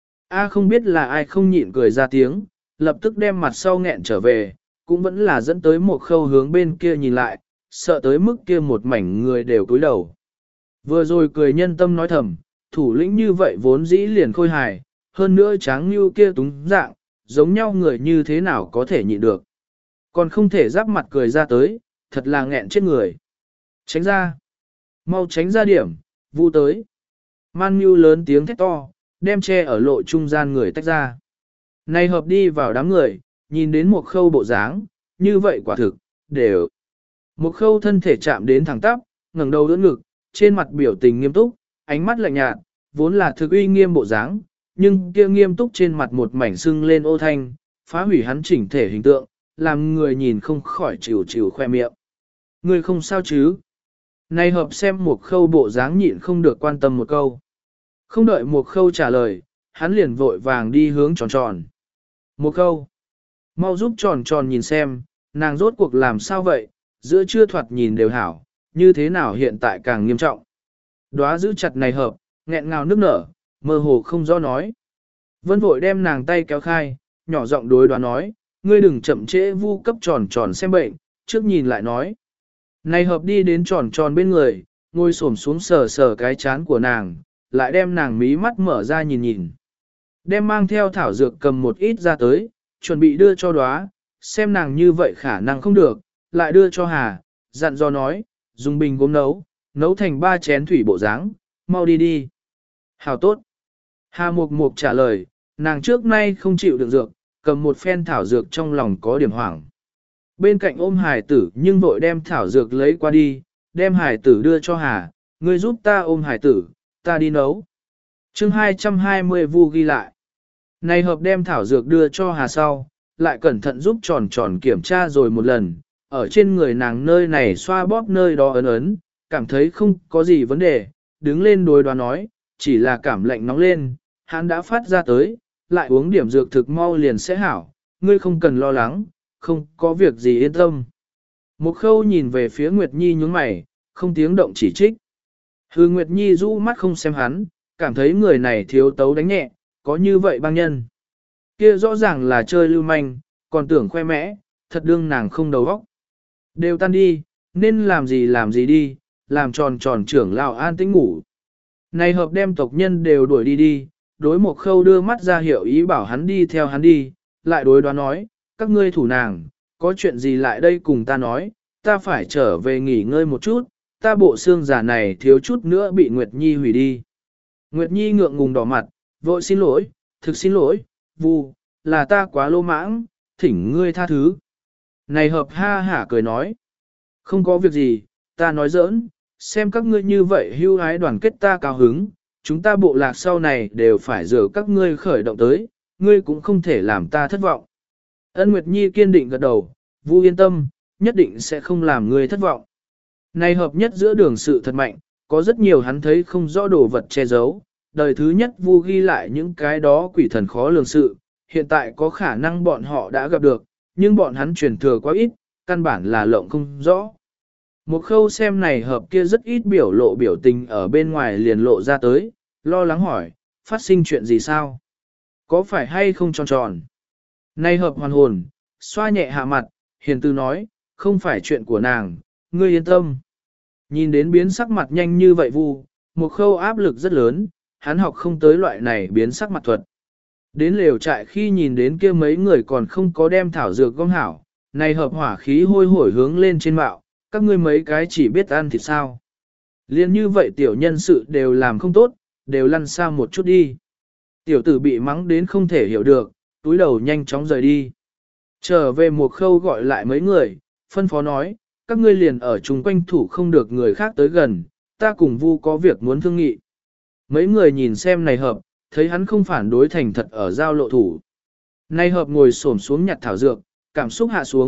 A không biết là ai không nhịn cười ra tiếng, lập tức đem mặt sau nghẹn trở về, cũng vẫn là dẫn tới một khâu hướng bên kia nhìn lại, sợ tới mức kia một mảnh người đều cúi đầu. Vừa rồi cười nhân tâm nói thầm, thủ lĩnh như vậy vốn dĩ liền khôi hài, hơn nữa tráng như kia túng dạng, giống nhau người như thế nào có thể nhịn được. Còn không thể giáp mặt cười ra tới, thật là nghẹn chết người. Tránh ra. Mau tránh ra điểm, vu tới. Man Nhu lớn tiếng thét to, đem che ở lộ trung gian người tách ra. Này hợp đi vào đám người, nhìn đến một khâu bộ dáng, như vậy quả thực, đều. Một khâu thân thể chạm đến thẳng tắp, ngẩng đầu đỡ ngực, trên mặt biểu tình nghiêm túc, ánh mắt lạnh nhạt, vốn là thực uy nghiêm bộ dáng, nhưng kia nghiêm túc trên mặt một mảnh sưng lên ô thanh, phá hủy hắn chỉnh thể hình tượng, làm người nhìn không khỏi chịu chịu khoe miệng. Người không sao chứ? Này hợp xem một khâu bộ dáng nhịn không được quan tâm một câu. Không đợi một khâu trả lời, hắn liền vội vàng đi hướng tròn tròn. Một khâu. Mau giúp tròn tròn nhìn xem, nàng rốt cuộc làm sao vậy, giữa chưa thoạt nhìn đều hảo, như thế nào hiện tại càng nghiêm trọng. Đóa giữ chặt này hợp, nghẹn ngào nước nở, mơ hồ không rõ nói. Vân vội đem nàng tay kéo khai, nhỏ giọng đối đoán nói, ngươi đừng chậm trễ vu cấp tròn tròn xem bệnh, trước nhìn lại nói. Này hợp đi đến tròn tròn bên người, ngồi xổm xuống sờ sờ cái chán của nàng, lại đem nàng mí mắt mở ra nhìn nhìn. Đem mang theo thảo dược cầm một ít ra tới, chuẩn bị đưa cho đóa, xem nàng như vậy khả năng không được, lại đưa cho Hà, dặn dò nói, dùng bình gốm nấu, nấu thành ba chén thủy bộ dáng, mau đi đi. Hào tốt. Hà Mục Mục trả lời, nàng trước nay không chịu được dược, cầm một phen thảo dược trong lòng có điểm hoảng. Bên cạnh ôm hải tử nhưng vội đem thảo dược lấy qua đi, đem hải tử đưa cho Hà, ngươi giúp ta ôm hải tử, ta đi nấu. chương hai trăm hai mươi vu ghi lại. Này hợp đem thảo dược đưa cho Hà sau, lại cẩn thận giúp tròn tròn kiểm tra rồi một lần, ở trên người nàng nơi này xoa bóp nơi đó ấn ấn, cảm thấy không có gì vấn đề, đứng lên đối đoán nói, chỉ là cảm lạnh nóng lên, hắn đã phát ra tới, lại uống điểm dược thực mau liền sẽ hảo, ngươi không cần lo lắng, không có việc gì yên tâm. Một khâu nhìn về phía Nguyệt Nhi nhướng mày, không tiếng động chỉ trích. Hư Nguyệt Nhi rũ mắt không xem hắn, cảm thấy người này thiếu tấu đánh nhẹ, có như vậy băng nhân. Kia rõ ràng là chơi lưu manh, còn tưởng khoe mẽ, thật đương nàng không đầu óc. Đều tan đi, nên làm gì làm gì đi, làm tròn tròn trưởng lão an tĩnh ngủ. Này hợp đem tộc nhân đều đuổi đi đi, đối một khâu đưa mắt ra hiệu ý bảo hắn đi theo hắn đi, lại đối đoán nói, các ngươi thủ nàng, có chuyện gì lại đây cùng ta nói, ta phải trở về nghỉ ngơi một chút, ta bộ xương giả này thiếu chút nữa bị Nguyệt Nhi hủy đi. Nguyệt Nhi ngượng ngùng đỏ mặt, vội xin lỗi, thực xin lỗi, Vu, là ta quá lô mãng, thỉnh ngươi tha thứ. Này hợp ha hả cười nói, không có việc gì, ta nói giỡn, xem các ngươi như vậy hưu hái đoàn kết ta cao hứng, chúng ta bộ lạc sau này đều phải dựa các ngươi khởi động tới, ngươi cũng không thể làm ta thất vọng. Ân Nguyệt Nhi kiên định gật đầu, Vu yên tâm, nhất định sẽ không làm ngươi thất vọng. Này hợp nhất giữa đường sự thật mạnh, có rất nhiều hắn thấy không rõ đồ vật che giấu, đời thứ nhất Vu ghi lại những cái đó quỷ thần khó lường sự, hiện tại có khả năng bọn họ đã gặp được, nhưng bọn hắn truyền thừa quá ít, căn bản là lộng không rõ. Một khâu xem này hợp kia rất ít biểu lộ biểu tình ở bên ngoài liền lộ ra tới, lo lắng hỏi, phát sinh chuyện gì sao? Có phải hay không tròn tròn? Này hợp hoàn hồn, xoa nhẹ hạ mặt, hiền từ nói, không phải chuyện của nàng, ngươi yên tâm. Nhìn đến biến sắc mặt nhanh như vậy Vu, một khâu áp lực rất lớn, hắn học không tới loại này biến sắc mặt thuật. Đến lều trại khi nhìn đến kia mấy người còn không có đem thảo dược gom hảo, này hợp hỏa khí hôi hổi hướng lên trên mạo, các ngươi mấy cái chỉ biết ăn thịt sao. Liên như vậy tiểu nhân sự đều làm không tốt, đều lăn xa một chút đi. Tiểu tử bị mắng đến không thể hiểu được, túi đầu nhanh chóng rời đi. Trở về một khâu gọi lại mấy người, phân phó nói, các ngươi liền ở chung quanh thủ không được người khác tới gần, ta cùng Vu có việc muốn thương nghị. Mấy người nhìn xem này hợp, thấy hắn không phản đối thành thật ở giao lộ thủ. Này hợp ngồi xổm xuống nhặt thảo dược, cảm xúc hạ xuống,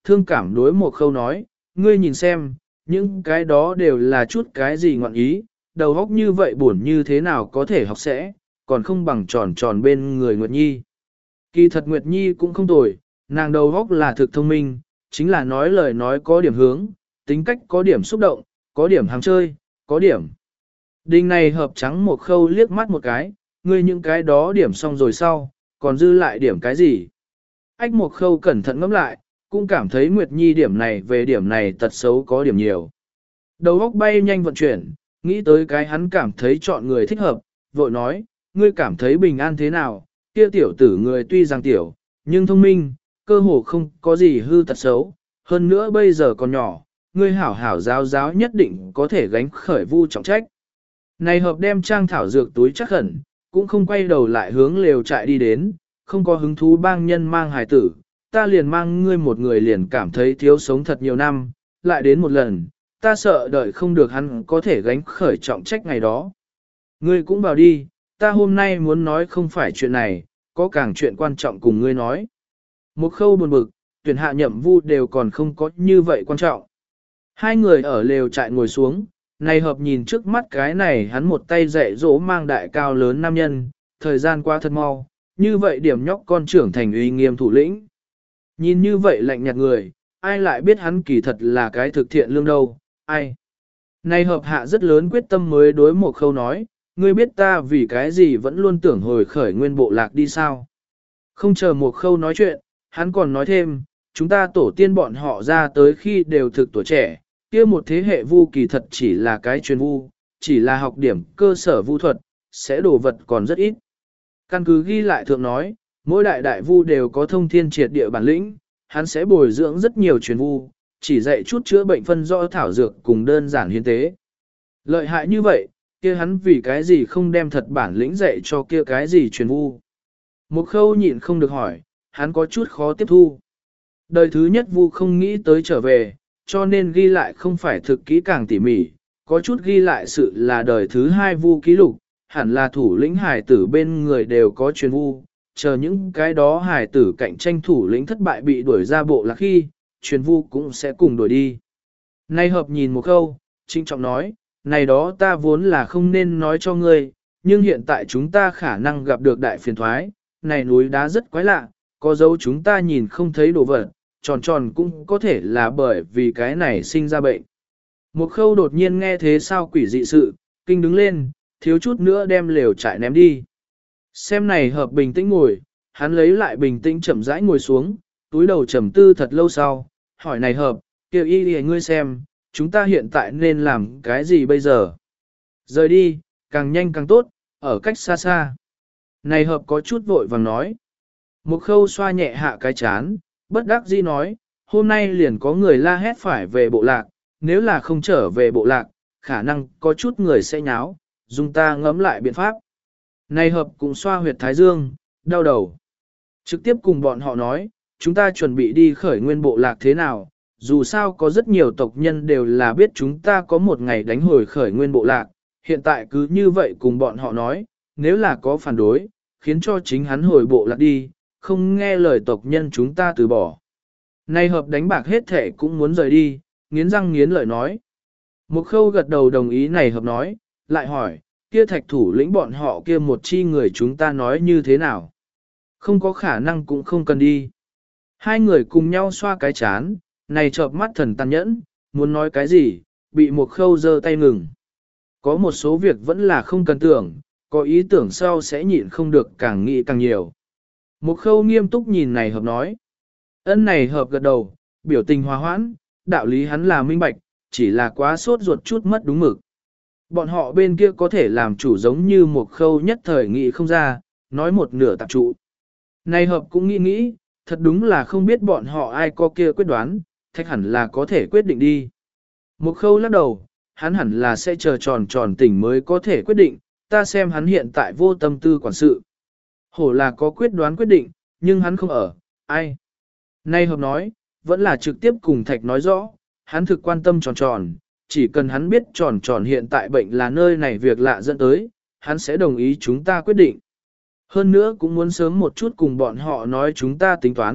thương cảm đối một khâu nói, ngươi nhìn xem, những cái đó đều là chút cái gì ngọn ý, đầu óc như vậy buồn như thế nào có thể học sẽ, còn không bằng tròn tròn bên người Nguyệt Nhi. Kỳ thật Nguyệt Nhi cũng không tồi, nàng đầu óc là thực thông minh, chính là nói lời nói có điểm hướng, tính cách có điểm xúc động, có điểm hàng chơi, có điểm. Đinh này hợp trắng một khâu liếc mắt một cái, ngươi những cái đó điểm xong rồi sau, còn dư lại điểm cái gì? Ách một khâu cẩn thận ngẫm lại, cũng cảm thấy Nguyệt Nhi điểm này về điểm này tật xấu có điểm nhiều. Đầu óc bay nhanh vận chuyển, nghĩ tới cái hắn cảm thấy chọn người thích hợp, vội nói, ngươi cảm thấy bình an thế nào, kia tiểu tử người tuy rằng tiểu, nhưng thông minh, cơ hồ không có gì hư tật xấu, hơn nữa bây giờ còn nhỏ, ngươi hảo hảo giáo giáo nhất định có thể gánh khởi vu trọng trách. Này hợp đem trang thảo dược túi chắc khẩn, cũng không quay đầu lại hướng lều trại đi đến, không có hứng thú bang nhân mang hài tử, ta liền mang ngươi một người liền cảm thấy thiếu sống thật nhiều năm, lại đến một lần, ta sợ đợi không được hắn có thể gánh khởi trọng trách ngày đó. Ngươi cũng vào đi, ta hôm nay muốn nói không phải chuyện này, có càng chuyện quan trọng cùng ngươi nói. Một khâu buồn bực, tuyển hạ nhậm vu đều còn không có như vậy quan trọng. Hai người ở lều trại ngồi xuống, này hợp nhìn trước mắt cái này hắn một tay dạy dỗ mang đại cao lớn nam nhân, thời gian qua thật mau, như vậy điểm nhóc con trưởng thành uy nghiêm thủ lĩnh. Nhìn như vậy lạnh nhạt người, ai lại biết hắn kỳ thật là cái thực thiện lương đâu, ai. Này hợp hạ rất lớn quyết tâm mới đối một khâu nói, ngươi biết ta vì cái gì vẫn luôn tưởng hồi khởi nguyên bộ lạc đi sao. Không chờ một khâu nói chuyện, hắn còn nói thêm, chúng ta tổ tiên bọn họ ra tới khi đều thực tuổi trẻ, kia một thế hệ vu kỳ thật chỉ là cái truyền vu, chỉ là học điểm cơ sở vu thuật, sẽ đồ vật còn rất ít. Căn cứ ghi lại thượng nói, mỗi đại đại vu đều có thông thiên triệt địa bản lĩnh, hắn sẽ bồi dưỡng rất nhiều truyền vu, chỉ dạy chút chữa bệnh phân rõ thảo dược cùng đơn giản hiến tế. Lợi hại như vậy, kia hắn vì cái gì không đem thật bản lĩnh dạy cho kia cái gì truyền vu. Một khâu nhịn không được hỏi, hắn có chút khó tiếp thu. Đời thứ nhất vu không nghĩ tới trở về, cho nên ghi lại không phải thực kỹ càng tỉ mỉ, có chút ghi lại sự là đời thứ hai vu ký lục, hẳn là thủ lĩnh hải tử bên người đều có truyền vu, chờ những cái đó hải tử cạnh tranh thủ lĩnh thất bại bị đuổi ra bộ là khi, truyền vu cũng sẽ cùng đuổi đi. Nay hợp nhìn một câu, trinh trọng nói, này đó ta vốn là không nên nói cho ngươi, nhưng hiện tại chúng ta khả năng gặp được đại phiền thoái, này núi đá rất quái lạ, có dấu chúng ta nhìn không thấy đồ vật, tròn tròn cũng có thể là bởi vì cái này sinh ra bệnh. Một khâu đột nhiên nghe thế sao quỷ dị sự, kinh đứng lên, thiếu chút nữa đem lều trại ném đi. Xem này hợp bình tĩnh ngồi, hắn lấy lại bình tĩnh chậm rãi ngồi xuống, túi đầu trầm tư thật lâu sau, hỏi này hợp, kêu y y ngươi xem, chúng ta hiện tại nên làm cái gì bây giờ? Rời đi, càng nhanh càng tốt, ở cách xa xa. Này hợp có chút vội vàng nói. Một khâu xoa nhẹ hạ cái chán, bất đắc dĩ nói, hôm nay liền có người la hét phải về bộ lạc, nếu là không trở về bộ lạc, khả năng có chút người sẽ nháo, dùng ta ngẫm lại biện pháp. Này hợp cũng xoa huyệt thái dương, đau đầu. Trực tiếp cùng bọn họ nói, chúng ta chuẩn bị đi khởi nguyên bộ lạc thế nào, dù sao có rất nhiều tộc nhân đều là biết chúng ta có một ngày đánh hồi khởi nguyên bộ lạc, hiện tại cứ như vậy cùng bọn họ nói, nếu là có phản đối, khiến cho chính hắn hồi bộ lạc đi, không nghe lời tộc nhân chúng ta từ bỏ. Này hợp đánh bạc hết thể cũng muốn rời đi, nghiến răng nghiến lợi nói. Một khâu gật đầu đồng ý này hợp nói, lại hỏi, kia thạch thủ lĩnh bọn họ kia một chi người chúng ta nói như thế nào? Không có khả năng cũng không cần đi. Hai người cùng nhau xoa cái chán, này chợp mắt thần tàn nhẫn, muốn nói cái gì, bị một khâu giơ tay ngừng. Có một số việc vẫn là không cần tưởng, có ý tưởng sau sẽ nhịn không được càng nghĩ càng nhiều. Một khâu nghiêm túc nhìn này hợp nói. Ân này hợp gật đầu, biểu tình hòa hoãn, đạo lý hắn là minh bạch, chỉ là quá sốt ruột chút mất đúng mực. Bọn họ bên kia có thể làm chủ giống như một khâu nhất thời nghĩ không ra, nói một nửa tạp trụ. Này hợp cũng nghĩ nghĩ, thật đúng là không biết bọn họ ai có kia quyết đoán, thách hẳn là có thể quyết định đi. Một khâu lắc đầu, hắn hẳn là sẽ chờ tròn tròn tỉnh mới có thể quyết định, ta xem hắn hiện tại vô tâm tư quản sự. Hổ là có quyết đoán quyết định, nhưng hắn không ở, ai. Nay hợp nói, vẫn là trực tiếp cùng thạch nói rõ, hắn thực quan tâm tròn tròn, chỉ cần hắn biết tròn tròn hiện tại bệnh là nơi này việc lạ dẫn tới, hắn sẽ đồng ý chúng ta quyết định. Hơn nữa cũng muốn sớm một chút cùng bọn họ nói chúng ta tính toán,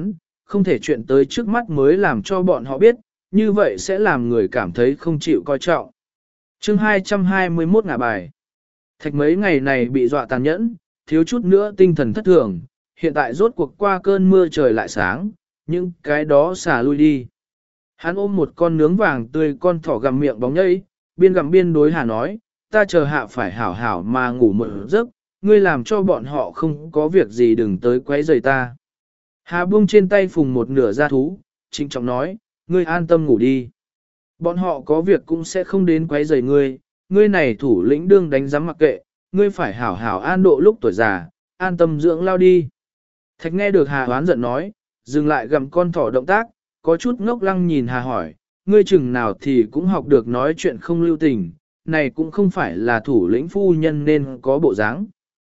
không thể chuyện tới trước mắt mới làm cho bọn họ biết, như vậy sẽ làm người cảm thấy không chịu coi trọng. Chương hai trăm hai mươi mốt ngả bài. Thạch mấy ngày này bị dọa tàn nhẫn, thiếu chút nữa tinh thần thất thường, hiện tại rốt cuộc qua cơn mưa trời lại sáng, nhưng cái đó xả lui đi. Hắn ôm một con nướng vàng tươi con thỏ gặm miệng bóng nhây, biên gặm biên đối Hà nói, ta chờ hạ phải hảo hảo mà ngủ một giấc, ngươi làm cho bọn họ không có việc gì đừng tới quấy rầy ta. Hà buông trên tay phùng một nửa da thú, trịnh trọng nói, ngươi an tâm ngủ đi. Bọn họ có việc cũng sẽ không đến quấy rầy ngươi, ngươi này thủ lĩnh đương đánh giám mặc kệ, ngươi phải hảo hảo an độ lúc tuổi già, an tâm dưỡng lao đi. Thạch nghe được Hà hoán giận nói, dừng lại gặm con thỏ động tác, có chút ngốc lăng nhìn Hà hỏi, ngươi chừng nào thì cũng học được nói chuyện không lưu tình, này cũng không phải là thủ lĩnh phu nhân nên có bộ dáng.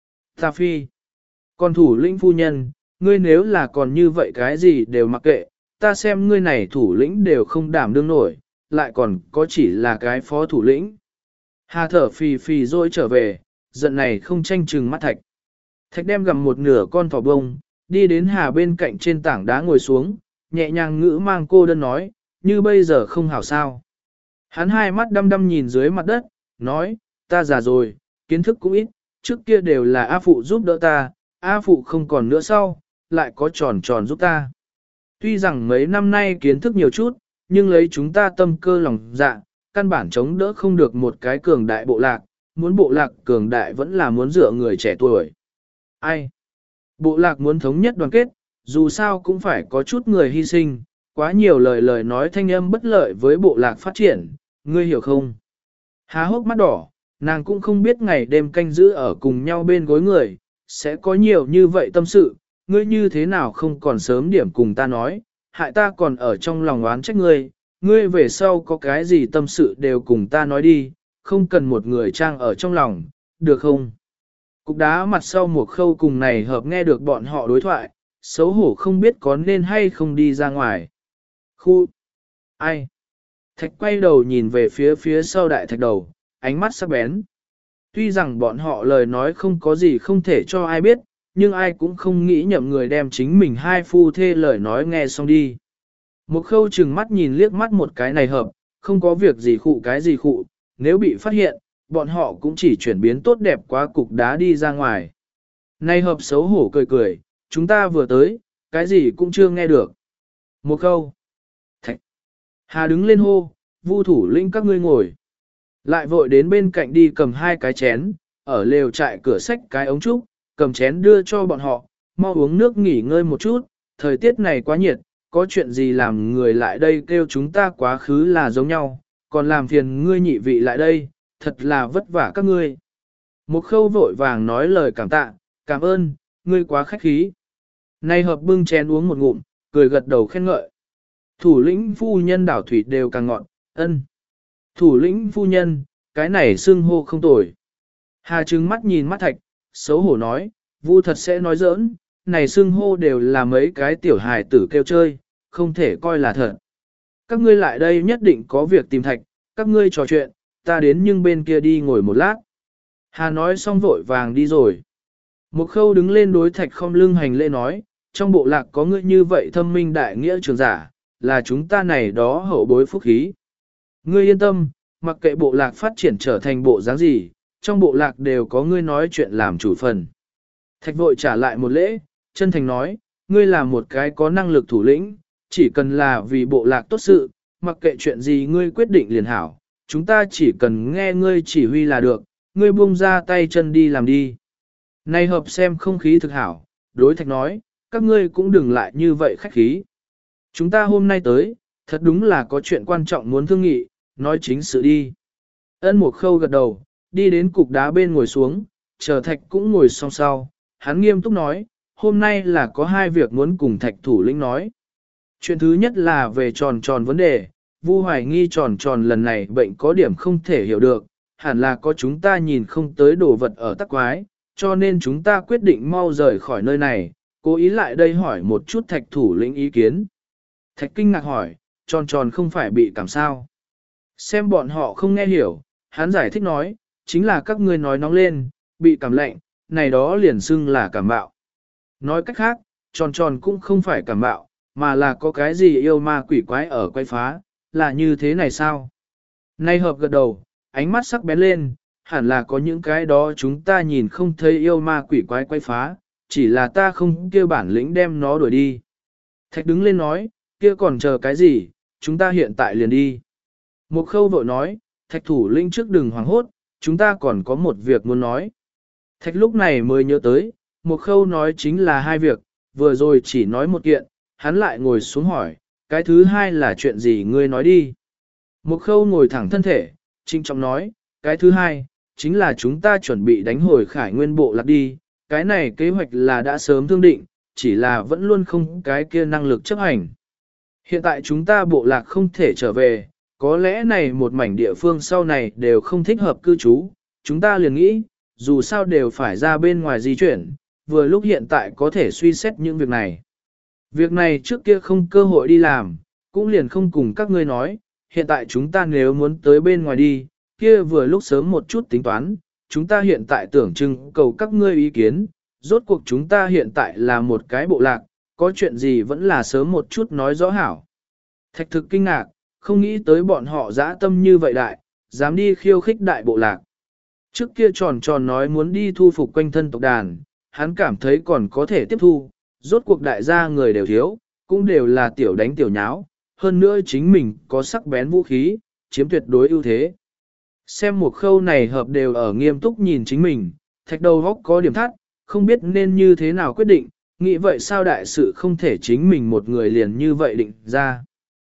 Ta phi, còn thủ lĩnh phu nhân, ngươi nếu là còn như vậy cái gì đều mặc kệ, ta xem ngươi này thủ lĩnh đều không đảm đương nổi, lại còn có chỉ là cái phó thủ lĩnh. Hà thở phì phì rồi trở về, giận này không tranh chừng mắt Thạch. Thạch đem gặm một nửa con thỏ bông, đi đến Hà bên cạnh trên tảng đá ngồi xuống, nhẹ nhàng ngữ mang cô đơn nói, như bây giờ không hảo sao. Hắn hai mắt đăm đăm nhìn dưới mặt đất, nói, ta già rồi, kiến thức cũng ít, trước kia đều là A Phụ giúp đỡ ta, A Phụ không còn nữa sau, lại có tròn tròn giúp ta. Tuy rằng mấy năm nay kiến thức nhiều chút, nhưng lấy chúng ta tâm cơ lòng dạ, căn bản chống đỡ không được một cái cường đại bộ lạc, muốn bộ lạc cường đại vẫn là muốn dựa người trẻ tuổi. Ai? Bộ lạc muốn thống nhất đoàn kết, dù sao cũng phải có chút người hy sinh, quá nhiều lời lời nói thanh âm bất lợi với bộ lạc phát triển, ngươi hiểu không? Há hốc mắt đỏ, nàng cũng không biết ngày đêm canh giữ ở cùng nhau bên gối người, sẽ có nhiều như vậy tâm sự, ngươi như thế nào không còn sớm điểm cùng ta nói, hại ta còn ở trong lòng oán trách ngươi, ngươi về sau có cái gì tâm sự đều cùng ta nói đi, không cần một người trang ở trong lòng, được không? Cục đá mặt sau một khâu cùng này hợp nghe được bọn họ đối thoại, xấu hổ không biết có nên hay không đi ra ngoài. Khu! Ai? Thạch quay đầu nhìn về phía phía sau đại thạch đầu, ánh mắt sắc bén. Tuy rằng bọn họ lời nói không có gì không thể cho ai biết, nhưng ai cũng không nghĩ nhậm người đem chính mình hai phu thê lời nói nghe xong đi. Một khâu chừng mắt nhìn liếc mắt một cái này hợp, không có việc gì khụ cái gì khụ, nếu bị phát hiện, bọn họ cũng chỉ chuyển biến tốt đẹp quá cục đá đi ra ngoài. Này hợp xấu hổ cười cười, chúng ta vừa tới, cái gì cũng chưa nghe được. Một khâu. Thạch. Hà đứng lên hô, vu thủ lĩnh các ngươi ngồi. Lại vội đến bên cạnh đi cầm hai cái chén, ở lều trại cửa xách cái ống trúc, cầm chén đưa cho bọn họ, mau uống nước nghỉ ngơi một chút, thời tiết này quá nhiệt, có chuyện gì làm người lại đây kêu chúng ta quá khứ là giống nhau, còn làm phiền ngươi nhị vị lại đây, thật là vất vả các ngươi. Một khâu vội vàng nói lời cảm tạ, cảm ơn, ngươi quá khách khí. Nay hợp bưng chén uống một ngụm, cười gật đầu khen ngợi. Thủ lĩnh phu nhân đảo thủy đều càng ngọn, ân. Thủ lĩnh phu nhân, cái này xưng hô không tồi. Hà trừng mắt nhìn mắt Thạch, xấu hổ nói, Vu thật sẽ nói giỡn, này xưng hô đều là mấy cái tiểu hài tử kêu chơi, không thể coi là thật. Các ngươi lại đây nhất định có việc tìm Thạch, các ngươi trò chuyện, ta đến nhưng bên kia đi ngồi một lát. Hà nói xong vội vàng đi rồi. Một khâu đứng lên đối Thạch không lưng hành lễ nói, trong bộ lạc có ngươi như vậy thâm minh đại nghĩa trường giả, là chúng ta này đó hậu bối phúc khí. Ngươi yên tâm, mặc kệ bộ lạc phát triển trở thành bộ dáng gì, trong bộ lạc đều có ngươi nói chuyện làm chủ phần. Thạch vội trả lại một lễ, chân thành nói, ngươi là một cái có năng lực thủ lĩnh, chỉ cần là vì bộ lạc tốt sự, mặc kệ chuyện gì ngươi quyết định liền hảo, chúng ta chỉ cần nghe ngươi chỉ huy là được, ngươi buông ra tay chân đi làm đi. Này hợp xem không khí thực hảo, đối Thạch nói, các ngươi cũng đừng lại như vậy khách khí. Chúng ta hôm nay tới, thật đúng là có chuyện quan trọng muốn thương nghị, nói chính sự đi. Ân Mục Khâu gật đầu, đi đến cục đá bên ngồi xuống, chờ Thạch cũng ngồi song sau, hắn nghiêm túc nói, hôm nay là có hai việc muốn cùng Thạch thủ lĩnh nói. Chuyện thứ nhất là về tròn tròn vấn đề, Vu hoài nghi tròn tròn lần này bệnh có điểm không thể hiểu được, hẳn là có chúng ta nhìn không tới đồ vật ở tắc quái, cho nên chúng ta quyết định mau rời khỏi nơi này, cố ý lại đây hỏi một chút Thạch thủ lĩnh ý kiến. Thạch kinh ngạc hỏi, tròn tròn không phải bị cảm sao. Xem bọn họ không nghe hiểu, hắn giải thích nói, chính là các ngươi nói nóng lên, bị cảm lạnh, này đó liền xưng là cảm bạo. Nói cách khác, tròn tròn cũng không phải cảm bạo, mà là có cái gì yêu ma quỷ quái ở quay phá, là như thế này sao? Nay hợp gật đầu, ánh mắt sắc bén lên, hẳn là có những cái đó chúng ta nhìn không thấy yêu ma quỷ quái quay phá, chỉ là ta không kêu bản lĩnh đem nó đuổi đi. Thạch đứng lên nói, kia còn chờ cái gì, chúng ta hiện tại liền đi. Một khâu vội nói, thạch thủ lĩnh trước đừng hoảng hốt, chúng ta còn có một việc muốn nói. Thạch lúc này mới nhớ tới, một khâu nói chính là hai việc, vừa rồi chỉ nói một kiện, hắn lại ngồi xuống hỏi, cái thứ hai là chuyện gì ngươi nói đi. Một khâu ngồi thẳng thân thể, trinh trọng nói, cái thứ hai, chính là chúng ta chuẩn bị đánh hồi khải nguyên bộ lạc đi, cái này kế hoạch là đã sớm thương định, chỉ là vẫn luôn không cái kia năng lực chấp hành. Hiện tại chúng ta bộ lạc không thể trở về, có lẽ này một mảnh địa phương sau này đều không thích hợp cư trú, chúng ta liền nghĩ, dù sao đều phải ra bên ngoài di chuyển, vừa lúc hiện tại có thể suy xét những việc này. Việc này trước kia không cơ hội đi làm, cũng liền không cùng các ngươi nói, hiện tại chúng ta nếu muốn tới bên ngoài đi, kia vừa lúc sớm một chút tính toán, chúng ta hiện tại tưởng trưng cầu các ngươi ý kiến, rốt cuộc chúng ta hiện tại là một cái bộ lạc, có chuyện gì vẫn là sớm một chút nói rõ hảo. Thạch thực kinh ngạc, không nghĩ tới bọn họ dã tâm như vậy đại, dám đi khiêu khích đại bộ lạc. Trước kia tròn tròn nói muốn đi thu phục quanh thân tộc đàn, hắn cảm thấy còn có thể tiếp thu, rốt cuộc đại gia người đều thiếu, cũng đều là tiểu đánh tiểu nháo, hơn nữa chính mình có sắc bén vũ khí, chiếm tuyệt đối ưu thế. Xem một khâu này hợp đều ở nghiêm túc nhìn chính mình, thạch đầu góc có điểm thắt, không biết nên như thế nào quyết định, nghĩ vậy sao đại sự không thể chính mình một người liền như vậy định ra.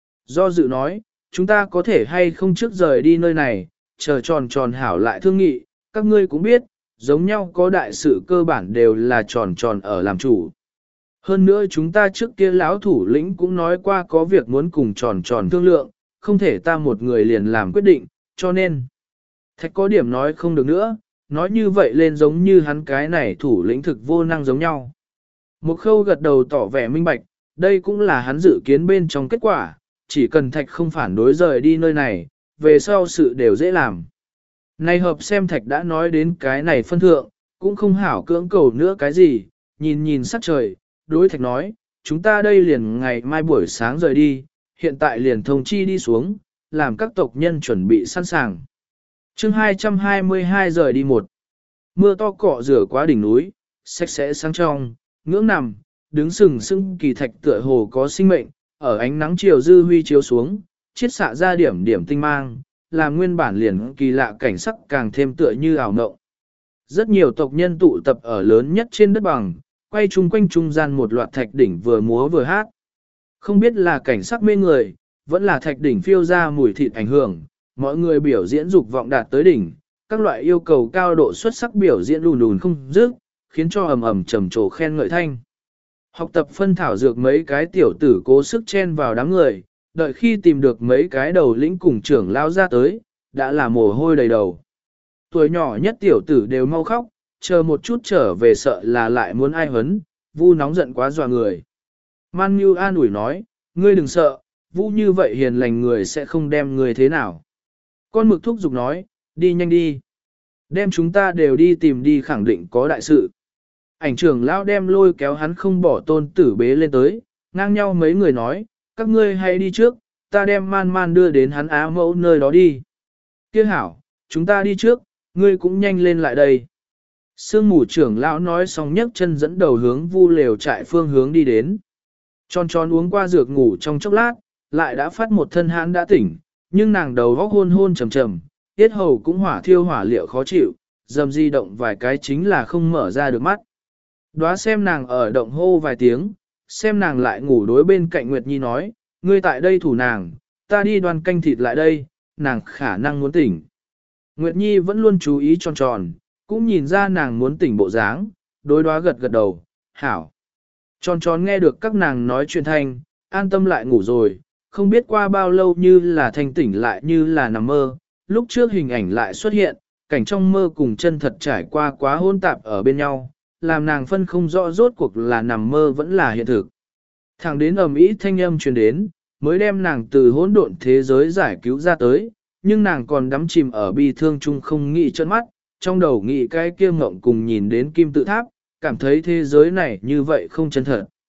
Do dự nói, chúng ta có thể hay không trước rời đi nơi này, chờ tròn tròn hảo lại thương nghị, các ngươi cũng biết, giống nhau có đại sự cơ bản đều là tròn tròn ở làm chủ. Hơn nữa chúng ta trước kia lão thủ lĩnh cũng nói qua có việc muốn cùng tròn tròn thương lượng, không thể ta một người liền làm quyết định, cho nên. Thạch có điểm nói không được nữa, nói như vậy lên giống như hắn cái này thủ lĩnh thực vô năng giống nhau. Một khâu gật đầu tỏ vẻ minh bạch, đây cũng là hắn dự kiến bên trong kết quả, chỉ cần thạch không phản đối rời đi nơi này, về sau sự đều dễ làm. Này hợp xem thạch đã nói đến cái này phân thượng, cũng không hảo cưỡng cầu nữa cái gì, nhìn nhìn sắc trời, đối thạch nói, chúng ta đây liền ngày mai buổi sáng rời đi, hiện tại liền thông chi đi xuống, làm các tộc nhân chuẩn bị sẵn sàng. chương hai trăm hai mươi hai rời đi một. Mưa to cọ rửa qua đỉnh núi, sạch sẽ sáng trong, ngưỡng nằm, đứng sừng sững kỳ thạch tựa hồ có sinh mệnh, ở ánh nắng chiều dư huy chiếu xuống, chiết xạ ra điểm điểm tinh mang, làm nguyên bản liền kỳ lạ cảnh sắc càng thêm tựa như ảo ngộng. Rất nhiều tộc nhân tụ tập ở lớn nhất trên đất bằng, quay chung quanh trung gian một loạt thạch đỉnh vừa múa vừa hát. Không biết là cảnh sắc mê người, vẫn là thạch đỉnh phiêu ra mùi thịt ảnh hưởng, mọi người biểu diễn dục vọng đạt tới đỉnh, các loại yêu cầu cao độ xuất sắc biểu diễn lùn lùn không dứt, khiến cho ầm ầm trầm trồ khen ngợi thanh. Học tập phân thảo dược mấy cái tiểu tử cố sức chen vào đám người, đợi khi tìm được mấy cái đầu lĩnh cùng trưởng lao ra tới, đã là mồ hôi đầy đầu. Tuổi nhỏ nhất tiểu tử đều mau khóc, chờ một chút trở về sợ là lại muốn ai hấn, Vu nóng giận quá dọa người. Man Nhu an ủi nói, ngươi đừng sợ, Vu như vậy hiền lành người sẽ không đem người thế nào. Con mực thúc giục nói, đi nhanh đi. Đem chúng ta đều đi tìm đi khẳng định có đại sự. Ảnh trưởng lão đem lôi kéo hắn không bỏ tôn tử bế lên tới, ngang nhau mấy người nói, các ngươi hãy đi trước, ta đem man man đưa đến hắn á mẫu nơi đó đi. Kia hảo, chúng ta đi trước, ngươi cũng nhanh lên lại đây. Sương mù trưởng lão nói xong nhấc chân dẫn đầu hướng Vu lều trại phương hướng đi đến. Tròn tròn uống qua dược ngủ trong chốc lát, lại đã phát một thân hãn đã tỉnh, nhưng nàng đầu góc hôn hôn trầm trầm, tiết hầu cũng hỏa thiêu hỏa liệu khó chịu, dầm di động vài cái chính là không mở ra được mắt. Đoá xem nàng ở động hô vài tiếng, xem nàng lại ngủ đối bên cạnh Nguyệt Nhi nói, ngươi tại đây thủ nàng, ta đi đoan canh thịt lại đây, nàng khả năng muốn tỉnh. Nguyệt Nhi vẫn luôn chú ý tròn tròn, cũng nhìn ra nàng muốn tỉnh bộ dáng, đối đoá gật gật đầu, hảo. Tròn tròn nghe được các nàng nói chuyện thanh, an tâm lại ngủ rồi, không biết qua bao lâu như là thanh tỉnh lại như là nằm mơ, lúc trước hình ảnh lại xuất hiện, cảnh trong mơ cùng chân thật trải qua quá hôn tạp ở bên nhau, làm nàng phân không rõ rốt cuộc là nằm mơ vẫn là hiện thực. Thẳng đến ầm ĩ thanh âm truyền đến, mới đem nàng từ hỗn độn thế giới giải cứu ra tới, nhưng nàng còn đắm chìm ở bi thương chung không nghĩ chân mắt, trong đầu nghĩ cái kia ngộng cùng nhìn đến kim tự tháp, cảm thấy thế giới này như vậy không chân thật.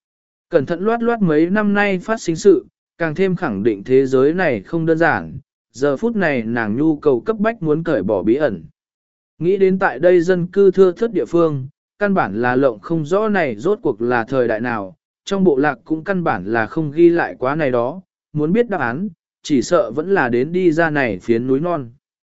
Cẩn thận loát loát mấy năm nay phát sinh sự, càng thêm khẳng định thế giới này không đơn giản, giờ phút này nàng nhu cầu cấp bách muốn cởi bỏ bí ẩn. Nghĩ đến tại đây dân cư thưa thớt địa phương, căn bản là lộng không rõ này rốt cuộc là thời đại nào, trong bộ lạc cũng căn bản là không ghi lại quá này đó, muốn biết đáp án, chỉ sợ vẫn là đến đi ra này phiến núi non.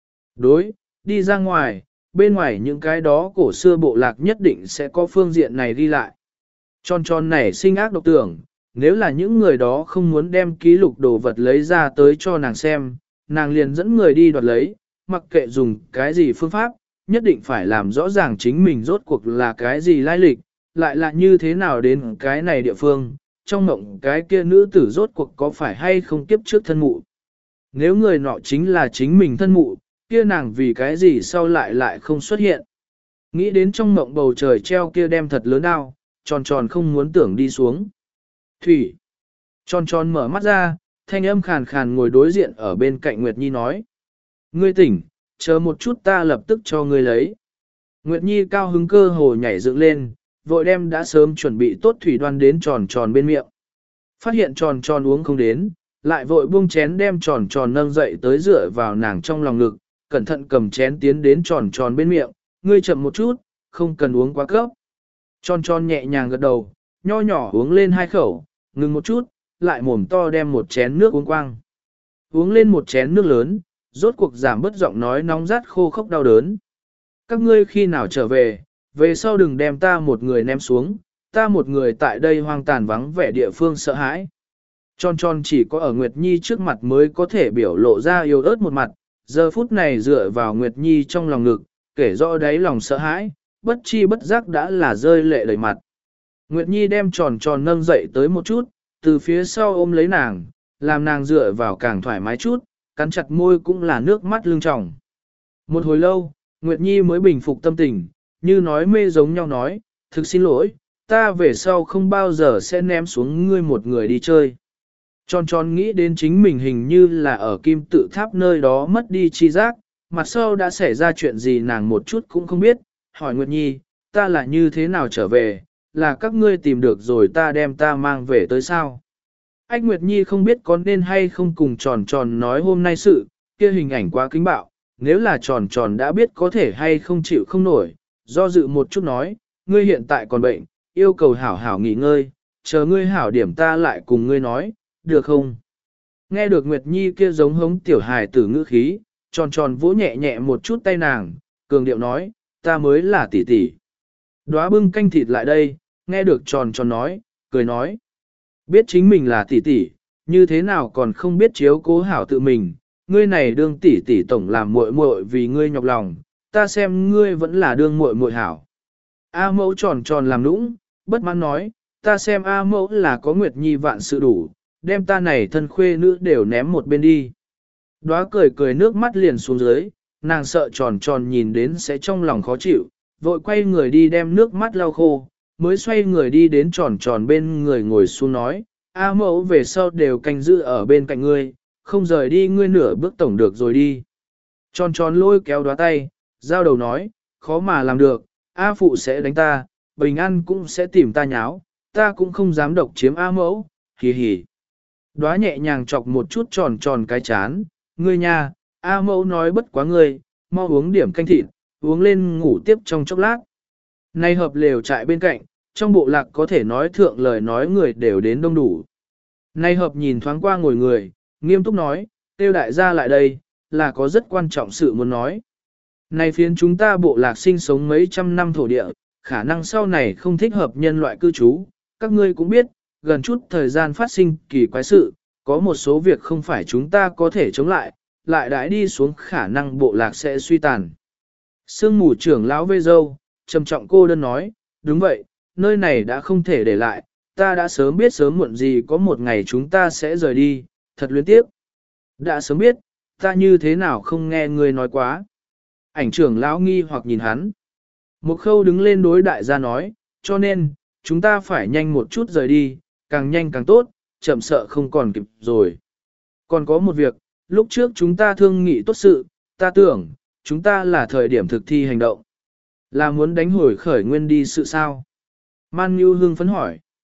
Đối, đi ra ngoài, bên ngoài những cái đó cổ xưa bộ lạc nhất định sẽ có phương diện này ghi lại. Tròn tròn này sinh ác độc tưởng, nếu là những người đó không muốn đem ký lục đồ vật lấy ra tới cho nàng xem, nàng liền dẫn người đi đoạt lấy, mặc kệ dùng cái gì phương pháp, nhất định phải làm rõ ràng chính mình rốt cuộc là cái gì lai lịch, lại là như thế nào đến cái này địa phương, trong mộng cái kia nữ tử rốt cuộc có phải hay không kiếp trước thân mụ. Nếu người nọ chính là chính mình thân mụ, kia nàng vì cái gì sau lại lại không xuất hiện. Nghĩ đến trong mộng bầu trời treo kia đem thật lớn đau, tròn tròn không muốn tưởng đi xuống. Thủy. Tròn tròn mở mắt ra, thanh âm khàn khàn ngồi đối diện ở bên cạnh Nguyệt Nhi nói. Ngươi tỉnh, chờ một chút ta lập tức cho ngươi lấy. Nguyệt Nhi cao hứng cơ hồ nhảy dựng lên, vội đem đã sớm chuẩn bị tốt thủy đoan đến tròn tròn bên miệng. Phát hiện tròn tròn uống không đến, lại vội buông chén đem tròn tròn nâng dậy tới dựa vào nàng trong lòng ngực, cẩn thận cầm chén tiến đến tròn tròn bên miệng, ngươi chậm một chút, không cần uống quá cấp. Tròn tròn nhẹ nhàng gật đầu, nho nhỏ uống lên hai khẩu, ngừng một chút, lại mồm to đem một chén nước uống quang. Uống lên một chén nước lớn, rốt cuộc giảm bớt giọng nói nóng rát khô khốc đau đớn. Các ngươi khi nào trở về, về sau đừng đem ta một người ném xuống, ta một người tại đây hoang tàn vắng vẻ địa phương sợ hãi. Tròn tròn chỉ có ở Nguyệt Nhi trước mặt mới có thể biểu lộ ra yếu ớt một mặt, giờ phút này dựa vào Nguyệt Nhi trong lòng ngực, kể rõ đáy lòng sợ hãi, bất chi bất giác đã là rơi lệ đầy mặt. Nguyệt Nhi đem tròn tròn nâng dậy tới một chút, từ phía sau ôm lấy nàng, làm nàng dựa vào càng thoải mái chút, cắn chặt môi cũng là nước mắt lưng tròng. Một hồi lâu, Nguyệt Nhi mới bình phục tâm tình, như nói mê giống nhau nói, thực xin lỗi, ta về sau không bao giờ sẽ ném xuống ngươi một người đi chơi. Tròn tròn nghĩ đến chính mình hình như là ở kim tự tháp nơi đó mất đi chi giác, mặt sau đã xảy ra chuyện gì nàng một chút cũng không biết, hỏi Nguyệt Nhi, ta là như thế nào trở về, là các ngươi tìm được rồi ta đem ta mang về tới sao. Ách Nguyệt Nhi không biết có nên hay không cùng tròn tròn nói hôm nay sự, kia hình ảnh quá kính bạo, nếu là tròn tròn đã biết có thể hay không chịu không nổi, do dự một chút nói, ngươi hiện tại còn bệnh, yêu cầu hảo hảo nghỉ ngơi, chờ ngươi hảo điểm ta lại cùng ngươi nói, được không? Nghe được Nguyệt Nhi kia giống hống tiểu hài tử ngữ khí, tròn tròn vỗ nhẹ nhẹ một chút tay nàng, cường điệu nói, ta mới là tỷ tỷ. Đóa bưng canh thịt lại đây, nghe được tròn tròn nói, cười nói, biết chính mình là tỷ tỷ, như thế nào còn không biết chiếu cố hảo tự mình, ngươi này đương tỷ tỷ tổng làm muội muội vì ngươi nhọc lòng, ta xem ngươi vẫn là đương muội muội hảo. A mẫu tròn tròn làm nũng, bất mãn nói, ta xem A mẫu là có Nguyệt Nhi vạn sự đủ, đem ta này thân khuê nữ đều ném một bên đi. Đóa cười cười nước mắt liền xuống dưới, nàng sợ tròn tròn nhìn đến sẽ trong lòng khó chịu, vội quay người đi đem nước mắt lau khô, mới xoay người đi đến tròn tròn bên người ngồi xuống nói, A mẫu về sau đều canh giữ ở bên cạnh ngươi, không rời đi ngươi nửa bước tổng được rồi đi. Tròn tròn lôi kéo Đóa tay, giao đầu nói, khó mà làm được, A phụ sẽ đánh ta, Bình An cũng sẽ tìm ta nháo, ta cũng không dám độc chiếm A mẫu, hì hì. Đóa nhẹ nhàng chọc một chút tròn tròn cái chán, ngươi nha, A mẫu nói bất quá ngươi, mau uống điểm canh thịt, uống lên ngủ tiếp trong chốc lát. Nay hợp lều trại bên cạnh, trong bộ lạc có thể nói thượng lời nói người đều đến đông đủ. Nay hợp nhìn thoáng qua ngồi người, nghiêm túc nói, tiêu đại gia lại đây, là có rất quan trọng sự muốn nói. Này phiến chúng ta bộ lạc sinh sống mấy trăm năm thổ địa, khả năng sau này không thích hợp nhân loại cư trú, các ngươi cũng biết, gần chút thời gian phát sinh kỳ quái sự, có một số việc không phải chúng ta có thể chống lại, lại đãi đi xuống khả năng bộ lạc sẽ suy tàn. Sương mù trưởng lão vê dâu, trầm trọng cô đơn nói, đúng vậy, nơi này đã không thể để lại, ta đã sớm biết sớm muộn gì có một ngày chúng ta sẽ rời đi, thật luyến tiếc. Đã sớm biết, ta như thế nào không nghe người nói quá. Ảnh trưởng lão nghi hoặc nhìn hắn. Một khâu đứng lên đối đại gia nói, cho nên, chúng ta phải nhanh một chút rời đi, càng nhanh càng tốt, chậm sợ không còn kịp rồi. Còn có một việc, lúc trước chúng ta thương nghị tốt sự, ta tưởng, chúng ta là thời điểm thực thi hành động. Là muốn đánh hồi khởi nguyên đi sự sao? Man Nhu hưng phấn hỏi.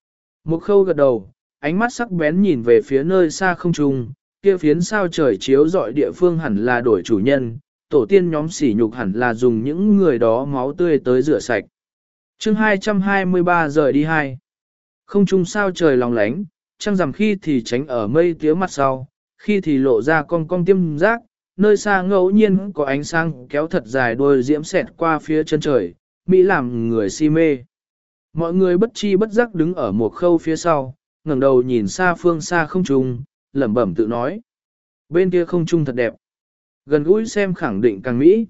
Một khâu gật đầu, ánh mắt sắc bén nhìn về phía nơi xa không trung, kia phiến sao trời chiếu dọi địa phương hẳn là đổi chủ nhân, tổ tiên nhóm sỉ nhục hẳn là dùng những người đó máu tươi tới rửa sạch. chương hai trăm hai mươi ba rời đi hai. Không trung sao trời lòng lánh, trăng rằm khi thì tránh ở mây tía mặt sau, khi thì lộ ra cong cong tiêm rác, nơi xa ngẫu nhiên có ánh sáng kéo thật dài đôi diễm xẹt qua phía chân trời, Mỹ làm người si mê. Mọi người bất chi bất giác đứng ở một khâu phía sau, ngẩng đầu nhìn xa phương xa không trung, lẩm bẩm tự nói. Bên kia không trung thật đẹp. Gần gũi xem khẳng định càng Mỹ.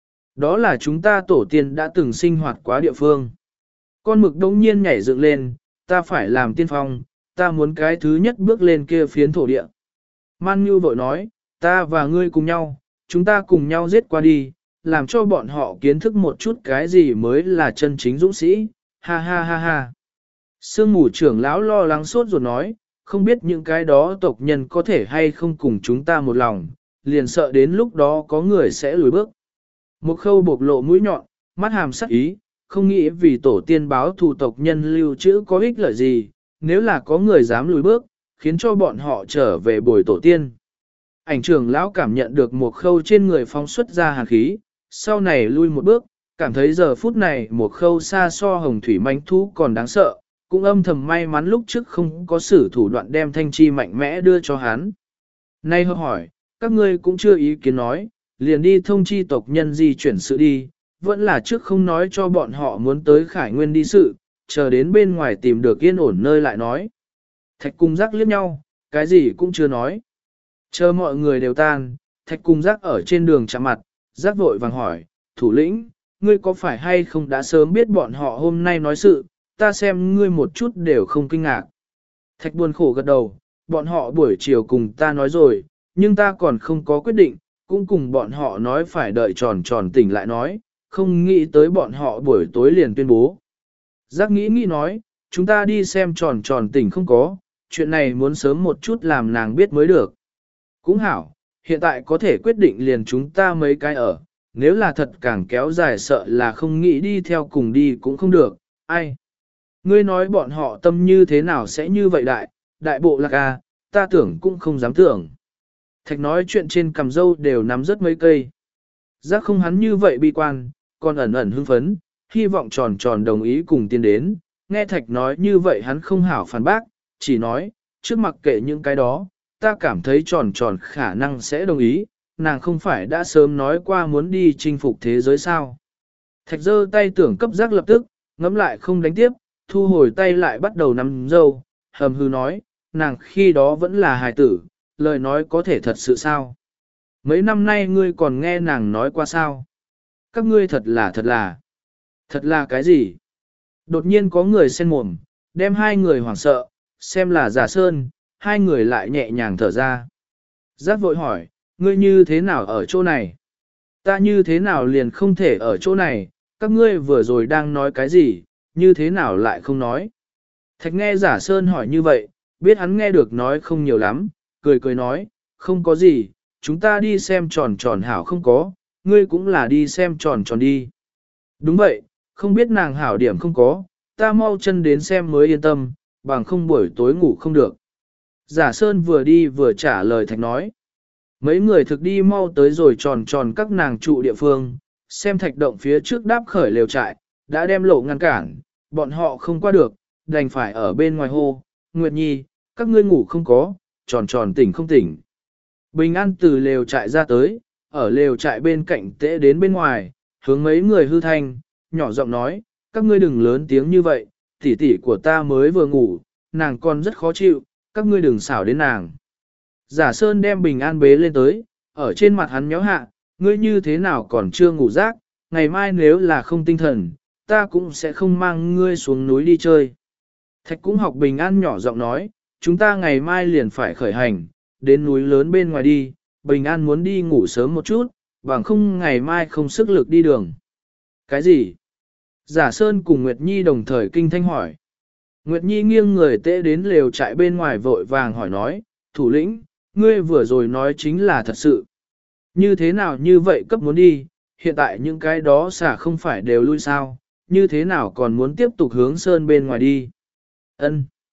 Đó là chúng ta tổ tiên đã từng sinh hoạt quá địa phương. Con mực đông nhiên nhảy dựng lên, ta phải làm tiên phong, ta muốn cái thứ nhất bước lên kia phiến thổ địa. Man Nhu vội nói, ta và ngươi cùng nhau, chúng ta cùng nhau giết qua đi, làm cho bọn họ kiến thức một chút cái gì mới là chân chính dũng sĩ, ha ha ha ha. Sương mù trưởng lão lo lắng sốt ruột nói, không biết những cái đó tộc nhân có thể hay không cùng chúng ta một lòng, liền sợ đến lúc đó có người sẽ lùi bước. Một khâu bộc lộ mũi nhọn, mắt hàm sắc ý, không nghĩ vì tổ tiên báo thù tộc nhân lưu trữ có ích lợi gì, nếu là có người dám lùi bước, khiến cho bọn họ trở về bồi tổ tiên. Ảnh trưởng lão cảm nhận được một khâu trên người phóng xuất ra hàn khí, sau này lui một bước, cảm thấy giờ phút này một khâu xa so hồng thủy manh thú còn đáng sợ, cũng âm thầm may mắn lúc trước không có sử thủ đoạn đem thanh chi mạnh mẽ đưa cho hắn. Nay hơi hỏi, các ngươi cũng chưa ý kiến nói, liền đi thông chi tộc nhân di chuyển sự đi, vẫn là trước không nói cho bọn họ muốn tới Khải Nguyên đi sự, chờ đến bên ngoài tìm được yên ổn nơi lại nói. Thạch cung giác liếc nhau, cái gì cũng chưa nói. Chờ mọi người đều tan, thạch cung giác ở trên đường chạm mặt, giác vội vàng hỏi, thủ lĩnh, ngươi có phải hay không đã sớm biết bọn họ hôm nay nói sự, ta xem ngươi một chút đều không kinh ngạc. Thạch buồn khổ gật đầu, bọn họ buổi chiều cùng ta nói rồi, nhưng ta còn không có quyết định, cũng cùng bọn họ nói phải đợi tròn tròn tỉnh lại nói, không nghĩ tới bọn họ buổi tối liền tuyên bố. Giác nghĩ nghĩ nói, chúng ta đi xem tròn tròn tỉnh không có, chuyện này muốn sớm một chút làm nàng biết mới được. Cũng hảo, hiện tại có thể quyết định liền chúng ta mấy cái ở, nếu là thật càng kéo dài sợ là không nghĩ đi theo cùng đi cũng không được, ai. Ngươi nói bọn họ tâm như thế nào sẽ như vậy đại, đại bộ lạc à, ta tưởng cũng không dám tưởng. Thạch nói chuyện trên cằm râu đều nắm rất mấy cây. Giác không hắn như vậy bi quan, còn ẩn ẩn hưng phấn, hy vọng tròn tròn đồng ý cùng tiến đến. Nghe Thạch nói như vậy hắn không hảo phản bác, chỉ nói, trước mặc kệ những cái đó, ta cảm thấy tròn tròn khả năng sẽ đồng ý, nàng không phải đã sớm nói qua muốn đi chinh phục thế giới sao. Thạch giơ tay tưởng cấp giác lập tức, ngẫm lại không đánh tiếp, thu hồi tay lại bắt đầu nắm dâu, hầm hư nói, nàng khi đó vẫn là hài tử, lời nói có thể thật sự sao? Mấy năm nay ngươi còn nghe nàng nói qua sao? Các ngươi thật là thật là. Thật là cái gì? Đột nhiên có người xen mồm, đem hai người hoảng sợ, xem là giả sơn, hai người lại nhẹ nhàng thở ra. Giác vội hỏi, ngươi như thế nào ở chỗ này? Ta như thế nào liền không thể ở chỗ này? Các ngươi vừa rồi đang nói cái gì, như thế nào lại không nói? Thạch nghe giả sơn hỏi như vậy, biết hắn nghe được nói không nhiều lắm, cười cười nói, không có gì, chúng ta đi xem tròn tròn hảo không có, ngươi cũng là đi xem tròn tròn đi. Đúng vậy, không biết nàng hảo điểm không có, ta mau chân đến xem mới yên tâm, bằng không buổi tối ngủ không được. Giả Sơn vừa đi vừa trả lời Thạch nói. Mấy người thực đi mau tới rồi tròn tròn các nàng trụ địa phương, xem Thạch động phía trước đáp khởi lều trại, đã đem lộ ngăn cản, bọn họ không qua được, đành phải ở bên ngoài hô, Nguyệt Nhi, các ngươi ngủ không có, tròn tròn tỉnh không tỉnh. Bình An từ lều trại ra tới, ở lều trại bên cạnh tễ đến bên ngoài, hướng mấy người hư thanh, nhỏ giọng nói, các ngươi đừng lớn tiếng như vậy, tỷ tỷ của ta mới vừa ngủ, nàng còn rất khó chịu, các ngươi đừng xảo đến nàng. Giả Sơn đem Bình An bế lên tới, ở trên mặt hắn nhéo hạ, ngươi như thế nào còn chưa ngủ rác, ngày mai nếu là không tinh thần, ta cũng sẽ không mang ngươi xuống núi đi chơi. Thạch cũng học Bình An nhỏ giọng nói, chúng ta ngày mai liền phải khởi hành, đến núi lớn bên ngoài đi, Bình An muốn đi ngủ sớm một chút, bằng không ngày mai không sức lực đi đường. Cái gì? Giả Sơn cùng Nguyệt Nhi đồng thời kinh thanh hỏi. Nguyệt Nhi nghiêng người tễ đến lều trại bên ngoài vội vàng hỏi nói, thủ lĩnh, ngươi vừa rồi nói chính là thật sự. Như thế nào như vậy cấp muốn đi, hiện tại những cái đó xả không phải đều lui sao, như thế nào còn muốn tiếp tục hướng Sơn bên ngoài đi. Ân.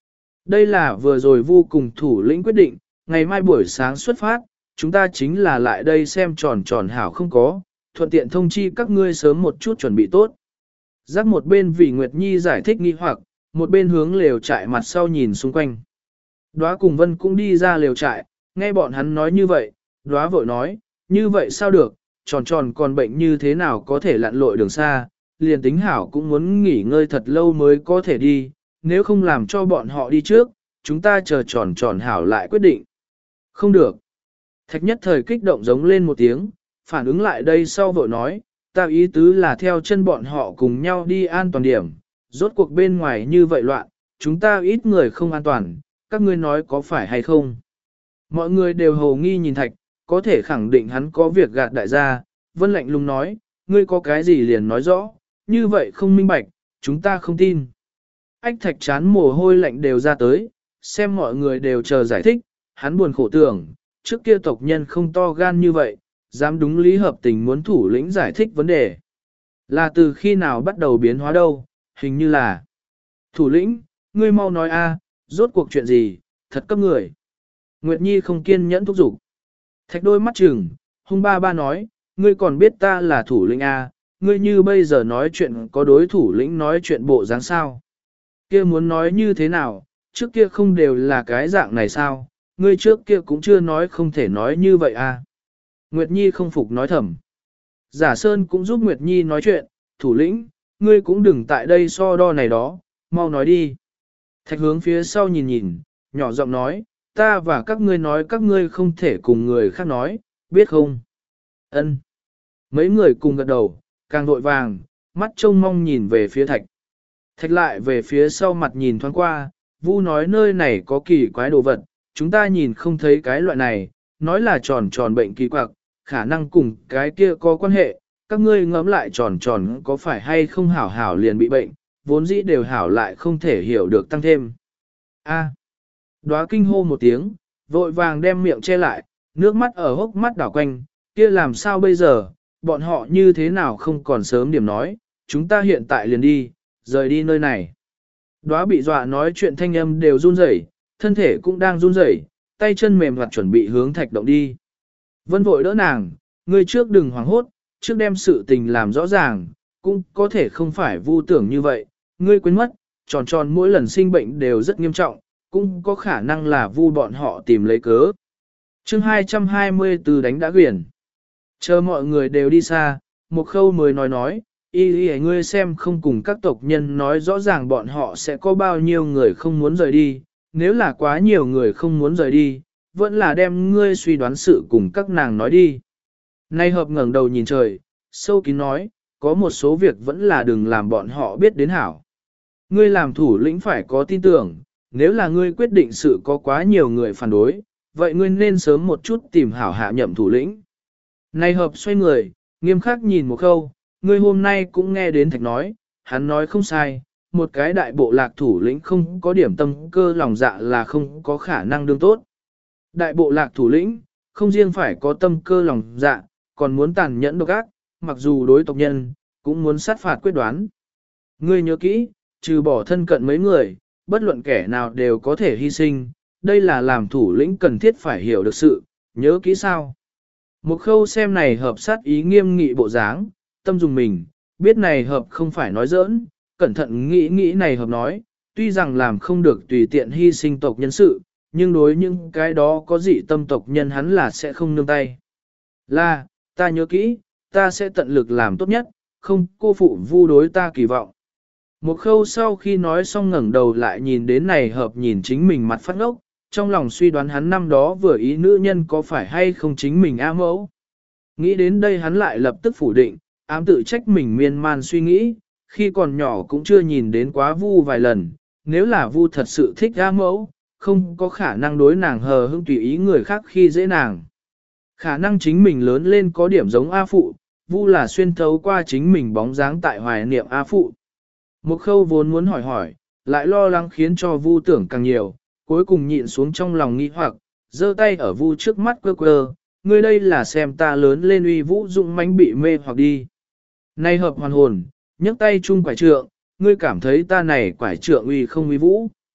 Đây là vừa rồi vô cùng thủ lĩnh quyết định, ngày mai buổi sáng xuất phát, chúng ta chính là lại đây xem tròn tròn hảo không có, thuận tiện thông chi các ngươi sớm một chút chuẩn bị tốt. Giác một bên vì Nguyệt Nhi giải thích nghi hoặc, một bên hướng lều trại mặt sau nhìn xung quanh. Đóa cùng Vân cũng đi ra lều trại, nghe bọn hắn nói như vậy, Đóa vội nói, như vậy sao được, tròn tròn còn bệnh như thế nào có thể lặn lội đường xa, liền tính hảo cũng muốn nghỉ ngơi thật lâu mới có thể đi, nếu không làm cho bọn họ đi trước, chúng ta chờ tròn tròn hảo lại quyết định. Không được. Thạch nhất thời kích động giống lên một tiếng, phản ứng lại đây sau vội nói, ta ý tứ là theo chân bọn họ cùng nhau đi an toàn điểm, rốt cuộc bên ngoài như vậy loạn, chúng ta ít người không an toàn, các ngươi nói có phải hay không. Mọi người đều hầu nghi nhìn Thạch, có thể khẳng định hắn có việc gạt đại gia, Vân lạnh lùng nói, ngươi có cái gì liền nói rõ, như vậy không minh bạch, chúng ta không tin. Ách Thạch chán mồ hôi lạnh đều ra tới, xem mọi người đều chờ giải thích, hắn buồn khổ tưởng, trước kia tộc nhân không to gan như vậy, dám đúng lý hợp tình muốn thủ lĩnh giải thích vấn đề. Là từ khi nào bắt đầu biến hóa đâu, hình như là thủ lĩnh, ngươi mau nói a, rốt cuộc chuyện gì, thật cấp người. Nguyệt Nhi không kiên nhẫn thúc giục. Thạch đôi mắt trừng, hung ba ba nói, ngươi còn biết ta là thủ lĩnh a, ngươi như bây giờ nói chuyện có đối thủ lĩnh nói chuyện bộ dáng sao. Kia muốn nói như thế nào, trước kia không đều là cái dạng này sao, ngươi trước kia cũng chưa nói không thể nói như vậy a. Nguyệt Nhi không phục nói thầm. Giả Sơn cũng giúp Nguyệt Nhi nói chuyện, thủ lĩnh, ngươi cũng đừng tại đây so đo này đó, mau nói đi. Thạch hướng phía sau nhìn nhìn, nhỏ giọng nói, ta và các ngươi nói các ngươi không thể cùng người khác nói, biết không? Ân. Mấy người cùng gật đầu, càng vội vàng, mắt trông mong nhìn về phía Thạch. Thạch lại về phía sau mặt nhìn thoáng qua, Vu nói nơi này có kỳ quái đồ vật, chúng ta nhìn không thấy cái loại này, nói là tròn tròn bệnh kỳ quặc, khả năng cùng cái kia có quan hệ, các ngươi ngẫm lại tròn tròn có phải hay không hảo hảo liền bị bệnh, vốn dĩ đều hảo lại không thể hiểu được tăng thêm. A. Đóa kinh hô một tiếng, vội vàng đem miệng che lại, nước mắt ở hốc mắt đảo quanh, kia làm sao bây giờ, bọn họ như thế nào không còn sớm điểm nói, chúng ta hiện tại liền đi, rời đi nơi này. Đóa bị dọa nói chuyện thanh âm đều run rẩy, thân thể cũng đang run rẩy, tay chân mềm hoạt chuẩn bị hướng Thạch động đi. Vân vội đỡ nàng, ngươi trước đừng hoảng hốt, trước đem sự tình làm rõ ràng, cũng có thể không phải vu tưởng như vậy, ngươi quên mất, tròn tròn mỗi lần sinh bệnh đều rất nghiêm trọng, cũng có khả năng là vu bọn họ tìm lấy cớ. Chương hai trăm hai mươi tư đánh đã quyển. Chờ mọi người đều đi xa, một khâu mới nói nói, y y ngươi xem không cùng các tộc nhân nói rõ ràng bọn họ sẽ có bao nhiêu người không muốn rời đi, nếu là quá nhiều người không muốn rời đi, vẫn là đem ngươi suy đoán sự cùng các nàng nói đi. Nay hợp ngẩng đầu nhìn trời, sâu kín nói, có một số việc vẫn là đừng làm bọn họ biết đến hảo. Ngươi làm thủ lĩnh phải có tin tưởng, nếu là ngươi quyết định sự có quá nhiều người phản đối, vậy ngươi nên sớm một chút tìm hảo hạ nhậm thủ lĩnh. Nay hợp xoay người, nghiêm khắc nhìn một câu, ngươi hôm nay cũng nghe đến Thạch nói, hắn nói không sai, một cái đại bộ lạc thủ lĩnh không có điểm tâm cơ lòng dạ là không có khả năng đương tốt. Đại bộ lạc thủ lĩnh, không riêng phải có tâm cơ lòng dạ, còn muốn tàn nhẫn độc ác, mặc dù đối tộc nhân, cũng muốn sát phạt quyết đoán. Ngươi nhớ kỹ, trừ bỏ thân cận mấy người, bất luận kẻ nào đều có thể hy sinh, đây là làm thủ lĩnh cần thiết phải hiểu được sự, nhớ kỹ sao. Một khâu xem này hợp sát ý nghiêm nghị bộ dáng, tâm dùng mình, biết này hợp không phải nói giỡn, cẩn thận nghĩ nghĩ này hợp nói, tuy rằng làm không được tùy tiện hy sinh tộc nhân sự, nhưng đối những cái đó có dị tâm tộc nhân hắn là sẽ không nương tay. Là, ta nhớ kỹ, ta sẽ tận lực làm tốt nhất, không cô phụ vu đối ta kỳ vọng. Một khâu sau khi nói xong ngẩng đầu lại nhìn đến này hợp nhìn chính mình mặt phát ngốc, trong lòng suy đoán hắn năm đó vừa ý nữ nhân có phải hay không chính mình A mẫu. Nghĩ đến đây hắn lại lập tức phủ định, ám tự trách mình miên man suy nghĩ, khi còn nhỏ cũng chưa nhìn đến quá vu vài lần, nếu là vu thật sự thích A mẫu, không có khả năng đối nàng hờ hững tùy ý người khác khi dễ nàng. Khả năng chính mình lớn lên có điểm giống A phụ, vu là xuyên thấu qua chính mình bóng dáng tại hoài niệm A phụ. Một khâu vốn muốn hỏi hỏi, lại lo lắng khiến cho vu tưởng càng nhiều, cuối cùng nhịn xuống trong lòng nghi hoặc, giơ tay ở vu trước mắt quơ quơ, ngươi đây là xem ta lớn lên uy vũ dụng mãnh bị mê hoặc đi. Nay hợp hoàn hồn, nhấc tay chung quải trượng, ngươi cảm thấy ta này quải trượng uy không uy vũ.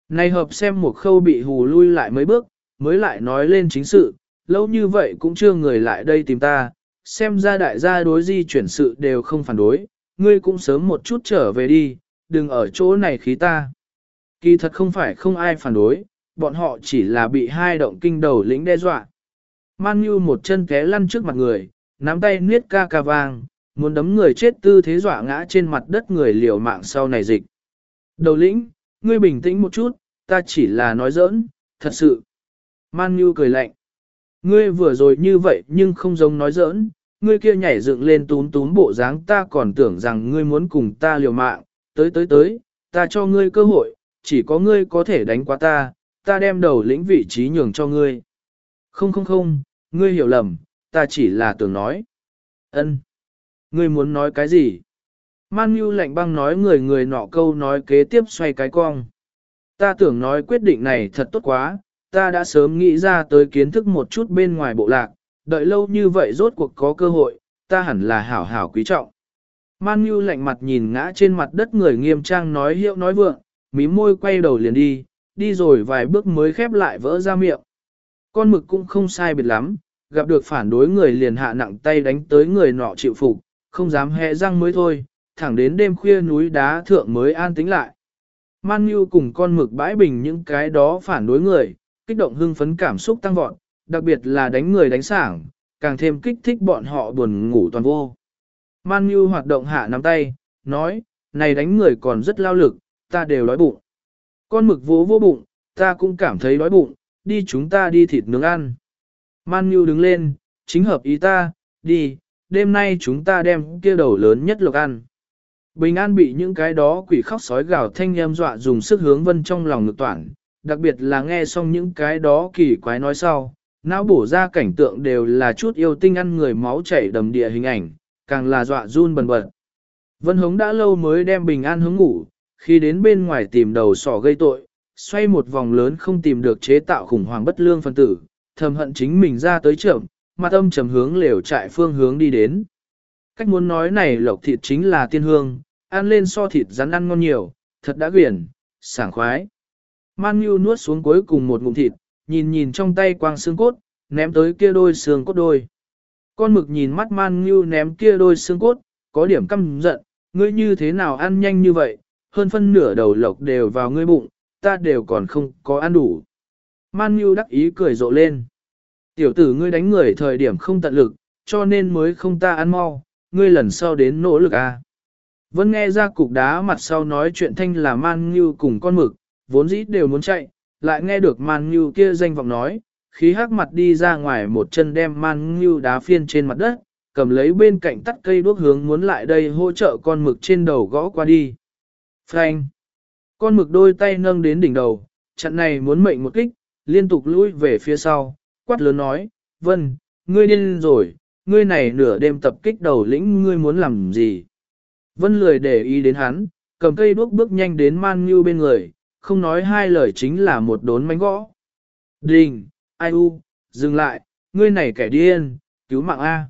Này hợp xem một khâu bị hù lui lại mấy bước, mới lại nói lên chính sự, lâu như vậy cũng chưa người lại đây tìm ta, xem ra đại gia đối di chuyển sự đều không phản đối, ngươi cũng sớm một chút trở về đi, đừng ở chỗ này khí ta. Kỳ thật không phải không ai phản đối, bọn họ chỉ là bị hai động kinh đầu lĩnh đe dọa. Man Nhu một chân té lăn trước mặt người, nắm tay niết ca ca vang, muốn đấm người chết tư thế dọa ngã trên mặt đất người liều mạng sau này dịch. Đầu lĩnh, ngươi bình tĩnh một chút, ta chỉ là nói giỡn, thật sự. Man Nhu cười lạnh. Ngươi vừa rồi như vậy nhưng không giống nói giỡn, ngươi kia nhảy dựng lên túm túm bộ dáng ta còn tưởng rằng ngươi muốn cùng ta liều mạng, tới tới tới, ta cho ngươi cơ hội, chỉ có ngươi có thể đánh qua ta, ta đem đầu lĩnh vị trí nhường cho ngươi. Không không không, ngươi hiểu lầm, ta chỉ là tưởng nói. Ân, ngươi muốn nói cái gì? Man Nhu lạnh băng nói người người nọ câu nói kế tiếp xoay cái cong. Ta tưởng nói quyết định này thật tốt quá, ta đã sớm nghĩ ra tới kiến thức một chút bên ngoài bộ lạc, đợi lâu như vậy rốt cuộc có cơ hội, ta hẳn là hảo hảo quý trọng. Man Nhu lạnh mặt nhìn ngã trên mặt đất người nghiêm trang nói hiệu nói vượng, mí môi quay đầu liền đi, đi rồi vài bước mới khép lại vỡ ra miệng. Con mực cũng không sai biệt lắm, gặp được phản đối người liền hạ nặng tay đánh tới người nọ chịu phục, không dám hé răng mới thôi, thẳng đến đêm khuya núi đá thượng mới an tĩnh lại. Man Nhu cùng con mực bãi bình những cái đó phản đối người, kích động hưng phấn cảm xúc tăng vọt, đặc biệt là đánh người đánh sảng, càng thêm kích thích bọn họ buồn ngủ toàn vô. Man Nhu hoạt động hạ nắm tay, nói, này đánh người còn rất lao lực, ta đều đói bụng. Con mực vỗ vô bụng, ta cũng cảm thấy đói bụng, đi chúng ta đi thịt nướng ăn. Man Nhu đứng lên, chính hợp ý ta, đi, đêm nay chúng ta đem kia đầu lớn nhất lộc ăn. Bình An bị những cái đó quỷ khóc sói gào thanh em dọa dùng sức hướng Vân trong lòng ngực toản, đặc biệt là nghe xong những cái đó kỳ quái nói sau, não bổ ra cảnh tượng đều là chút yêu tinh ăn người máu chảy đầm địa hình ảnh, càng là dọa run bần bật. Vân Hống đã lâu mới đem Bình An hướng ngủ, khi đến bên ngoài tìm đầu sỏ gây tội, xoay một vòng lớn không tìm được chế tạo khủng hoảng bất lương phân tử, thầm hận chính mình ra tới chậm, mặt âm trầm hướng lều trại phương hướng đi đến. Cách muốn nói này lộc thịt chính là tiên hương, ăn lên so thịt rắn ăn ngon nhiều, thật đã quyển, sảng khoái. Man Nhu nuốt xuống cuối cùng một ngụm thịt, nhìn nhìn trong tay quang xương cốt, ném tới kia đôi xương cốt đôi. Con mực nhìn mắt Man Nhu ném kia đôi xương cốt, có điểm căm giận, ngươi như thế nào ăn nhanh như vậy, hơn phân nửa đầu lộc đều vào ngươi bụng, ta đều còn không có ăn đủ. Man Nhu đắc ý cười rộ lên. Tiểu tử ngươi đánh người thời điểm không tận lực, cho nên mới không ta ăn mau, ngươi lần sau đến nỗ lực à. Vân nghe ra cục đá mặt sau nói chuyện thanh là Man Nhu cùng con mực, vốn dĩ đều muốn chạy, lại nghe được Man Nhu kia danh vọng nói, khí hắc mặt đi ra ngoài một chân đem Man Nhu đá phiên trên mặt đất, cầm lấy bên cạnh tắt cây đuốc hướng muốn lại đây hỗ trợ con mực trên đầu gõ qua đi. Phanh! Con mực đôi tay nâng đến đỉnh đầu, trận này muốn mệnh một kích, liên tục lùi về phía sau, quát lớn nói, Vân, ngươi điên rồi, ngươi này nửa đêm tập kích đầu lĩnh ngươi muốn làm gì? Vân lười để ý đến hắn, cầm cây đuốc bước nhanh đến Man Nhu bên người, không nói hai lời chính là một đốn mánh gõ. Đình, ai u, dừng lại, ngươi này kẻ điên, cứu mạng A.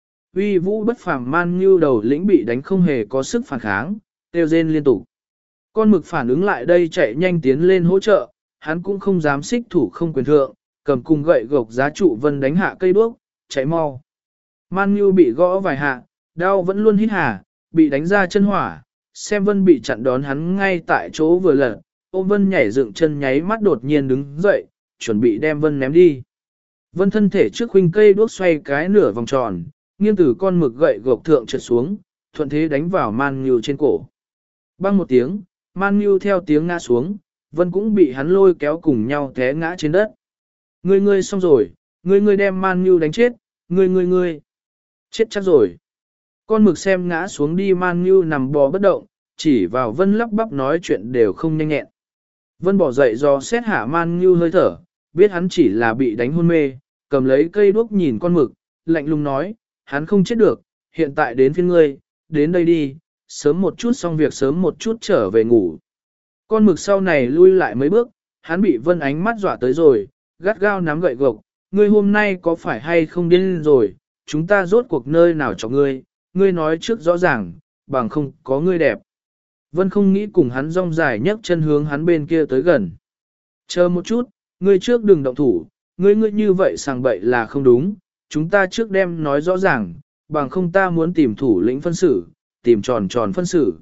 Uy vũ bất phàm Man Nhu đầu lĩnh bị đánh không hề có sức phản kháng, kêu rên liên tục. Con mực phản ứng lại đây chạy nhanh tiến lên hỗ trợ, hắn cũng không dám xích thủ không quyền thượng, cầm cùng gậy gộc giá trụ Vân đánh hạ cây đuốc, chạy mau. Man Nhu bị gõ vài hạ, đau vẫn luôn hít hà, bị đánh ra chân hỏa, xem Vân bị chặn đón hắn ngay tại chỗ vừa lật, ôm Vân nhảy dựng chân nháy mắt đột nhiên đứng dậy, chuẩn bị đem Vân ném đi. Vân thân thể trước huynh cây đuốc xoay cái nửa vòng tròn, nghiêng từ con mực gậy gộc thượng trượt xuống, thuận thế đánh vào Man Nhu trên cổ. Bang một tiếng, Man Nhu theo tiếng ngã xuống, Vân cũng bị hắn lôi kéo cùng nhau té ngã trên đất. Ngươi ngươi xong rồi, ngươi ngươi đem Man Nhu đánh chết, ngươi ngươi ngươi. Chết chắc rồi. Con mực xem ngã xuống đi Man Nhu nằm bò bất động, chỉ vào Vân lắp bắp nói chuyện đều không nhanh nhẹn. Vân bỏ dậy do xét hạ Man Nhu hơi thở, biết hắn chỉ là bị đánh hôn mê, cầm lấy cây đuốc nhìn con mực, lạnh lùng nói, hắn không chết được, hiện tại đến phiên ngươi, đến đây đi, sớm một chút xong việc sớm một chút trở về ngủ. Con mực sau này lui lại mấy bước, hắn bị Vân ánh mắt dọa tới rồi, gắt gao nắm gậy gộc, ngươi hôm nay có phải hay không điên rồi, chúng ta rốt cuộc nơi nào cho ngươi, ngươi nói trước rõ ràng, bằng không có ngươi đẹp. Vân không nghĩ cùng hắn rong dài nhấc chân hướng hắn bên kia tới gần. Chờ một chút, ngươi trước đừng động thủ, ngươi ngươi như vậy sàng bậy là không đúng, chúng ta trước đem nói rõ ràng, bằng không ta muốn tìm thủ lĩnh phân xử, tìm tròn tròn phân xử.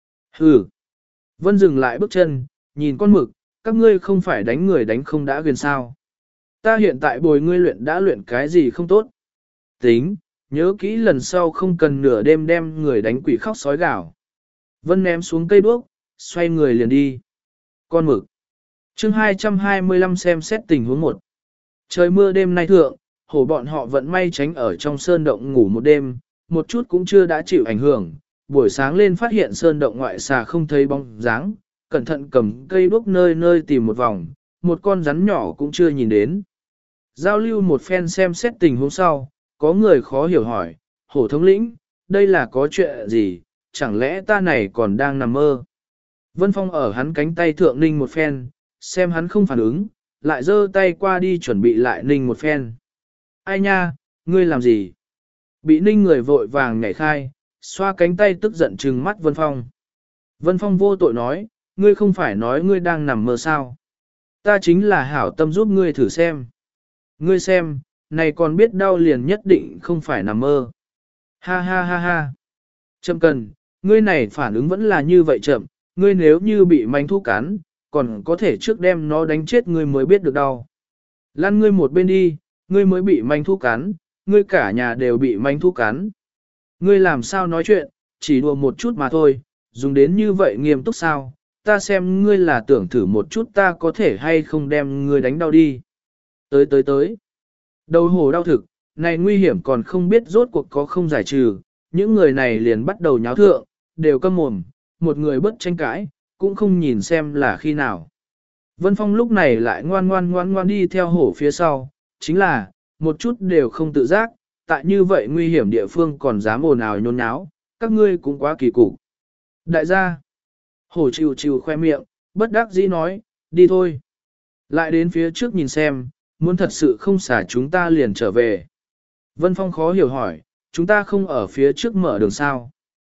Hừ. Vân dừng lại bước chân, nhìn con mực, các ngươi không phải đánh người đánh không đã quyền sao. Ta hiện tại bồi ngươi luyện đã luyện cái gì không tốt. Tính, nhớ kỹ lần sau không cần nửa đêm đem người đánh quỷ khóc sói gào. Vân ném xuống cây đuốc, xoay người liền đi. Con mực. Chương hai trăm hai mươi lăm xem xét tình huống một. Trời mưa đêm nay thượng, hổ bọn họ vẫn may tránh ở trong sơn động ngủ một đêm, một chút cũng chưa đã chịu ảnh hưởng. Buổi sáng lên phát hiện sơn động ngoại xà không thấy bóng dáng, cẩn thận cầm cây đuốc nơi nơi tìm một vòng, một con rắn nhỏ cũng chưa nhìn đến. Giao lưu một phen xem xét tình huống sau, có người khó hiểu hỏi, hổ thống lĩnh, đây là có chuyện gì, chẳng lẽ ta này còn đang nằm mơ. Vân Phong ở hắn cánh tay thượng ninh một phen, xem hắn không phản ứng, lại giơ tay qua đi chuẩn bị lại ninh một phen. Ai nha, ngươi làm gì? Bị ninh người vội vàng nhảy khai, xoa cánh tay tức giận trừng mắt Vân Phong. Vân Phong vô tội nói, ngươi không phải nói ngươi đang nằm mơ sao? Ta chính là hảo tâm giúp ngươi thử xem. Ngươi xem, này còn biết đau liền nhất định không phải nằm mơ. Ha ha ha ha. Chậm cần, ngươi này phản ứng vẫn là như vậy chậm, ngươi nếu như bị manh thú cắn, còn có thể trước đem nó đánh chết ngươi mới biết được đau. Lăn ngươi một bên đi, ngươi mới bị manh thú cắn, ngươi cả nhà đều bị manh thú cắn. Ngươi làm sao nói chuyện, chỉ đùa một chút mà thôi, dùng đến như vậy nghiêm túc sao, ta xem ngươi là tưởng thử một chút ta có thể hay không đem ngươi đánh đau đi. Tới tới tới, đầu hổ đau thực, này nguy hiểm còn không biết rốt cuộc có không giải trừ, những người này liền bắt đầu nháo thượng, đều câm mồm, một người bất tranh cãi, cũng không nhìn xem là khi nào. Vân Phong lúc này lại ngoan ngoan ngoan ngoan đi theo hổ phía sau, chính là, một chút đều không tự giác, tại như vậy nguy hiểm địa phương còn dám ồn ào nhốn nháo, các ngươi cũng quá kỳ cục. Đại gia, hổ chịu chịu khoe miệng, bất đắc dĩ nói, đi thôi. Lại đến phía trước nhìn xem, muốn thật sự không xả chúng ta liền trở về. Vân Phong khó hiểu hỏi, chúng ta không ở phía trước mở đường sao.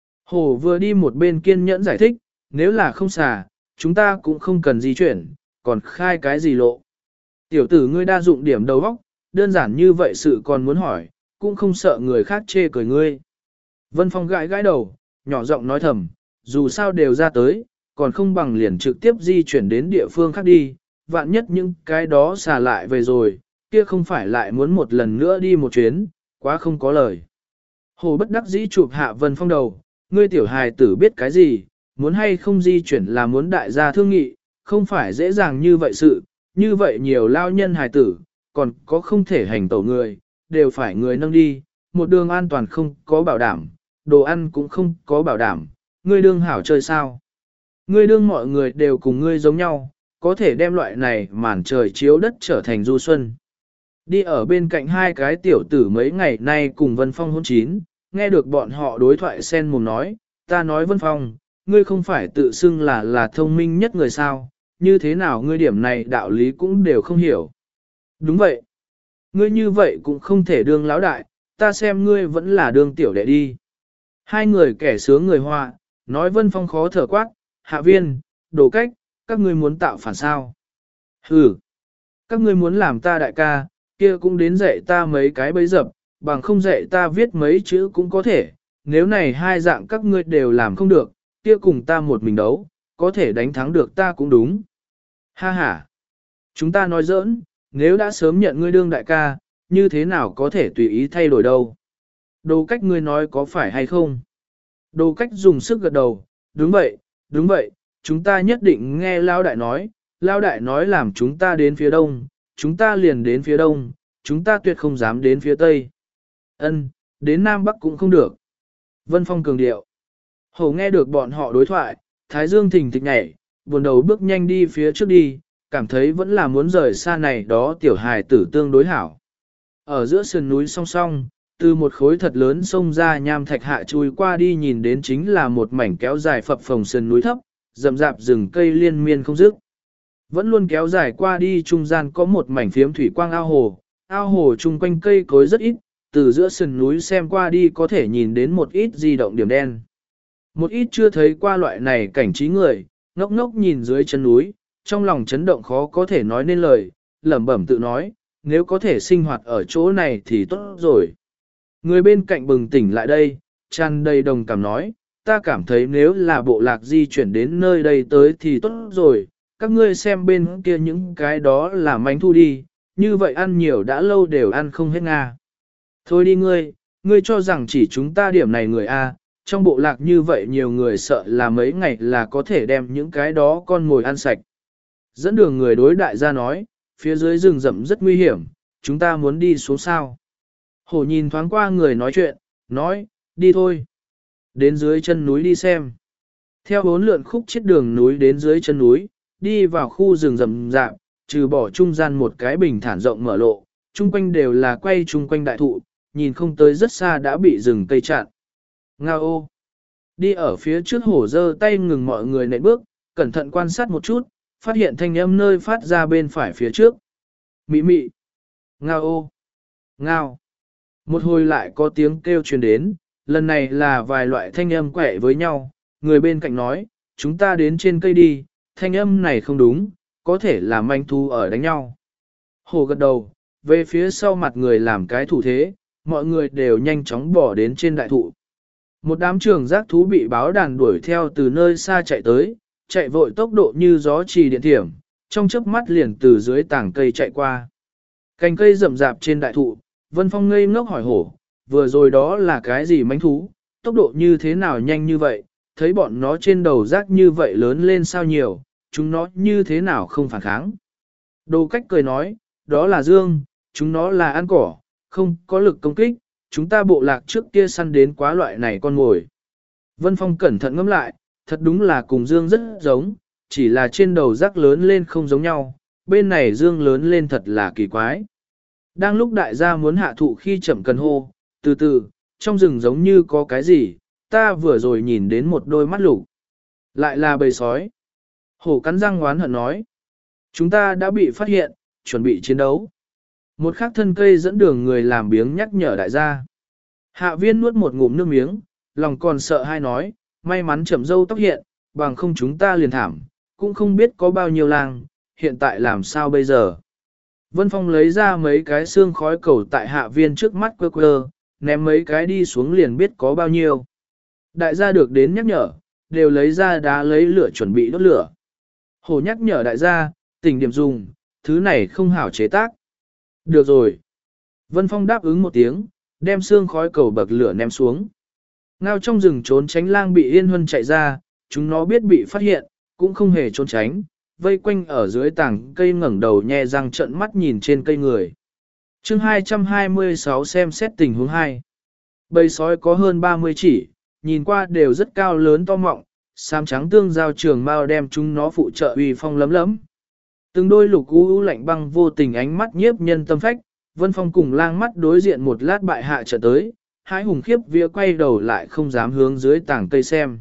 Hổ vừa đi một bên kiên nhẫn giải thích, nếu là không xả, chúng ta cũng không cần di chuyển, còn khai cái gì lộ. Tiểu tử ngươi đa dụng điểm đầu óc, đơn giản như vậy sự còn muốn hỏi, cũng không sợ người khác chê cười ngươi. Vân Phong gãi gãi đầu, nhỏ giọng nói thầm, dù sao đều ra tới, còn không bằng liền trực tiếp di chuyển đến địa phương khác đi, vạn nhất những cái đó xả lại về rồi, kia không phải lại muốn một lần nữa đi một chuyến, quá không có lời. Hồ bất đắc dĩ chụp hạ Vân Phong đầu, ngươi tiểu hài tử biết cái gì, muốn hay không di chuyển là muốn đại gia thương nghị, không phải dễ dàng như vậy sự, như vậy nhiều lao nhân hài tử, còn có không thể hành tẩu người, đều phải người nâng đi, một đường an toàn không có bảo đảm, đồ ăn cũng không có bảo đảm, ngươi đương hảo chơi sao. Ngươi đương mọi người đều cùng ngươi giống nhau, có thể đem loại này màn trời chiếu đất trở thành du xuân. Đi ở bên cạnh hai cái tiểu tử mấy ngày nay cùng Vân Phong hôn chín, nghe được bọn họ đối thoại sen mồm nói, ta nói Vân Phong, ngươi không phải tự xưng là là thông minh nhất người sao, như thế nào ngươi điểm này đạo lý cũng đều không hiểu. Đúng vậy. Ngươi như vậy cũng không thể đương lão đại, ta xem ngươi vẫn là đương tiểu đệ đi. Hai người kẻ sướng người họa, nói Vân Phong khó thở quát, hạ viên, đồ cách, các ngươi muốn tạo phản sao. Hừ, các ngươi muốn làm ta đại ca, kia cũng đến dạy ta mấy cái bấy dập, bằng không dạy ta viết mấy chữ cũng có thể, nếu này hai dạng các ngươi đều làm không được, kia cùng ta một mình đấu, có thể đánh thắng được ta cũng đúng. Ha ha, chúng ta nói giỡn, nếu đã sớm nhận ngươi đương đại ca, như thế nào có thể tùy ý thay đổi đâu. Đồ cách ngươi nói có phải hay không? Đồ cách dùng sức gật đầu, đúng vậy, đúng vậy, chúng ta nhất định nghe Lao Đại nói, Lao Đại nói làm chúng ta đến phía đông, chúng ta liền đến phía đông, chúng ta tuyệt không dám đến phía tây. Ân, đến Nam Bắc cũng không được. Vân Phong cường điệu. Hầu nghe được bọn họ đối thoại, Thái Dương thình thịch nhảy, buồn đầu bước nhanh đi phía trước đi, cảm thấy vẫn là muốn rời xa này đó tiểu hài tử tương đối hảo. Ở giữa sườn núi song song, từ một khối thật lớn sông ra nham thạch hạ chui qua đi nhìn đến chính là một mảnh kéo dài phập phồng sườn núi thấp, rậm rạp rừng cây liên miên không dứt. Vẫn luôn kéo dài qua đi trung gian có một mảnh phiếm thủy quang ao hồ, ao hồ chung quanh cây cối rất ít, từ giữa sườn núi xem qua đi có thể nhìn đến một ít di động điểm đen. Một ít chưa thấy qua loại này cảnh trí người, ngốc ngốc nhìn dưới chân núi, trong lòng chấn động khó có thể nói nên lời, lẩm bẩm tự nói, nếu có thể sinh hoạt ở chỗ này thì tốt rồi. Người bên cạnh bừng tỉnh lại đây, tràn đầy đồng cảm nói, ta cảm thấy nếu là bộ lạc di chuyển đến nơi đây tới thì tốt rồi, các ngươi xem bên kia những cái đó là mánh thu đi, như vậy ăn nhiều đã lâu đều ăn không hết nga. Thôi đi ngươi, ngươi cho rằng chỉ chúng ta điểm này người A, trong bộ lạc như vậy nhiều người sợ là mấy ngày là có thể đem những cái đó con mồi ăn sạch. Dẫn đường người đối đại gia nói, phía dưới rừng rậm rất nguy hiểm, chúng ta muốn đi xuống sao. Hổ nhìn thoáng qua người nói chuyện, nói, đi thôi. Đến dưới chân núi đi xem. Theo bốn lượn khúc chết đường núi đến dưới chân núi, đi vào khu rừng rậm rạp, trừ bỏ trung gian một cái bình thản rộng mở lộ, chung quanh đều là quay chung quanh đại thụ, nhìn không tới rất xa đã bị rừng cây chặn. Nga ô! Đi ở phía trước hổ giơ tay ngừng mọi người nện bước, cẩn thận quan sát một chút, phát hiện thanh âm nơi phát ra bên phải phía trước. Mị mị! Nga ô! Ngao! Một hồi lại có tiếng kêu truyền đến, lần này là vài loại thanh âm quẻ với nhau, người bên cạnh nói, chúng ta đến trên cây đi, thanh âm này không đúng, có thể là manh thu ở đánh nhau. Hổ gật đầu, về phía sau mặt người làm cái thủ thế, mọi người đều nhanh chóng bỏ đến trên đại thụ. Một đám trường giác thú bị báo đàn đuổi theo từ nơi xa chạy tới, chạy vội tốc độ như gió trì điện thiểm, trong chớp mắt liền từ dưới tảng cây chạy qua. Cành cây rậm rạp trên đại thụ, Vân Phong ngây ngốc hỏi hổ, vừa rồi đó là cái gì mánh thú, tốc độ như thế nào nhanh như vậy, thấy bọn nó trên đầu rác như vậy lớn lên sao nhiều, chúng nó như thế nào không phản kháng. Đồ cách cười nói, đó là dương, chúng nó là ăn cỏ, không có lực công kích, chúng ta bộ lạc trước kia săn đến quá loại này con mồi. Vân Phong cẩn thận ngẫm lại, thật đúng là cùng dương rất giống, chỉ là trên đầu rác lớn lên không giống nhau, bên này dương lớn lên thật là kỳ quái. Đang lúc đại gia muốn hạ thụ khi chậm cần hô, từ từ, trong rừng giống như có cái gì, ta vừa rồi nhìn đến một đôi mắt lục. Lại là bầy sói. Hổ cắn răng ngoán hận nói. Chúng ta đã bị phát hiện, chuẩn bị chiến đấu. Một khắc thân cây dẫn đường người làm biếng nhắc nhở đại gia. Hạ viên nuốt một ngụm nước miếng, lòng còn sợ hai nói, may mắn chậm dâu tóc hiện, bằng không chúng ta liền thảm, cũng không biết có bao nhiêu làng, hiện tại làm sao bây giờ. Vân Phong lấy ra mấy cái xương khói cầu tại hạ viên trước mắt quơ quơ, ném mấy cái đi xuống liền biết có bao nhiêu. Đại gia được đến nhắc nhở, đều lấy ra đá lấy lửa chuẩn bị đốt lửa. Hổ nhắc nhở đại gia, tỉnh điểm dùng, thứ này không hảo chế tác. Được rồi. Vân Phong đáp ứng một tiếng, đem xương khói cầu bậc lửa ném xuống. Ngao trong rừng trốn tránh lang bị Yên Huân chạy ra, chúng nó biết bị phát hiện, cũng không hề trốn tránh, vây quanh ở dưới tảng cây ngẩng đầu nhe răng trợn mắt nhìn trên cây người. Chương hai trăm hai mươi sáu xem xét tình huống hai. Bầy sói có hơn ba mươi chỉ, nhìn qua đều rất cao lớn to mọng, xám trắng tương giao trường mao đem chúng nó phụ trợ uy phong lấm lấm. Từng đôi lục u lạnh băng vô tình ánh mắt nhiếp nhân tâm phách, Vân Phong cùng lang mắt đối diện một lát bại hạ trở tới, hai hùng khiếp vía quay đầu lại không dám hướng dưới tảng cây xem.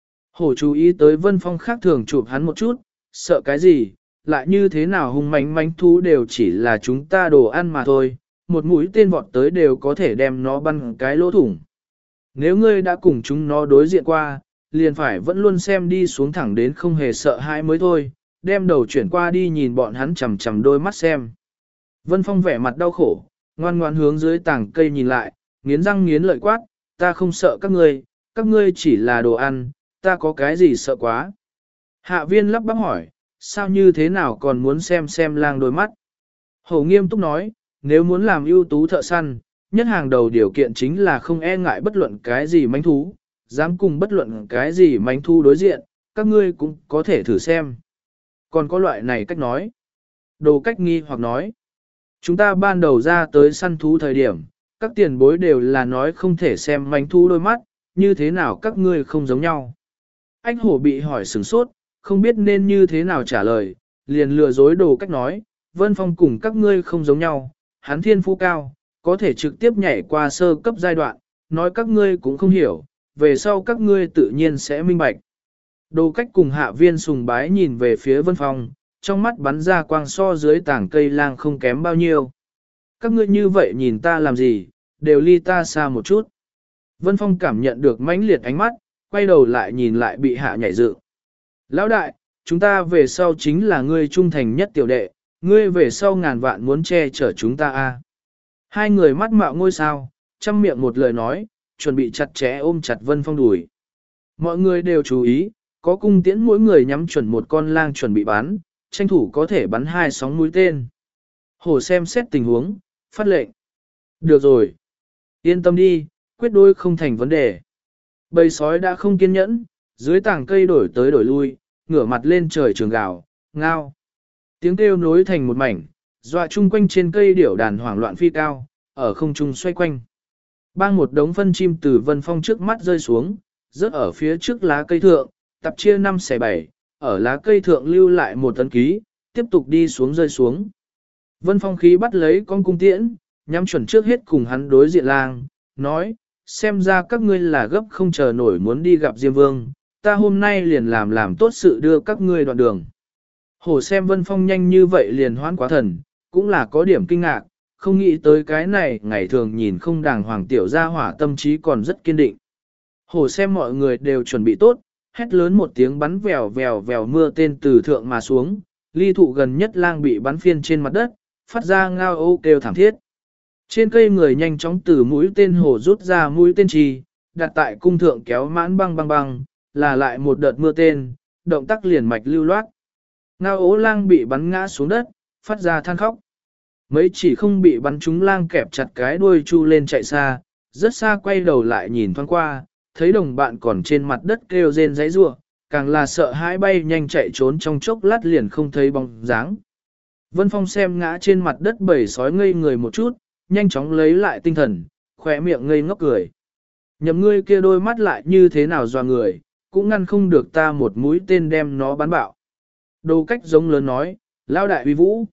Hổ chú ý tới Vân Phong khác thường chụp hắn một chút, sợ cái gì, lại như thế nào hung mãnh mãnh thú đều chỉ là chúng ta đồ ăn mà thôi, một mũi tên vọt tới đều có thể đem nó bắn cái lỗ thủng. Nếu ngươi đã cùng chúng nó đối diện qua, liền phải vẫn luôn xem đi xuống thẳng đến không hề sợ hãi mới thôi, đem đầu chuyển qua đi nhìn bọn hắn chằm chằm đôi mắt xem. Vân Phong vẻ mặt đau khổ, ngoan ngoan hướng dưới tảng cây nhìn lại, nghiến răng nghiến lợi quát, ta không sợ các ngươi, các ngươi chỉ là đồ ăn, ta có cái gì sợ quá. Hạ viên lắp bắp hỏi, sao như thế nào còn muốn xem xem lang đôi mắt. Hổ nghiêm túc nói, nếu muốn làm ưu tú thợ săn, nhất hàng đầu điều kiện chính là không e ngại bất luận cái gì manh thú, dám cùng bất luận cái gì manh thú đối diện, các ngươi cũng có thể thử xem. Còn có loại này cách nói. Đồ cách nghi hoặc nói, chúng ta ban đầu ra tới săn thú thời điểm, các tiền bối đều là nói không thể xem manh thú đôi mắt, như thế nào các ngươi không giống nhau. Anh hổ bị hỏi sửng sốt, không biết nên như thế nào trả lời, liền lừa dối đồ cách nói, Vân Phong cùng các ngươi không giống nhau, hắn thiên phú cao, có thể trực tiếp nhảy qua sơ cấp giai đoạn, nói các ngươi cũng không hiểu, về sau các ngươi tự nhiên sẽ minh bạch. Đồ cách cùng hạ viên sùng bái nhìn về phía Vân Phong, trong mắt bắn ra quang so dưới tảng cây lang không kém bao nhiêu. Các ngươi như vậy nhìn ta làm gì, đều ly ta xa một chút. Vân Phong cảm nhận được mãnh liệt ánh mắt, quay đầu lại nhìn lại bị hạ nhảy dựng. Lão đại, chúng ta về sau chính là ngươi trung thành nhất tiểu đệ, ngươi về sau ngàn vạn muốn che chở chúng ta a. Hai người mắt mạo ngôi sao, chăm miệng một lời nói, chuẩn bị chặt chẽ ôm chặt Vân Phong đùi. Mọi người đều chú ý, có cung tiễn mỗi người nhắm chuẩn một con lang chuẩn bị bắn, tranh thủ có thể bắn hai sóng mũi tên. Hổ xem xét tình huống, phát lệnh. Được rồi. Yên tâm đi, quyết đôi không thành vấn đề. Bầy sói đã không kiên nhẫn, dưới tảng cây đổi tới đổi lui, ngửa mặt lên trời trường gào, ngao. Tiếng kêu nối thành một mảnh, dọa chung quanh trên cây điểu đàn hoảng loạn phi cao, ở không trung xoay quanh. Bang một đống phân chim từ Vân Phong trước mắt rơi xuống, rớt ở phía trước lá cây thượng, tập chia năm xẻ bảy, ở lá cây thượng lưu lại một tấn ký, tiếp tục đi xuống rơi xuống. Vân Phong khí bắt lấy con cung tiễn, nhắm chuẩn trước hết cùng hắn đối diện lang, nói, xem ra các ngươi là gấp không chờ nổi muốn đi gặp Diêm Vương, ta hôm nay liền làm làm tốt sự đưa các ngươi đoạn đường. Hổ xem Vân Phong nhanh như vậy liền hoãn quá thần, cũng là có điểm kinh ngạc, không nghĩ tới cái này ngày thường nhìn không đàng hoàng tiểu gia hỏa tâm trí còn rất kiên định. Hổ xem mọi người đều chuẩn bị tốt, hét lớn một tiếng bắn vèo vèo vèo mưa tên từ thượng mà xuống, ly thụ gần nhất lang bị bắn phiên trên mặt đất, phát ra ngao ô kêu thảm thiết. Trên cây người nhanh chóng từ mũi tên hổ rút ra mũi tên trì, đặt tại cung thượng kéo mãn băng băng băng, là lại một đợt mưa tên, động tác liền mạch lưu loát. Ngao ố lang bị bắn ngã xuống đất, phát ra than khóc. Mấy chỉ không bị bắn trúng lang kẹp chặt cái đuôi chu lên chạy xa, rất xa quay đầu lại nhìn thoáng qua, thấy đồng bạn còn trên mặt đất kêu rên giãy giụa, càng là sợ hãi bay nhanh chạy trốn trong chốc lát liền không thấy bóng dáng. Vân Phong xem ngã trên mặt đất bầy sói ngây người một chút, nhanh chóng lấy lại tinh thần, khỏe miệng ngây ngốc cười. Nhậm ngươi kia đôi mắt lại như thế nào dò người, cũng ngăn không được ta một mũi tên đem nó bắn bạo. Đồ cách giống lớn nói, lao đại uy vũ.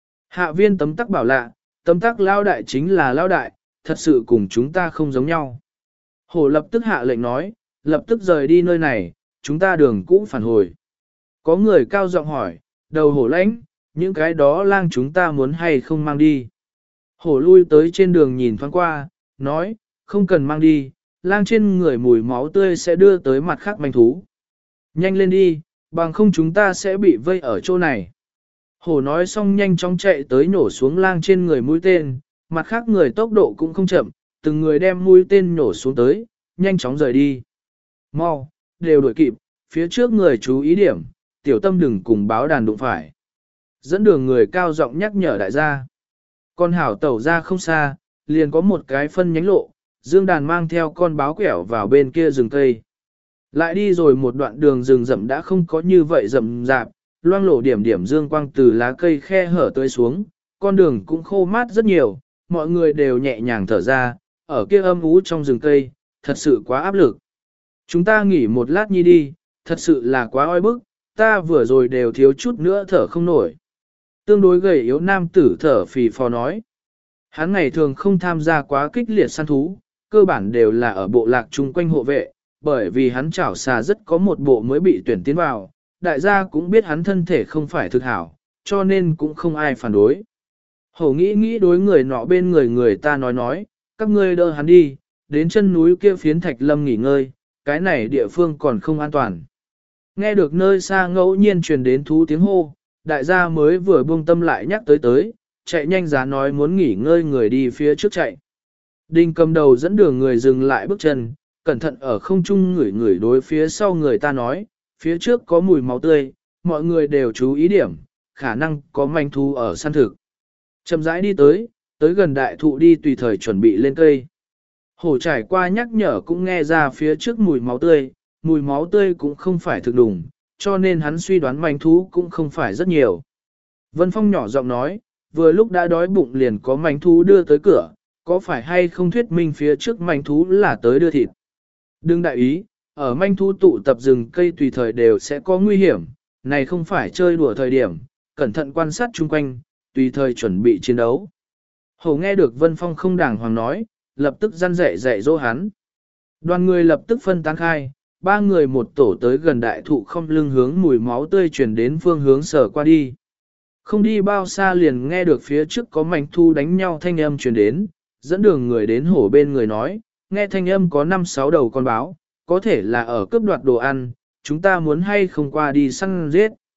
Hạ viên tấm tắc bảo lạ, tấm tắc lao đại chính là lao đại, thật sự cùng chúng ta không giống nhau. Hổ lập tức hạ lệnh nói, lập tức rời đi nơi này, chúng ta đường cũ phản hồi. Có người cao giọng hỏi, đầu hổ lãnh, những cái đó lang chúng ta muốn hay không mang đi. Hổ lui tới trên đường nhìn thoáng qua, nói, không cần mang đi, lang trên người mùi máu tươi sẽ đưa tới mặt khác manh thú. Nhanh lên đi, bằng không chúng ta sẽ bị vây ở chỗ này. Hổ nói xong nhanh chóng chạy tới nổ xuống lang trên người mũi tên, mặt khác người tốc độ cũng không chậm, từng người đem mũi tên nổ xuống tới, nhanh chóng rời đi. Mau, đều đuổi kịp, phía trước người chú ý điểm, tiểu tâm đừng cùng báo đàn đụng phải. Dẫn đường người cao giọng nhắc nhở đại gia. Con hảo tẩu ra không xa, liền có một cái phân nhánh lộ, Dương Đàn mang theo con báo quẻo vào bên kia rừng cây. Lại đi rồi một đoạn đường rừng rậm đã không có như vậy rậm rạp, loang lổ điểm điểm dương quang từ lá cây khe hở tới xuống, con đường cũng khô mát rất nhiều, mọi người đều nhẹ nhàng thở ra, ở kia âm ú trong rừng cây, thật sự quá áp lực. Chúng ta nghỉ một lát nhi đi, thật sự là quá oi bức, ta vừa rồi đều thiếu chút nữa thở không nổi. Tương đối gầy yếu nam tử thở phì phò nói. Hắn ngày thường không tham gia quá kích liệt săn thú, cơ bản đều là ở bộ lạc chung quanh hộ vệ, bởi vì hắn chảo xà rất có một bộ mới bị tuyển tiến vào, đại gia cũng biết hắn thân thể không phải thực hảo, cho nên cũng không ai phản đối. Hổ nghĩ nghĩ đối người nọ bên người người ta nói nói, các ngươi đỡ hắn đi, đến chân núi kia phiến thạch lâm nghỉ ngơi, cái này địa phương còn không an toàn. Nghe được nơi xa ngẫu nhiên truyền đến thú tiếng hô, đại gia mới vừa buông tâm lại nhắc tới tới, chạy nhanh giá nói muốn nghỉ ngơi người đi phía trước chạy. Đinh cầm đầu dẫn đường người dừng lại bước chân, cẩn thận ở không trung ngửi ngửi đối phía sau người ta nói, phía trước có mùi máu tươi, mọi người đều chú ý điểm, khả năng có manh thú ở săn thực. Chậm rãi đi tới, tới gần đại thụ đi tùy thời chuẩn bị lên cây. Hổ trải qua nhắc nhở cũng nghe ra phía trước mùi máu tươi, mùi máu tươi cũng không phải thực đủng, cho nên hắn suy đoán manh thú cũng không phải rất nhiều. Vân Phong nhỏ giọng nói, vừa lúc đã đói bụng liền có manh thú đưa tới cửa, có phải hay không thuyết minh phía trước manh thú là tới đưa thịt. Đừng đại ý, ở manh thú tụ tập rừng cây tùy thời đều sẽ có nguy hiểm, này không phải chơi đùa thời điểm, cẩn thận quan sát chung quanh, tùy thời chuẩn bị chiến đấu. Hổ nghe được Vân Phong không đàng hoàng nói, lập tức răn dạy dạy dỗ hắn. Đoàn người lập tức phân tán khai, ba người một tổ tới gần đại thụ không lưng hướng mùi máu tươi truyền đến phương hướng sở qua đi. Không đi bao xa liền nghe được phía trước có manh thu đánh nhau thanh âm truyền đến, dẫn đường người đến hổ bên người nói, nghe thanh âm có năm sáu đầu con báo, có thể là ở cướp đoạt đồ ăn, chúng ta muốn hay không qua đi săn giết.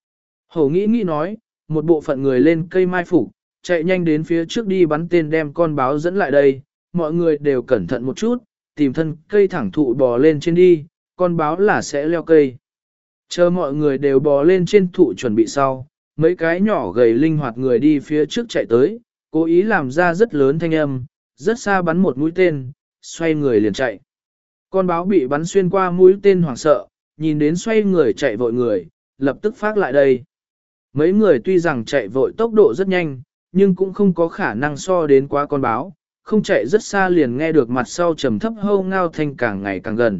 Hổ nghĩ nghĩ nói, một bộ phận người lên cây mai phục, chạy nhanh đến phía trước đi bắn tên đem con báo dẫn lại đây, mọi người đều cẩn thận một chút, tìm thân cây thẳng thụ bò lên trên đi, con báo là sẽ leo cây. Chờ mọi người đều bò lên trên thụ chuẩn bị sau, mấy cái nhỏ gầy linh hoạt người đi phía trước chạy tới, cố ý làm ra rất lớn thanh âm, rất xa bắn một mũi tên, xoay người liền chạy. Con báo bị bắn xuyên qua mũi tên hoảng sợ, nhìn đến xoay người chạy vội người, lập tức phát lại đây. Mấy người tuy rằng chạy vội tốc độ rất nhanh, nhưng cũng không có khả năng so đến quá con báo, không chạy rất xa liền nghe được mặt sau trầm thấp hâu ngao thanh càng ngày càng gần.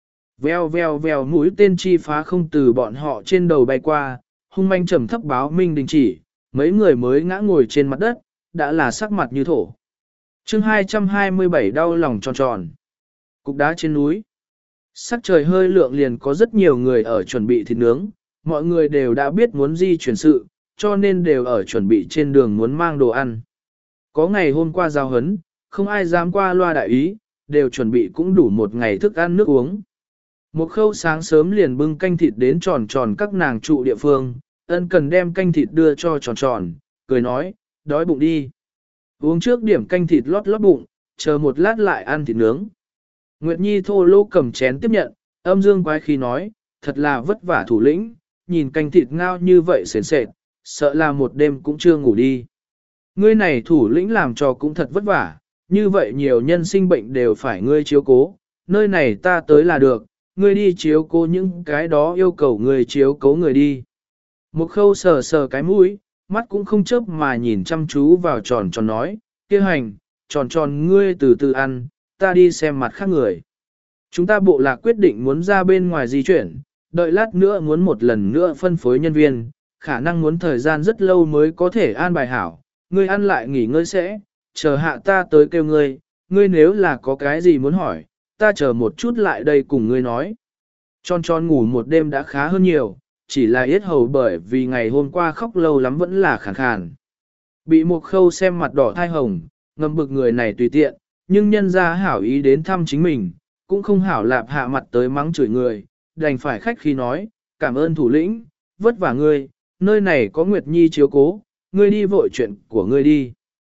Veo veo veo mũi tên chi phá không từ bọn họ trên đầu bay qua, hung manh trầm thấp báo minh đình chỉ, mấy người mới ngã ngồi trên mặt đất, đã là sắc mặt như thổ. chương hai trăm hai mươi bảy đau lòng tròn tròn. Cục đá trên núi. Sắc trời hơi lượng liền có rất nhiều người ở chuẩn bị thịt nướng, mọi người đều đã biết muốn di chuyển sự, cho nên đều ở chuẩn bị trên đường muốn mang đồ ăn. Có ngày hôm qua giao hấn, không ai dám qua loa đại ý, đều chuẩn bị cũng đủ một ngày thức ăn nước uống. Một khâu sáng sớm liền bưng canh thịt đến tròn tròn các nàng trụ địa phương, ân cần đem canh thịt đưa cho tròn tròn, cười nói, đói bụng đi. Uống trước điểm canh thịt lót lót bụng, chờ một lát lại ăn thịt nướng. Nguyệt Nhi thô lô cầm chén tiếp nhận, âm dương quái khí nói, thật là vất vả thủ lĩnh, nhìn canh thịt ngao như vậy sền sệt, sợ là một đêm cũng chưa ngủ đi. Ngươi này thủ lĩnh làm cho cũng thật vất vả, như vậy nhiều nhân sinh bệnh đều phải ngươi chiếu cố, nơi này ta tới là được, ngươi đi chiếu cố những cái đó yêu cầu ngươi chiếu cố người đi. Một khâu sờ sờ cái mũi, mắt cũng không chớp mà nhìn chăm chú vào tròn tròn nói, kia hành, tròn tròn ngươi từ từ ăn, ta đi xem mặt khác người. Chúng ta bộ lạc quyết định muốn ra bên ngoài di chuyển, đợi lát nữa muốn một lần nữa phân phối nhân viên, khả năng muốn thời gian rất lâu mới có thể an bài hảo, ngươi ăn lại nghỉ ngơi sẽ, chờ hạ ta tới kêu ngươi, ngươi nếu là có cái gì muốn hỏi, ta chờ một chút lại đây cùng ngươi nói. Tròn tròn ngủ một đêm đã khá hơn nhiều, chỉ là yết hầu bởi vì ngày hôm qua khóc lâu lắm vẫn là khàn khàn. Bị một khâu xem mặt đỏ thai hồng, ngầm bực người này tùy tiện, nhưng nhân ra hảo ý đến thăm chính mình, cũng không hảo lạp hạ mặt tới mắng chửi người, đành phải khách khi nói, cảm ơn thủ lĩnh, vất vả ngươi, nơi này có Nguyệt Nhi chiếu cố, ngươi đi vội chuyện của ngươi đi.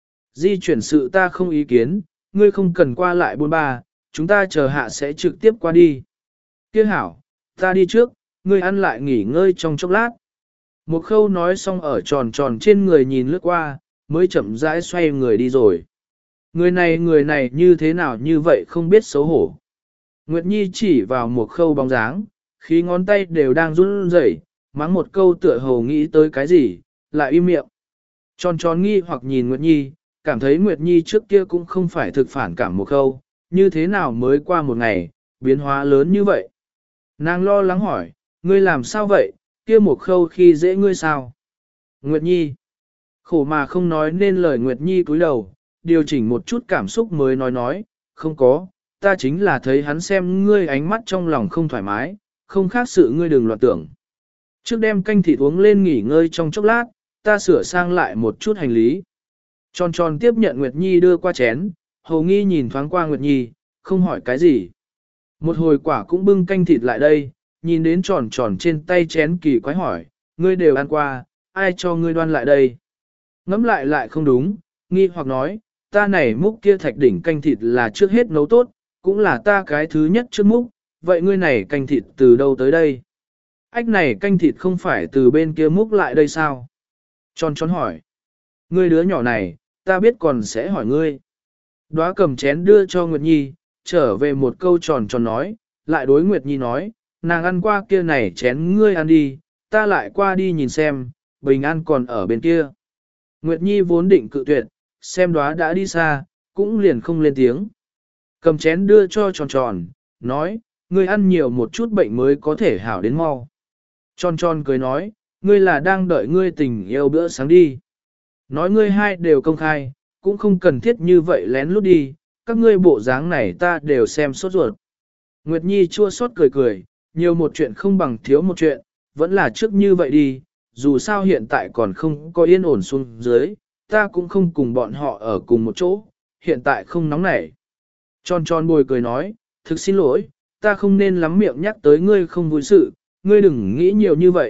Di chuyển sự ta không ý kiến, ngươi không cần qua lại buôn ba, chúng ta chờ hạ sẽ trực tiếp qua đi. Kia hảo, ta đi trước, ngươi ăn lại nghỉ ngơi trong chốc lát. Một khâu nói xong ở tròn tròn trên người nhìn lướt qua, mới chậm rãi xoay người đi rồi. Người này người này như thế nào như vậy không biết xấu hổ. Nguyệt Nhi chỉ vào một khâu bóng dáng, khí ngón tay đều đang run rẩy, mắng một câu tựa hồ nghĩ tới cái gì, lại im miệng. Tròn tròn nghi hoặc nhìn Nguyệt Nhi, cảm thấy Nguyệt Nhi trước kia cũng không phải thực phản cảm một khâu, như thế nào mới qua một ngày, biến hóa lớn như vậy. Nàng lo lắng hỏi, ngươi làm sao vậy, kia một khâu khi dễ ngươi sao? Nguyệt Nhi, khổ mà không nói nên lời Nguyệt Nhi cúi đầu, điều chỉnh một chút cảm xúc mới nói nói, không có, ta chính là thấy hắn xem ngươi ánh mắt trong lòng không thoải mái, không khác sự ngươi đừng loạn tưởng. Trước đem canh thịt uống lên nghỉ ngơi trong chốc lát, ta sửa sang lại một chút hành lý. Tròn tròn tiếp nhận Nguyệt Nhi đưa qua chén, hầu nghi nhìn thoáng qua Nguyệt Nhi, không hỏi cái gì. Một hồi quả cũng bưng canh thịt lại đây, nhìn đến tròn tròn trên tay chén kỳ quái hỏi, ngươi đều ăn qua, ai cho ngươi đoan lại đây? Ngắm lại lại không đúng, nghi hoặc nói, ta này múc kia thạch đỉnh canh thịt là trước hết nấu tốt, cũng là ta cái thứ nhất trước múc, vậy ngươi này canh thịt từ đâu tới đây? Ách này canh thịt không phải từ bên kia múc lại đây sao? Tròn tròn hỏi, ngươi đứa nhỏ này, ta biết còn sẽ hỏi ngươi. Đóa cầm chén đưa cho Nguyệt Nhi, trở về một câu tròn tròn nói, lại đối Nguyệt Nhi nói, nàng ăn qua kia này chén ngươi ăn đi, ta lại qua đi nhìn xem, bình an còn ở bên kia. Nguyệt Nhi vốn định cự tuyệt, xem đóa đã đi xa, cũng liền không lên tiếng. Cầm chén đưa cho tròn tròn, nói, ngươi ăn nhiều một chút bệnh mới có thể hảo đến mau. Tròn tròn cười nói, ngươi là đang đợi ngươi tình yêu bữa sáng đi. Nói ngươi hai đều công khai, cũng không cần thiết như vậy lén lút đi, các ngươi bộ dáng này ta đều xem sốt ruột. Nguyệt Nhi chua xót cười cười, nhiều một chuyện không bằng thiếu một chuyện, vẫn là trước như vậy đi, dù sao hiện tại còn không có yên ổn xuống dưới, ta cũng không cùng bọn họ ở cùng một chỗ, hiện tại không nóng nảy. Tròn tròn bồi cười nói, thực xin lỗi, ta không nên lắm miệng nhắc tới ngươi không vui sự, ngươi đừng nghĩ nhiều như vậy,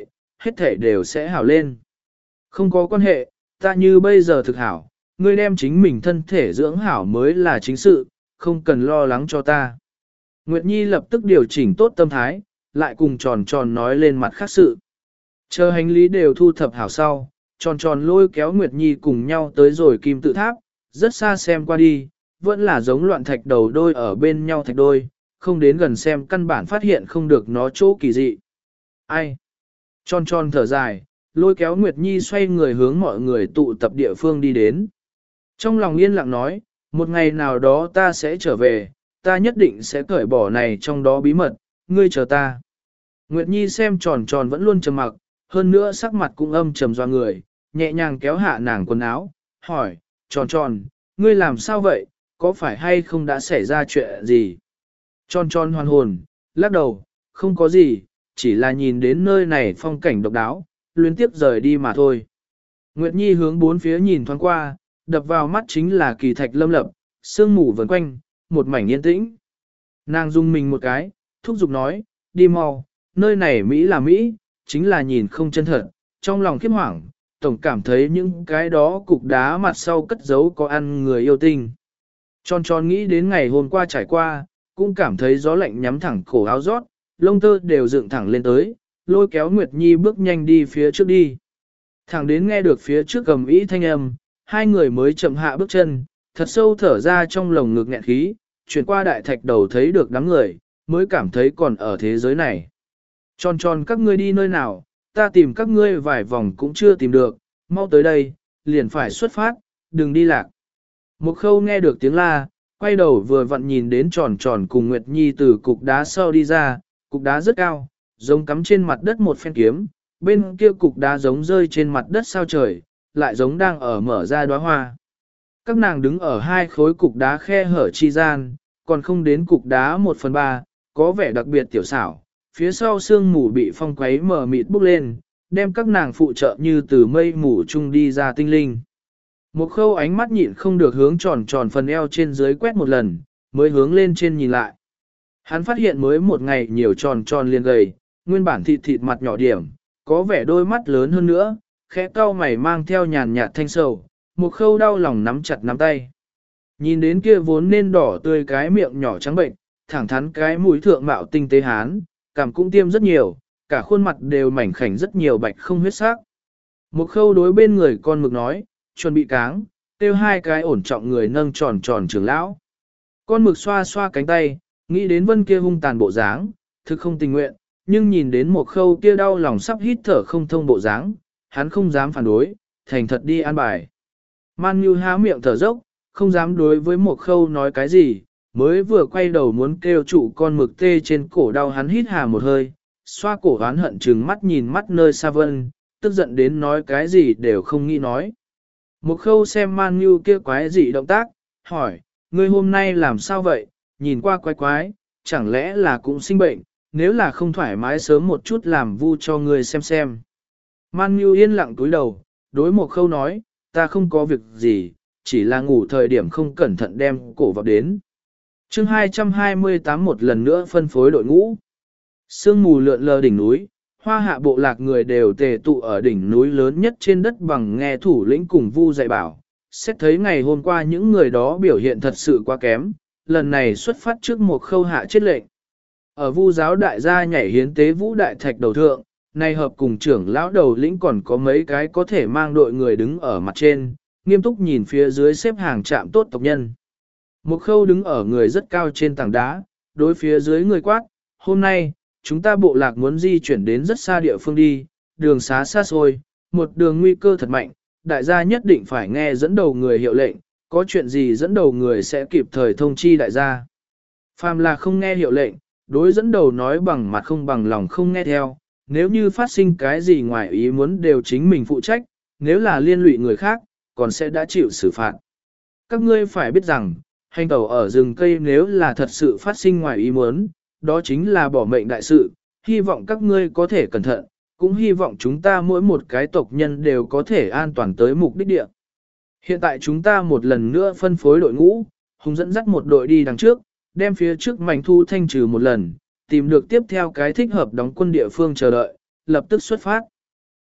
hết thể đều sẽ hảo lên. Không có quan hệ, ta như bây giờ thực hảo, ngươi đem chính mình thân thể dưỡng hảo mới là chính sự, không cần lo lắng cho ta. Nguyệt Nhi lập tức điều chỉnh tốt tâm thái, lại cùng tròn tròn nói lên mặt khác sự. Chờ hành lý đều thu thập hảo sau, tròn tròn lôi kéo Nguyệt Nhi cùng nhau tới rồi kim tự tháp, rất xa xem qua đi, vẫn là giống loạn thạch đầu đôi ở bên nhau thạch đôi, không đến gần xem căn bản phát hiện không được nó chỗ kỳ dị. Ai? Tròn tròn thở dài, lôi kéo Nguyệt Nhi xoay người hướng mọi người tụ tập địa phương đi đến. Trong lòng yên lặng nói, một ngày nào đó ta sẽ trở về, ta nhất định sẽ cởi bỏ này trong đó bí mật, ngươi chờ ta. Nguyệt Nhi xem tròn tròn vẫn luôn trầm mặc, hơn nữa sắc mặt cũng âm trầm doa người, nhẹ nhàng kéo hạ nàng quần áo, hỏi, tròn tròn, ngươi làm sao vậy, có phải hay không đã xảy ra chuyện gì? Tròn tròn hoàn hồn, lắc đầu, không có gì, chỉ là nhìn đến nơi này phong cảnh độc đáo, luyến tiếp rời đi mà thôi. Nguyệt Nhi hướng bốn phía nhìn thoáng qua, đập vào mắt chính là kỳ thạch lâm lập, sương mù vần quanh, một mảnh yên tĩnh. Nàng dung mình một cái, thúc giục nói, đi mau, nơi này Mỹ là Mỹ, chính là nhìn không chân thật, trong lòng khiếp hoảng, tổng cảm thấy những cái đó cục đá mặt sau cất giấu có ăn người yêu tinh. Tròn tròn nghĩ đến ngày hôm qua trải qua, cũng cảm thấy gió lạnh nhắm thẳng cổ áo rót, lông tơ đều dựng thẳng lên tới, lôi kéo Nguyệt Nhi bước nhanh đi phía trước đi. Thẳng đến nghe được phía trước cầm ý thanh âm, hai người mới chậm hạ bước chân, thật sâu thở ra trong lồng ngực nghẹn khí, chuyển qua đại thạch đầu thấy được đám người, mới cảm thấy còn ở thế giới này. Tròn tròn các ngươi đi nơi nào, ta tìm các ngươi vài vòng cũng chưa tìm được, mau tới đây, liền phải xuất phát, đừng đi lạc. Một khâu nghe được tiếng la, quay đầu vừa vặn nhìn đến tròn tròn cùng Nguyệt Nhi từ cục đá sau đi ra, cục đá rất cao, giống cắm trên mặt đất một phen kiếm, bên kia cục đá giống rơi trên mặt đất sao trời, lại giống đang ở mở ra đóa hoa. Các nàng đứng ở hai khối cục đá khe hở chi gian, còn không đến cục đá một phần ba, có vẻ đặc biệt tiểu xảo, phía sau sương mù bị phong quấy mở mịt bốc lên, đem các nàng phụ trợ như từ mây mù chung đi ra tinh linh. Một khâu ánh mắt nhịn không được hướng tròn tròn phần eo trên dưới quét một lần, mới hướng lên trên nhìn lại. Hắn phát hiện mới một ngày nhiều tròn tròn liền gầy, nguyên bản thịt thịt mặt nhỏ điểm, có vẻ đôi mắt lớn hơn nữa, khẽ cau mày mang theo nhàn nhạt thanh sầu, một khâu đau lòng nắm chặt nắm tay. Nhìn đến kia vốn nên đỏ tươi cái miệng nhỏ trắng bệnh, thẳng thắn cái mũi thượng mạo tinh tế hán, cảm cũng tiêm rất nhiều, cả khuôn mặt đều mảnh khảnh rất nhiều bạch không huyết sắc. Một khâu đối bên người con mực nói, chuẩn bị cáng, tiêu hai cái ổn trọng người nâng tròn tròn trưởng lão. Con mực xoa xoa cánh tay, nghĩ đến vân kia hung tàn bộ dáng, thực không tình nguyện, nhưng nhìn đến một khâu kia đau lòng sắp hít thở không thông bộ dáng, hắn không dám phản đối, thành thật đi an bài. Man Nhu há miệng thở dốc, không dám đối với một khâu nói cái gì, mới vừa quay đầu muốn kêu trụ con mực tê trên cổ đau hắn hít hà một hơi, xoa cổ oán hận trừng mắt nhìn mắt nơi xa vân, tức giận đến nói cái gì đều không nghĩ nói. Một khâu xem Man Nhu kia quái dị động tác, hỏi, ngươi hôm nay làm sao vậy, nhìn qua quái quái, chẳng lẽ là cũng sinh bệnh, nếu là không thoải mái sớm một chút làm vu cho ngươi xem xem. Man Nhu yên lặng túi đầu, đối một khâu nói, ta không có việc gì, chỉ là ngủ thời điểm không cẩn thận đem cổ vào đến. chương hai trăm hai mươi tám một lần nữa phân phối đội ngũ. Sương mù lượn lờ đỉnh núi, hoa hạ bộ lạc người đều tề tụ ở đỉnh núi lớn nhất trên đất bằng nghe thủ lĩnh cùng vu dạy bảo. Xét thấy ngày hôm qua những người đó biểu hiện thật sự quá kém, lần này xuất phát trước một khâu hạ chết lệnh. Ở vu giáo đại gia nhảy hiến tế vũ đại thạch đầu thượng, nay hợp cùng trưởng lão đầu lĩnh còn có mấy cái có thể mang đội người đứng ở mặt trên, nghiêm túc nhìn phía dưới xếp hàng trạm tốt tộc nhân. Một khâu đứng ở người rất cao trên tảng đá, đối phía dưới người quát, hôm nay, chúng ta bộ lạc muốn di chuyển đến rất xa địa phương đi, đường xá xa xôi, một đường nguy cơ thật mạnh, đại gia nhất định phải nghe dẫn đầu người hiệu lệnh, có chuyện gì dẫn đầu người sẽ kịp thời thông chi đại gia. Phàm là không nghe hiệu lệnh, đối dẫn đầu nói bằng mặt không bằng lòng không nghe theo, nếu như phát sinh cái gì ngoài ý muốn đều chính mình phụ trách, nếu là liên lụy người khác, còn sẽ đã chịu xử phạt. Các ngươi phải biết rằng, hành tẩu ở rừng cây nếu là thật sự phát sinh ngoài ý muốn, đó chính là bỏ mệnh đại sự, hy vọng các ngươi có thể cẩn thận, cũng hy vọng chúng ta mỗi một cái tộc nhân đều có thể an toàn tới mục đích địa. Hiện tại chúng ta một lần nữa phân phối đội ngũ, Hùng dẫn dắt một đội đi đằng trước, đem phía trước mảnh thu thanh trừ một lần, tìm được tiếp theo cái thích hợp đóng quân địa phương chờ đợi, lập tức xuất phát.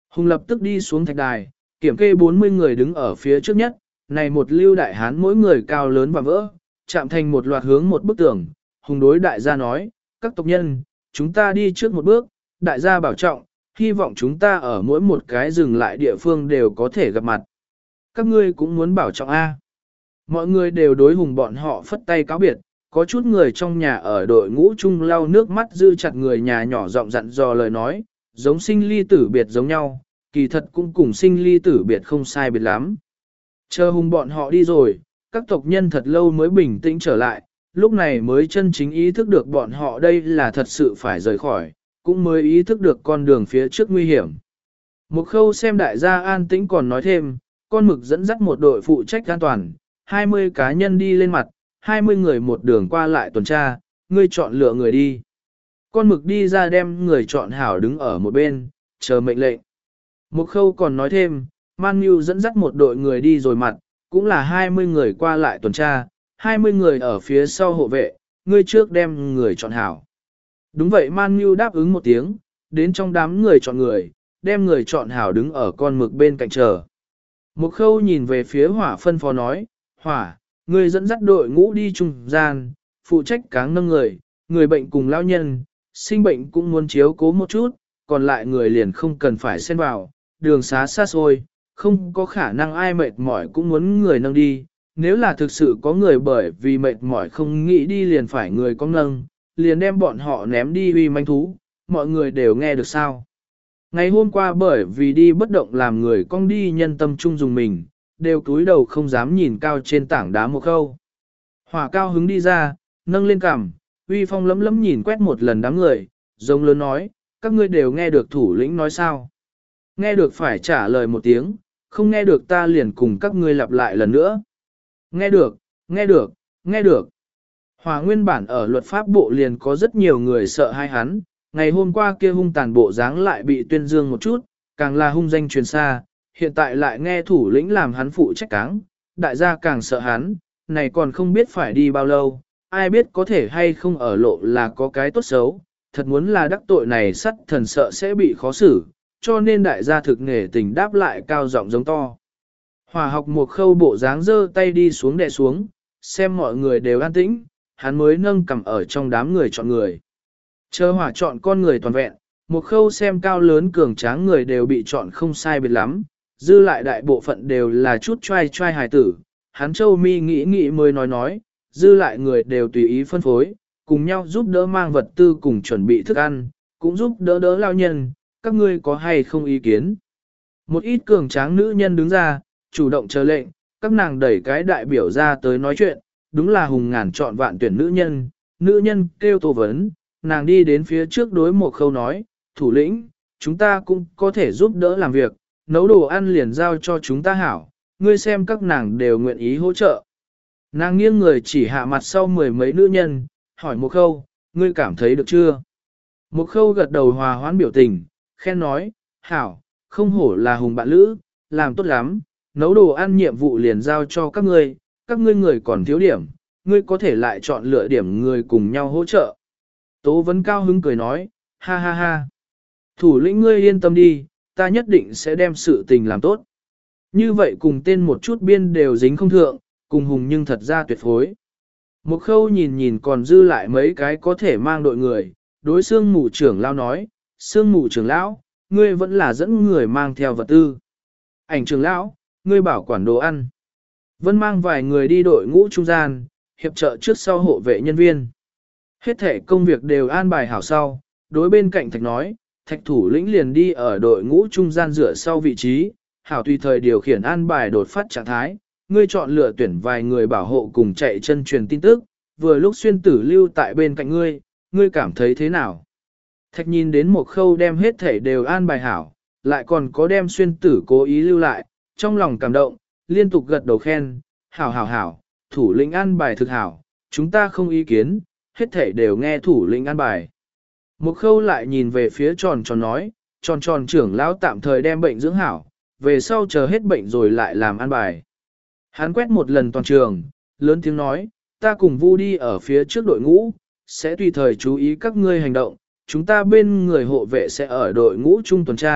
Hùng lập tức đi xuống thạch đài, kiểm kê bốn mươi người đứng ở phía trước nhất, này một lưu đại hán mỗi người cao lớn và vỡ, chạm thành một loạt hướng một bức tường. Hùng đối đại gia nói, các tộc nhân, chúng ta đi trước một bước, đại gia bảo trọng, hy vọng chúng ta ở mỗi một cái dừng lại địa phương đều có thể gặp mặt. Các ngươi cũng muốn bảo trọng A. Mọi người đều đối Hùng bọn họ phất tay cáo biệt, có chút người trong nhà ở đội ngũ chung lau nước mắt dư chặt người nhà nhỏ giọng dặn dò lời nói, giống sinh ly tử biệt giống nhau, kỳ thật cũng cùng sinh ly tử biệt không sai biệt lắm. Chờ Hùng bọn họ đi rồi, các tộc nhân thật lâu mới bình tĩnh trở lại, lúc này mới chân chính ý thức được bọn họ đây là thật sự phải rời khỏi, cũng mới ý thức được con đường phía trước nguy hiểm. Một khâu xem đại gia an tĩnh còn nói thêm, con mực dẫn dắt một đội phụ trách an toàn, hai mươi cá nhân đi lên mặt, hai mươi người một đường qua lại tuần tra, ngươi chọn lựa người đi. Con mực đi ra đem người chọn hảo đứng ở một bên, chờ mệnh lệnh. Một khâu còn nói thêm, Man Nhu dẫn dắt một đội người đi rồi mặt, cũng là hai mươi người qua lại tuần tra, hai mươi người ở phía sau hộ vệ, ngươi trước đem người chọn hảo. Đúng vậy, Man Nhu đáp ứng một tiếng, đến trong đám người chọn người, đem người chọn hảo đứng ở con mực bên cạnh chờ. Một khâu nhìn về phía Hỏa phân phó nói, Hỏa, ngươi dẫn dắt đội ngũ đi trung gian, phụ trách cáng nâng người, người bệnh cùng lão nhân, sinh bệnh cũng muốn chiếu cố một chút, còn lại người liền không cần phải xen vào, đường xá xa xôi, không có khả năng ai mệt mỏi cũng muốn người nâng đi, nếu là thực sự có người bởi vì mệt mỏi không nghĩ đi liền phải người có nâng, liền đem bọn họ ném đi uy manh thú, mọi người đều nghe được sao. Ngày hôm qua bởi vì đi bất động làm người cong đi nhân tâm trung dùng mình, đều cúi đầu không dám nhìn cao trên tảng đá một khâu. Hỏa cao hứng đi ra, nâng lên cằm, uy phong lấm lấm nhìn quét một lần đám người, giống lớn nói, các ngươi đều nghe được thủ lĩnh nói sao. Nghe được phải trả lời một tiếng, không nghe được ta liền cùng các ngươi lặp lại lần nữa. Nghe được, nghe được, nghe được. Hỏa nguyên bản ở luật pháp bộ liền có rất nhiều người sợ hai hắn, ngày hôm qua kia hung tàn bộ dáng lại bị tuyên dương một chút, càng là hung danh truyền xa, hiện tại lại nghe thủ lĩnh làm hắn phụ trách cáng, đại gia càng sợ hắn, này còn không biết phải đi bao lâu, ai biết có thể hay không ở lộ là có cái tốt xấu, thật muốn là đắc tội này sắt thần sợ sẽ bị khó xử, cho nên đại gia thực nghề tình đáp lại cao giọng giống to. Hỏa học một khâu bộ dáng giơ tay đi xuống đè xuống, xem mọi người đều an tĩnh, hắn mới nâng cầm ở trong đám người chọn người. Chờ hỏa chọn con người toàn vẹn, một khâu xem cao lớn cường tráng người đều bị chọn không sai biệt lắm, dư lại đại bộ phận đều là chút trai trai hài tử, hắn châu mi nghĩ nghĩ mới nói nói, dư lại người đều tùy ý phân phối, cùng nhau giúp đỡ mang vật tư cùng chuẩn bị thức ăn, cũng giúp đỡ đỡ lao nhân, các ngươi có hay không ý kiến. Một ít cường tráng nữ nhân đứng ra, chủ động chờ lệnh, các nàng đẩy cái đại biểu ra tới nói chuyện, đúng là hùng ngàn chọn vạn tuyển nữ nhân, nữ nhân kêu Tô Vấn, nàng đi đến phía trước đối một khâu nói, thủ lĩnh, chúng ta cũng có thể giúp đỡ làm việc, nấu đồ ăn liền giao cho chúng ta hảo, ngươi xem các nàng đều nguyện ý hỗ trợ. Nàng nghiêng người chỉ hạ mặt sau mười mấy nữ nhân, hỏi một khâu, ngươi cảm thấy được chưa? Một khâu gật đầu hòa hoãn biểu tình, khen nói, hảo, không hổ là hùng bạn lữ, làm tốt lắm, nấu đồ ăn nhiệm vụ liền giao cho các ngươi, các ngươi người còn thiếu điểm, ngươi có thể lại chọn lựa điểm người cùng nhau hỗ trợ. Tố Vấn cao hứng cười nói, ha ha ha. Thủ lĩnh ngươi yên tâm đi, ta nhất định sẽ đem sự tình làm tốt. Như vậy cùng tên một chút biên đều dính không thượng, cùng hùng nhưng thật ra tuyệt phối. Một khâu nhìn nhìn còn dư lại mấy cái có thể mang đội người, đối xương mù trưởng lão nói, xương mù trưởng lão, ngươi vẫn là dẫn người mang theo vật tư. Ảnh trưởng lão, ngươi bảo quản đồ ăn. Vân mang vài người đi đội ngũ trung gian, hiệp trợ trước sau hộ vệ nhân viên. Hết thể công việc đều an bài hảo sau, đối bên cạnh thạch nói, thạch thủ lĩnh liền đi ở đội ngũ trung gian dựa sau vị trí, hảo tùy thời điều khiển an bài đột phát trạng thái, ngươi chọn lựa tuyển vài người bảo hộ cùng chạy chân truyền tin tức, vừa lúc xuyên tử lưu tại bên cạnh ngươi, ngươi cảm thấy thế nào? Thạch nhìn đến một khâu đem hết thể đều an bài hảo, lại còn có đem xuyên tử cố ý lưu lại, trong lòng cảm động, liên tục gật đầu khen, hảo hảo hảo, thủ lĩnh an bài thực hảo, chúng ta không ý kiến, hết thể đều nghe thủ lĩnh an bài. Một khâu lại nhìn về phía tròn tròn nói, tròn tròn trưởng lão tạm thời đem bệnh dưỡng hảo, về sau chờ hết bệnh rồi lại làm an bài. Hắn quét một lần toàn trường, lớn tiếng nói, ta cùng Vu đi ở phía trước đội ngũ, sẽ tùy thời chú ý các ngươi hành động, chúng ta bên người hộ vệ sẽ ở đội ngũ chung tuần tra,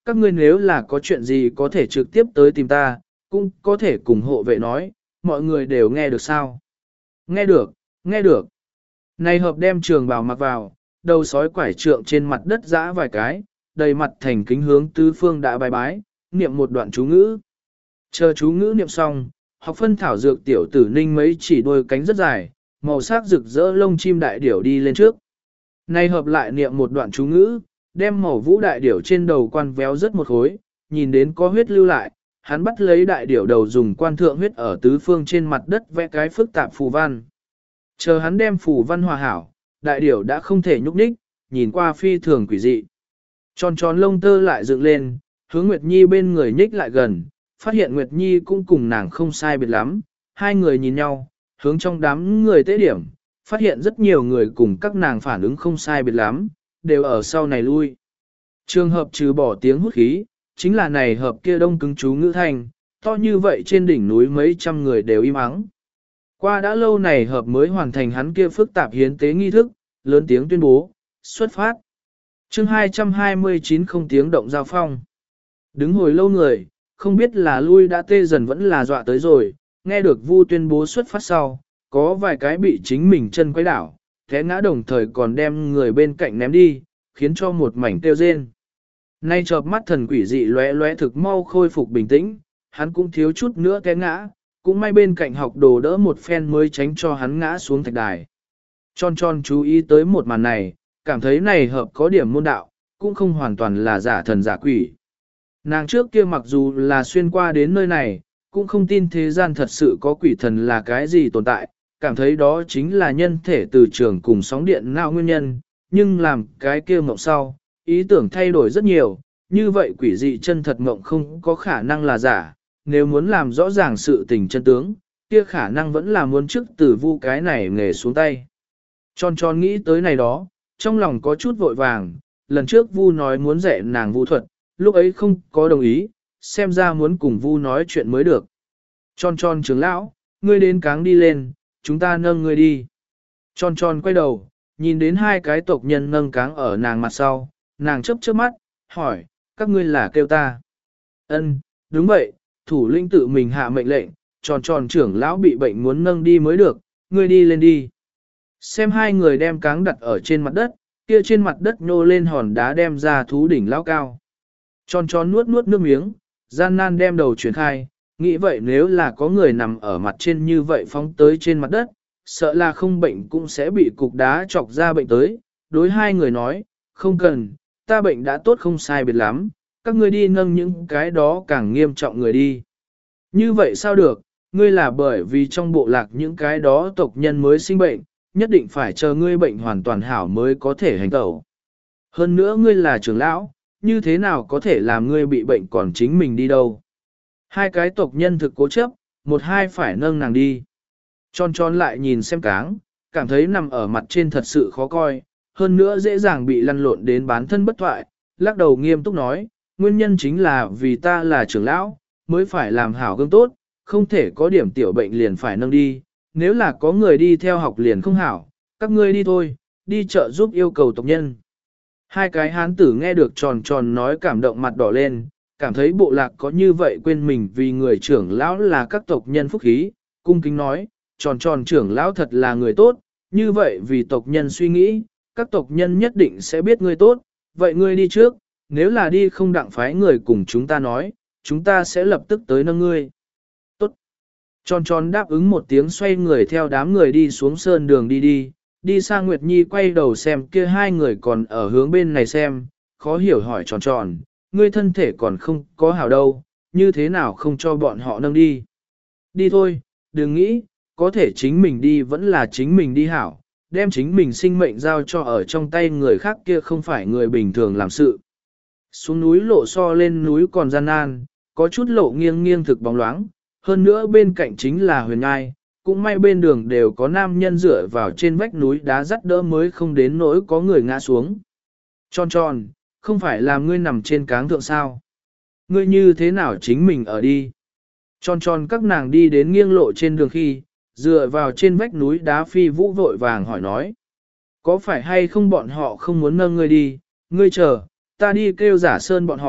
các ngươi nếu là có chuyện gì có thể trực tiếp tới tìm ta, cũng có thể cùng hộ vệ nói, mọi người đều nghe được sao? Nghe được, nghe được. Này hợp đem trường bào mặc vào, đầu sói quải trượng trên mặt đất giã vài cái, đầy mặt thành kính hướng tứ phương đã bài bái, niệm một đoạn chú ngữ. Chờ chú ngữ niệm xong, học phân thảo dược tiểu tử ninh mấy chỉ đôi cánh rất dài, màu sắc rực rỡ lông chim đại điểu đi lên trước. Này hợp lại niệm một đoạn chú ngữ, đem màu vũ đại điểu trên đầu quan véo rất một khối, nhìn đến có huyết lưu lại, hắn bắt lấy đại điểu đầu dùng quan thượng huyết ở tứ phương trên mặt đất vẽ cái phức tạp phù văn. Chờ hắn đem phù văn hòa hảo, đại điểu đã không thể nhúc nhích, nhìn qua phi thường quỷ dị. Tròn tròn lông tơ lại dựng lên, hướng Nguyệt Nhi bên người nhích lại gần, phát hiện Nguyệt Nhi cũng cùng nàng không sai biệt lắm, hai người nhìn nhau, hướng trong đám người tế điểm, phát hiện rất nhiều người cùng các nàng phản ứng không sai biệt lắm, đều ở sau này lui. Trường hợp trừ bỏ tiếng hút khí, chính là này hợp kia đông cứng chú ngữ thành, to như vậy trên đỉnh núi mấy trăm người đều im ắng. Qua đã lâu này hợp mới hoàn thành hắn kia phức tạp hiến tế nghi thức, lớn tiếng tuyên bố, xuất phát. chương hai trăm hai mươi chín không tiếng động giao phong. Đứng hồi lâu người, không biết là lui đã tê dần vẫn là dọa tới rồi, nghe được Vu tuyên bố xuất phát sau, có vài cái bị chính mình chân quấy đảo, té ngã đồng thời còn đem người bên cạnh ném đi, khiến cho một mảnh tiêu rên. Nay chợp mắt thần quỷ dị lóe lóe thực mau khôi phục bình tĩnh, hắn cũng thiếu chút nữa té ngã, cũng may bên cạnh học đồ đỡ một phen mới tránh cho hắn ngã xuống thạch đài. Tròn tròn chú ý tới một màn này, cảm thấy này hợp có điểm môn đạo, cũng không hoàn toàn là giả thần giả quỷ. Nàng trước kia mặc dù là xuyên qua đến nơi này, cũng không tin thế gian thật sự có quỷ thần là cái gì tồn tại, cảm thấy đó chính là nhân thể từ trường cùng sóng điện não nguyên nhân, nhưng làm cái kia mộng sau, ý tưởng thay đổi rất nhiều, như vậy quỷ dị chân thật mộng không có khả năng là giả, nếu muốn làm rõ ràng sự tình chân tướng, kia khả năng vẫn là muốn trước từ Vu cái này nghề xuống tay. Tròn tròn nghĩ tới này đó, trong lòng có chút vội vàng, lần trước Vu nói muốn dạy nàng Vu thuật, lúc ấy không có đồng ý, xem ra muốn cùng Vu nói chuyện mới được. Tròn tròn trưởng lão, ngươi đến cáng đi lên, chúng ta nâng ngươi đi. Tròn tròn quay đầu, nhìn đến hai cái tộc nhân nâng cáng ở nàng mặt sau, nàng chớp chớp mắt, hỏi, các ngươi là kêu ta. Ân, đúng vậy, thủ lĩnh tự mình hạ mệnh lệnh, tròn tròn trưởng lão bị bệnh muốn nâng đi mới được, ngươi đi lên đi. Xem hai người đem cáng đặt ở trên mặt đất, kia trên mặt đất nhô lên hòn đá đem ra thú đỉnh lão cao. Tròn tròn nuốt nuốt nước miếng, gian nan đem đầu chuyển khai, nghĩ vậy nếu là có người nằm ở mặt trên như vậy phóng tới trên mặt đất, sợ là không bệnh cũng sẽ bị cục đá chọc ra bệnh tới. Đối hai người nói, không cần, ta bệnh đã tốt không sai biệt lắm, các ngươi đi nâng những cái đó càng nghiêm trọng người đi. Như vậy sao được, ngươi là bởi vì trong bộ lạc những cái đó tộc nhân mới sinh bệnh, nhất định phải chờ ngươi bệnh hoàn toàn hảo mới có thể hành tẩu. Hơn nữa ngươi là trưởng lão, như thế nào có thể làm ngươi bị bệnh còn chính mình đi đâu. Hai cái tộc nhân thực cố chấp, một hai phải nâng nàng đi. Tròn tròn lại nhìn xem cáng, cảm thấy nằm ở mặt trên thật sự khó coi, hơn nữa dễ dàng bị lăn lộn đến bán thân bất thoại, lắc đầu nghiêm túc nói, nguyên nhân chính là vì ta là trưởng lão, mới phải làm hảo gương tốt, không thể có điểm tiểu bệnh liền phải nâng đi, nếu là có người đi theo học liền không hảo, các ngươi đi thôi, đi chợ giúp yêu cầu tộc nhân. Hai cái hán tử nghe được tròn tròn nói cảm động mặt đỏ lên, cảm thấy bộ lạc có như vậy quên mình vì người trưởng lão là các tộc nhân phúc khí, cung kính nói, tròn tròn trưởng lão thật là người tốt, như vậy vì tộc nhân suy nghĩ, các tộc nhân nhất định sẽ biết ngươi tốt, vậy ngươi đi trước, nếu là đi không đặng phái người cùng chúng ta nói, chúng ta sẽ lập tức tới nâng ngươi. Tốt. Tròn tròn đáp ứng một tiếng xoay người theo đám người đi xuống sơn đường đi đi, đi sang Nguyệt Nhi quay đầu xem kia hai người còn ở hướng bên này xem, khó hiểu hỏi tròn tròn, ngươi thân thể còn không có hảo đâu, như thế nào không cho bọn họ nâng đi. Đi thôi, đừng nghĩ, có thể chính mình đi vẫn là chính mình đi hảo, đem chính mình sinh mệnh giao cho ở trong tay người khác kia không phải người bình thường làm sự. Xuống núi lộ so lên núi còn gian nan, có chút lộ nghiêng nghiêng thực bóng loáng, hơn nữa bên cạnh chính là huyền ngai, cũng may bên đường đều có nam nhân dựa vào trên vách núi đá dắt đỡ mới không đến nỗi có người ngã xuống. Tròn tròn, không phải là ngươi nằm trên cáng thượng sao? Ngươi như thế nào chính mình ở đi? Tròn tròn các nàng đi đến nghiêng lộ trên đường khi, dựa vào trên vách núi đá phi vũ vội vàng hỏi nói. Có phải hay không bọn họ không muốn nâng ngươi đi, ngươi chờ, ta đi kêu giả sơn bọn họ,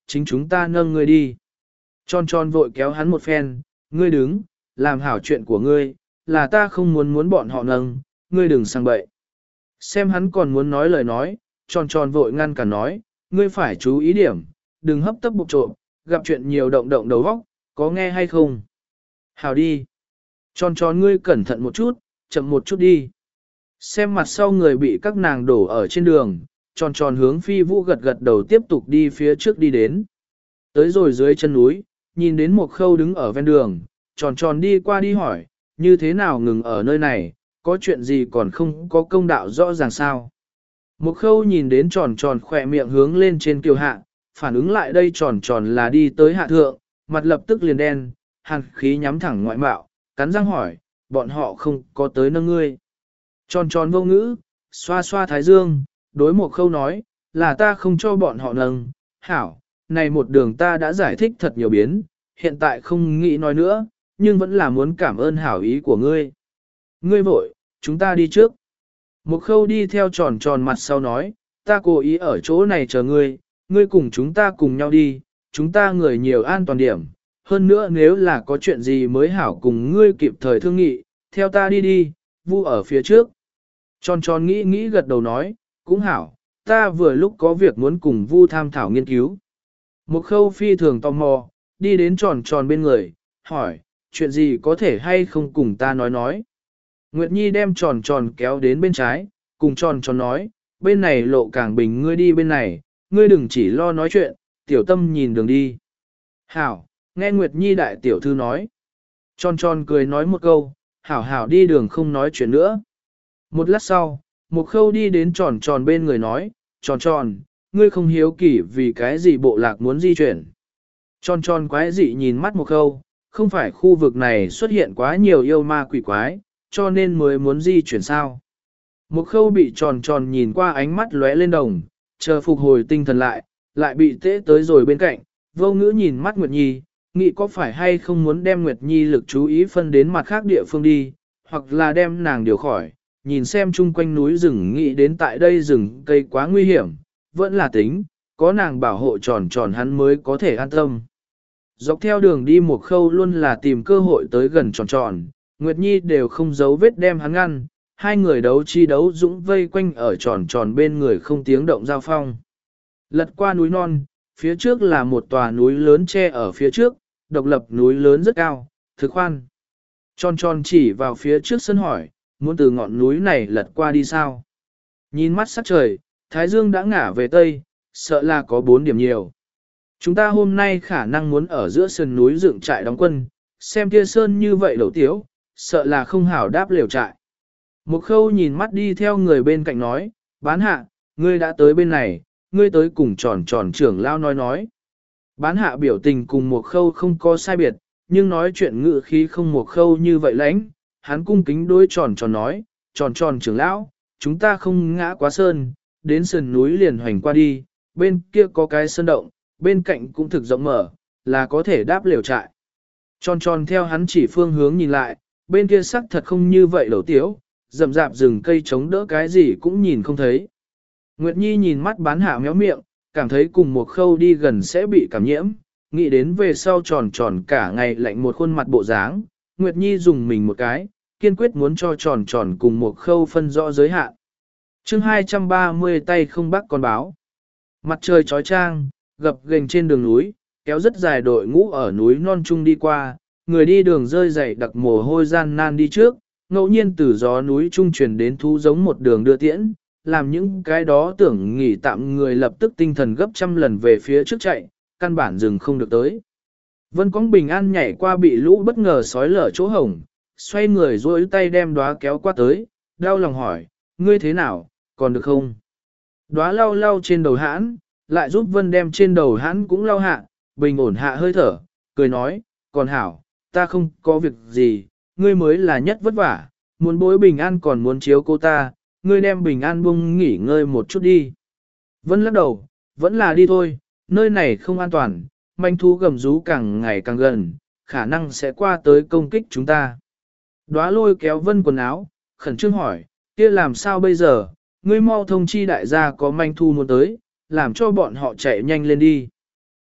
chính chúng ta nâng ngươi đi. Tròn tròn vội kéo hắn một phen, ngươi đứng, làm hảo chuyện của ngươi, là ta không muốn muốn bọn họ nâng, ngươi đừng sang bậy. Xem hắn còn muốn nói lời nói, tròn tròn vội ngăn cả nói, ngươi phải chú ý điểm, đừng hấp tấp bục trộm, gặp chuyện nhiều động động đầu óc, có nghe hay không? Hảo đi. Tròn tròn ngươi cẩn thận một chút, chậm một chút đi. Xem mặt sau người bị các nàng đổ ở trên đường, tròn tròn hướng phi vũ gật gật đầu tiếp tục đi phía trước đi đến. Tới rồi dưới chân núi, nhìn đến một khâu đứng ở ven đường, tròn tròn đi qua đi hỏi, như thế nào ngừng ở nơi này, có chuyện gì còn không có công đạo rõ ràng sao. Một khâu nhìn đến tròn tròn khỏe miệng hướng lên trên kiều hạ, phản ứng lại đây tròn tròn là đi tới hạ thượng, mặt lập tức liền đen, hàn khí nhắm thẳng ngoại mạo, cắn răng hỏi, bọn họ không có tới nâng ngươi. Tròn tròn vô ngữ, xoa xoa thái dương, đối một khâu nói, là ta không cho bọn họ nâng, hảo, này một đường ta đã giải thích thật nhiều biến, hiện tại không nghĩ nói nữa, nhưng vẫn là muốn cảm ơn hảo ý của ngươi. Ngươi vội, chúng ta đi trước. Một khâu đi theo tròn tròn mặt sau nói, ta cố ý ở chỗ này chờ ngươi, ngươi cùng chúng ta cùng nhau đi, chúng ta người nhiều an toàn điểm. Hơn nữa nếu là có chuyện gì mới hảo cùng ngươi kịp thời thương nghị, theo ta đi đi, vu ở phía trước. Tròn tròn nghĩ nghĩ gật đầu nói, cũng hảo, ta vừa lúc có việc muốn cùng vu tham thảo nghiên cứu. Một khâu phi thường tò mò, đi đến tròn tròn bên người, hỏi, chuyện gì có thể hay không cùng ta nói nói. Nguyệt Nhi đem tròn tròn kéo đến bên trái, cùng tròn tròn nói, bên này lộ càng bình ngươi đi bên này, ngươi đừng chỉ lo nói chuyện, tiểu tâm nhìn đường đi. Hảo, nghe Nguyệt Nhi đại tiểu thư nói. Tròn tròn cười nói một câu, hảo hảo đi đường không nói chuyện nữa. Một lát sau, một khâu đi đến tròn tròn bên người nói, tròn tròn, ngươi không hiếu kỳ vì cái gì bộ lạc muốn di chuyển. Tròn tròn quái dị nhìn mắt một khâu, không phải khu vực này xuất hiện quá nhiều yêu ma quỷ quái, cho nên mới muốn di chuyển sao. Một khâu bị tròn tròn nhìn qua ánh mắt lóe lên đồng, chờ phục hồi tinh thần lại, lại bị tễ tới rồi bên cạnh, vô ngữ nhìn mắt Nguyệt Nhi, nghĩ có phải hay không muốn đem Nguyệt Nhi lực chú ý phân đến mặt khác địa phương đi, hoặc là đem nàng điều khỏi, nhìn xem chung quanh núi rừng nghĩ đến tại đây rừng cây quá nguy hiểm, vẫn là tính, có nàng bảo hộ tròn tròn hắn mới có thể an tâm. Dọc theo đường đi một khâu luôn là tìm cơ hội tới gần tròn tròn, Nguyệt Nhi đều không giấu vết đem hắn ngăn, hai người đấu chi đấu dũng vây quanh ở tròn tròn bên người không tiếng động giao phong. Lật qua núi non, phía trước là một tòa núi lớn che ở phía trước, độc lập núi lớn rất cao, thực khoan. Tròn tròn chỉ vào phía trước sân hỏi, muốn từ ngọn núi này lật qua đi sao? Nhìn mắt sắc trời, Thái Dương đã ngả về Tây, sợ là có bốn điểm nhiều. Chúng ta hôm nay khả năng muốn ở giữa sườn núi dựng trại đóng quân, xem kia sơn như vậy đầu tiếu, sợ là không hảo đáp liều trại. Một khâu nhìn mắt đi theo người bên cạnh nói, bán hạ, ngươi đã tới bên này, ngươi tới cùng tròn tròn trưởng lao nói nói. Bán hạ biểu tình cùng một khâu không có sai biệt, nhưng nói chuyện ngự khí không một khâu như vậy lãnh, hắn cung kính đối tròn tròn nói, tròn tròn trưởng lão, chúng ta không ngã quá sơn, đến sườn núi liền hoành qua đi, bên kia có cái sơn động, bên cạnh cũng thực rộng mở, là có thể đáp liều trại. Tròn tròn theo hắn chỉ phương hướng nhìn lại, bên kia sắc thật không như vậy đầu tiếu, rậm rạp rừng cây chống đỡ cái gì cũng nhìn không thấy. Nguyệt Nhi nhìn mắt bán hạ méo miệng, cảm thấy cùng một khâu đi gần sẽ bị cảm nhiễm, nghĩ đến về sau tròn tròn cả ngày lạnh một khuôn mặt bộ dáng, Nguyệt Nhi dùng mình một cái, kiên quyết muốn cho tròn tròn cùng một khâu phân rõ giới hạn. chương hai trăm ba mươi tay không bắt con báo. Mặt trời chói chang, gập ghềnh trên đường núi, kéo rất dài đội ngũ ở núi non trung đi qua, người đi đường rơi dày đặc mồ hôi gian nan đi trước, ngẫu nhiên từ gió núi trung truyền đến thú giống một đường đưa tiễn, làm những cái đó tưởng nghỉ tạm người lập tức tinh thần gấp trăm lần về phía trước chạy, căn bản dừng không được tới. Vân Quang bình an nhảy qua bị lũ bất ngờ sói lở chỗ hổng, xoay người duỗi tay đem đóa kéo qua tới, đau lòng hỏi, ngươi thế nào, còn được không? Đóa lau lau trên đầu hãn, lại giúp Vân đem trên đầu hãn cũng lau hạ, bình ổn hạ hơi thở, cười nói, còn hảo, ta không có việc gì, ngươi mới là nhất vất vả, muốn bối bình an còn muốn chiếu cô ta, ngươi đem bình an buông nghỉ ngơi một chút đi. Vân lắc đầu, vẫn là đi thôi, nơi này không an toàn, manh thú gầm rú càng ngày càng gần, khả năng sẽ qua tới công kích chúng ta. Đóa lôi kéo Vân quần áo, khẩn trương hỏi, kia làm sao bây giờ, ngươi mau thông chi đại gia có manh thu muốn tới, làm cho bọn họ chạy nhanh lên đi.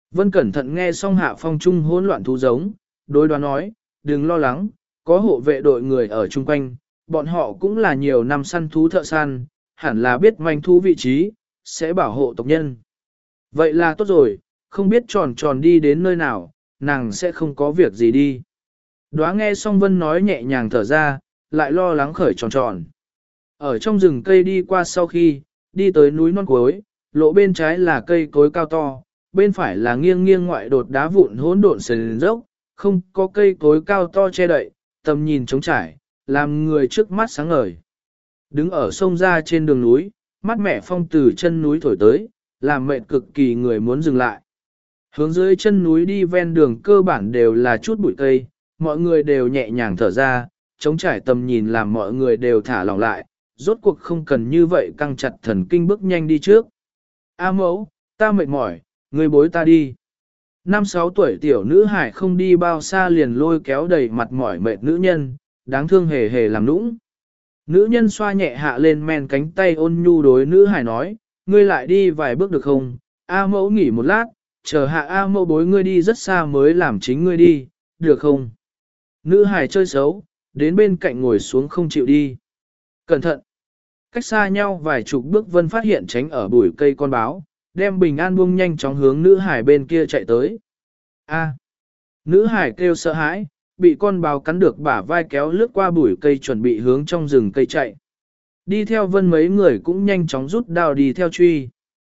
Vân cẩn thận nghe xong Hạ Phong Trung hỗn loạn thú giống, đối đoán nói, đừng lo lắng, có hộ vệ đội người ở chung quanh, bọn họ cũng là nhiều năm săn thú thợ săn, hẳn là biết manh thú vị trí, sẽ bảo hộ tộc nhân. Vậy là tốt rồi, không biết tròn tròn đi đến nơi nào, nàng sẽ không có việc gì đi. Đóa nghe xong Vân nói nhẹ nhàng thở ra, lại lo lắng khởi tròn tròn. Ở trong rừng cây đi qua sau khi, đi tới núi non cuối, lộ bên trái là cây cối cao to, bên phải là nghiêng nghiêng ngoại đột đá vụn hỗn độn sền dốc, không có cây cối cao to che đậy, tầm nhìn trống trải, làm người trước mắt sáng ngời. Đứng ở sông ra trên đường núi, mắt mẹ phong từ chân núi thổi tới, làm mệt cực kỳ người muốn dừng lại. Hướng dưới chân núi đi ven đường cơ bản đều là chút bụi cây, mọi người đều nhẹ nhàng thở ra, trống trải tầm nhìn làm mọi người đều thả lỏng lại, rốt cuộc không cần như vậy căng chặt thần kinh bước nhanh đi trước. A mẫu, ta mệt mỏi, người bối ta đi. Năm sáu tuổi tiểu nữ hải không đi bao xa liền lôi kéo đầy mặt mỏi mệt nữ nhân, đáng thương hề hề làm nũng. Nữ nhân xoa nhẹ hạ lên men cánh tay ôn nhu đối nữ hải nói, ngươi lại đi vài bước được không? A mẫu nghỉ một lát, chờ hạ A mẫu bối ngươi đi rất xa mới làm chính ngươi đi, được không? Nữ hải chơi xấu, đến bên cạnh ngồi xuống không chịu đi. Cẩn thận! Cách xa nhau vài chục bước Vân phát hiện tránh ở bụi cây con báo, đem bình an buông nhanh chóng hướng nữ hải bên kia chạy tới. A! Nữ hải kêu sợ hãi, bị con báo cắn được bả vai kéo lướt qua bụi cây chuẩn bị hướng trong rừng cây chạy. Đi theo Vân mấy người cũng nhanh chóng rút đao đi theo truy.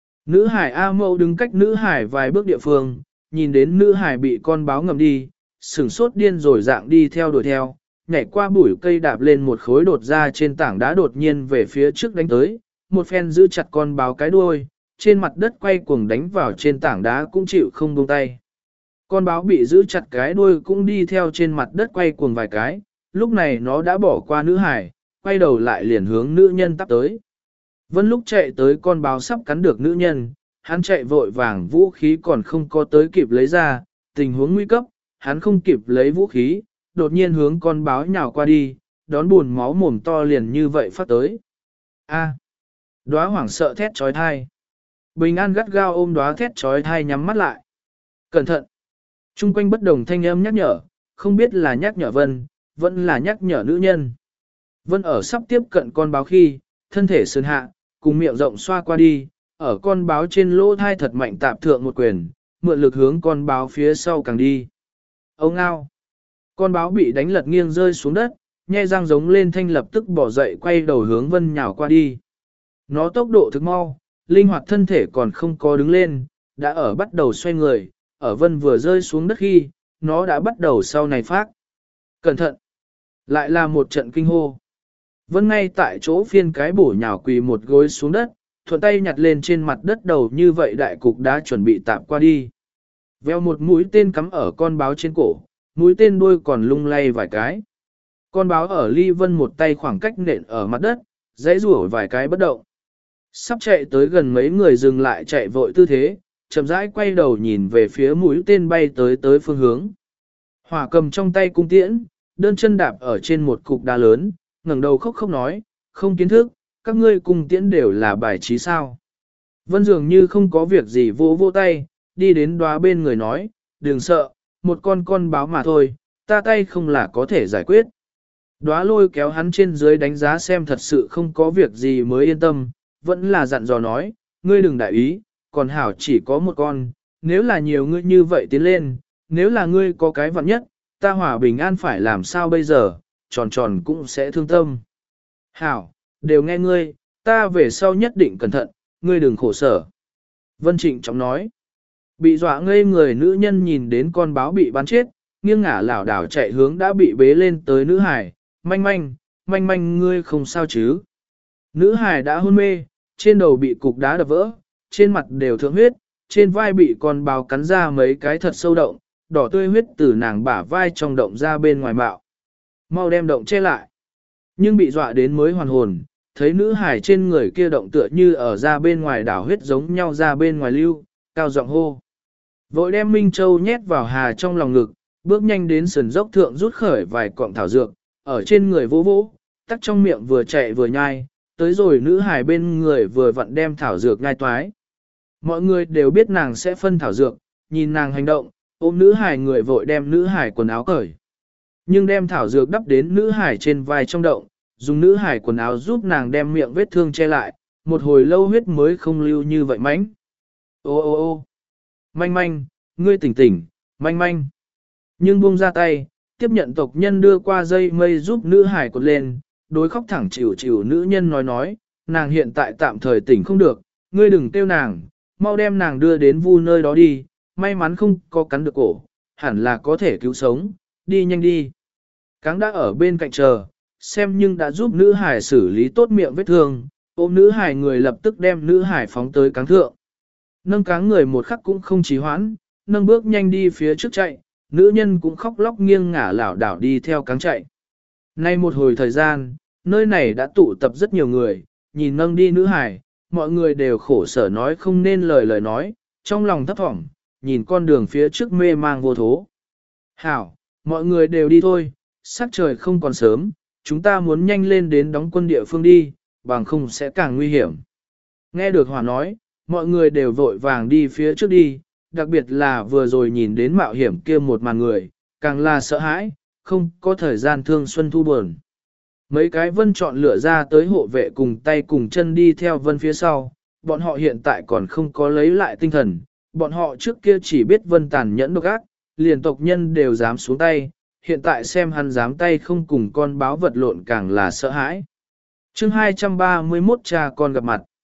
Nữ hải A mẫu đứng cách nữ hải vài bước địa phương, nhìn đến nữ hải bị con báo ngầm đi, sửng sốt điên rồi dạng đi theo đuổi theo, nhảy qua bụi cây đạp lên một khối đột ra trên tảng đá đột nhiên về phía trước đánh tới, một phen giữ chặt con báo cái đuôi, trên mặt đất quay cuồng đánh vào trên tảng đá cũng chịu không buông tay. Con báo bị giữ chặt cái đuôi cũng đi theo trên mặt đất quay cuồng vài cái, lúc này nó đã bỏ qua nữ hải, quay đầu lại liền hướng nữ nhân tắp tới. Vân lúc chạy tới con báo sắp cắn được nữ nhân, hắn chạy vội vàng vũ khí còn không có tới kịp lấy ra, tình huống nguy cấp, hắn không kịp lấy vũ khí, đột nhiên hướng con báo nhào qua đi, đón buồn máu mồm to liền như vậy phát tới. A. Đóa hoảng sợ thét trói thai. Bình an gắt gao ôm đóa thét trói thai nhắm mắt lại. Cẩn thận. Trung quanh bất đồng thanh âm nhắc nhở, không biết là nhắc nhở Vân, vẫn là nhắc nhở nữ nhân. Vân ở sắp tiếp cận con báo khi, thân thể sơn hạ, cùng miệng rộng xoa qua đi, ở con báo trên lỗ thai thật mạnh tạp thượng một quyền, mượn lực hướng con báo phía sau càng đi. Ông ngao. Con báo bị đánh lật nghiêng rơi xuống đất, nhe răng giống lên thanh lập tức bỏ dậy quay đầu hướng Vân nhào qua đi. Nó tốc độ thực mau, linh hoạt thân thể còn không có đứng lên, đã ở bắt đầu xoay người, ở Vân vừa rơi xuống đất khi, nó đã bắt đầu sau này phát. Cẩn thận! Lại là một trận kinh hô. Vân ngay tại chỗ phiên cái bổ nhào quỳ một gối xuống đất, thuận tay nhặt lên trên mặt đất đầu như vậy đại cục đã chuẩn bị tạm qua đi. Veo một mũi tên cắm ở con báo trên cổ, mũi tên đuôi còn lung lay vài cái. Con báo ở ly Vân một tay khoảng cách nện ở mặt đất, dãy rủa vài cái bất động. Sắp chạy tới gần mấy người dừng lại chạy vội tư thế, chậm rãi quay đầu nhìn về phía mũi tên bay tới tới phương hướng. Hỏa cầm trong tay cung tiễn, đơn chân đạp ở trên một cục đá lớn, ngẩng đầu khóc khóc nói, không kiến thức, các ngươi cung tiễn đều là bài trí sao. Vân dường như không có việc gì vỗ vỗ tay, đi đến Đóa bên người nói, đừng sợ, một con con báo mà thôi, ta tay không là có thể giải quyết. Đóa lôi kéo hắn trên dưới đánh giá xem thật sự không có việc gì mới yên tâm, vẫn là dặn dò nói, ngươi đừng đại ý, còn hảo chỉ có một con, nếu là nhiều ngươi như vậy tiến lên, nếu là ngươi có cái vặn nhất, ta Hòa Bình An phải làm sao bây giờ, tròn tròn cũng sẽ thương tâm. Hảo, đều nghe ngươi, ta về sau nhất định cẩn thận, ngươi đừng khổ sở. Vân Trịnh trọng nói, bị dọa ngây người nữ nhân nhìn đến con báo bị bắn chết, nghiêng ngả lảo đảo chạy hướng đã bị bế lên tới nữ hải, manh manh, manh manh ngươi không sao chứ. Nữ hải đã hôn mê, trên đầu bị cục đá đập vỡ, trên mặt đều thượng huyết, trên vai bị con báo cắn ra mấy cái thật sâu động, đỏ tươi huyết từ nàng bả vai trong động ra bên ngoài bạo. Mau đem động che lại. Nhưng bị dọa đến mới hoàn hồn, thấy nữ hải trên người kia động tựa như ở ra bên ngoài đảo huyết giống nhau ra bên ngoài lưu, cao giọng hô. Vội đem Minh Châu nhét vào hà trong lòng ngực, bước nhanh đến sườn dốc thượng rút khởi vài cọng thảo dược, ở trên người vỗ vỗ, tắc trong miệng vừa chạy vừa nhai, tới rồi nữ hải bên người vừa vặn đem thảo dược nhai toái. Mọi người đều biết nàng sẽ phân thảo dược, nhìn nàng hành động, ôm nữ hải người vội đem nữ hải quần áo cởi. Nhưng đem thảo dược đắp đến nữ hải trên vai trong động, dùng nữ hải quần áo giúp nàng đem miệng vết thương che lại, một hồi lâu huyết mới không lưu như vậy mánh. Ô ô ô manh manh, ngươi tỉnh tỉnh, manh manh. Nhưng buông ra tay, tiếp nhận tộc nhân đưa qua dây mây giúp nữ hải cột lên, đối khóc thẳng chịu chịu nữ nhân nói nói, nàng hiện tại tạm thời tỉnh không được, ngươi đừng kêu nàng, mau đem nàng đưa đến vu nơi đó đi, may mắn không có cắn được cổ, hẳn là có thể cứu sống, đi nhanh đi. Cáng đã ở bên cạnh chờ, xem nhưng đã giúp nữ hải xử lý tốt miệng vết thương, ôm nữ hải người lập tức đem nữ hải phóng tới cáng thượng. Nâng cáng người một khắc cũng không trì hoãn, nâng bước nhanh đi phía trước chạy, nữ nhân cũng khóc lóc nghiêng ngả lảo đảo đi theo cáng chạy. Nay một hồi thời gian, nơi này đã tụ tập rất nhiều người, nhìn nâng đi nữ hải, mọi người đều khổ sở nói không nên lời lời nói, trong lòng thấp thỏm, nhìn con đường phía trước mê mang vô thố. Hảo, mọi người đều đi thôi, sắc trời không còn sớm, chúng ta muốn nhanh lên đến đóng quân địa phương đi, bằng không sẽ càng nguy hiểm. Nghe được Hòa nói, mọi người đều vội vàng đi phía trước đi, đặc biệt là vừa rồi nhìn đến mạo hiểm kia một màn người, càng là sợ hãi, không có thời gian thương xuân thu buồn. Mấy cái vân chọn lựa ra tới hộ vệ cùng tay cùng chân đi theo vân phía sau, bọn họ hiện tại còn không có lấy lại tinh thần, bọn họ trước kia chỉ biết vân tàn nhẫn độc ác, liền tộc nhân đều dám xuống tay, hiện tại xem hắn dám tay không cùng con báo vật lộn càng là sợ hãi. chương hai trăm ba mươi mốt cha con gặp mặt.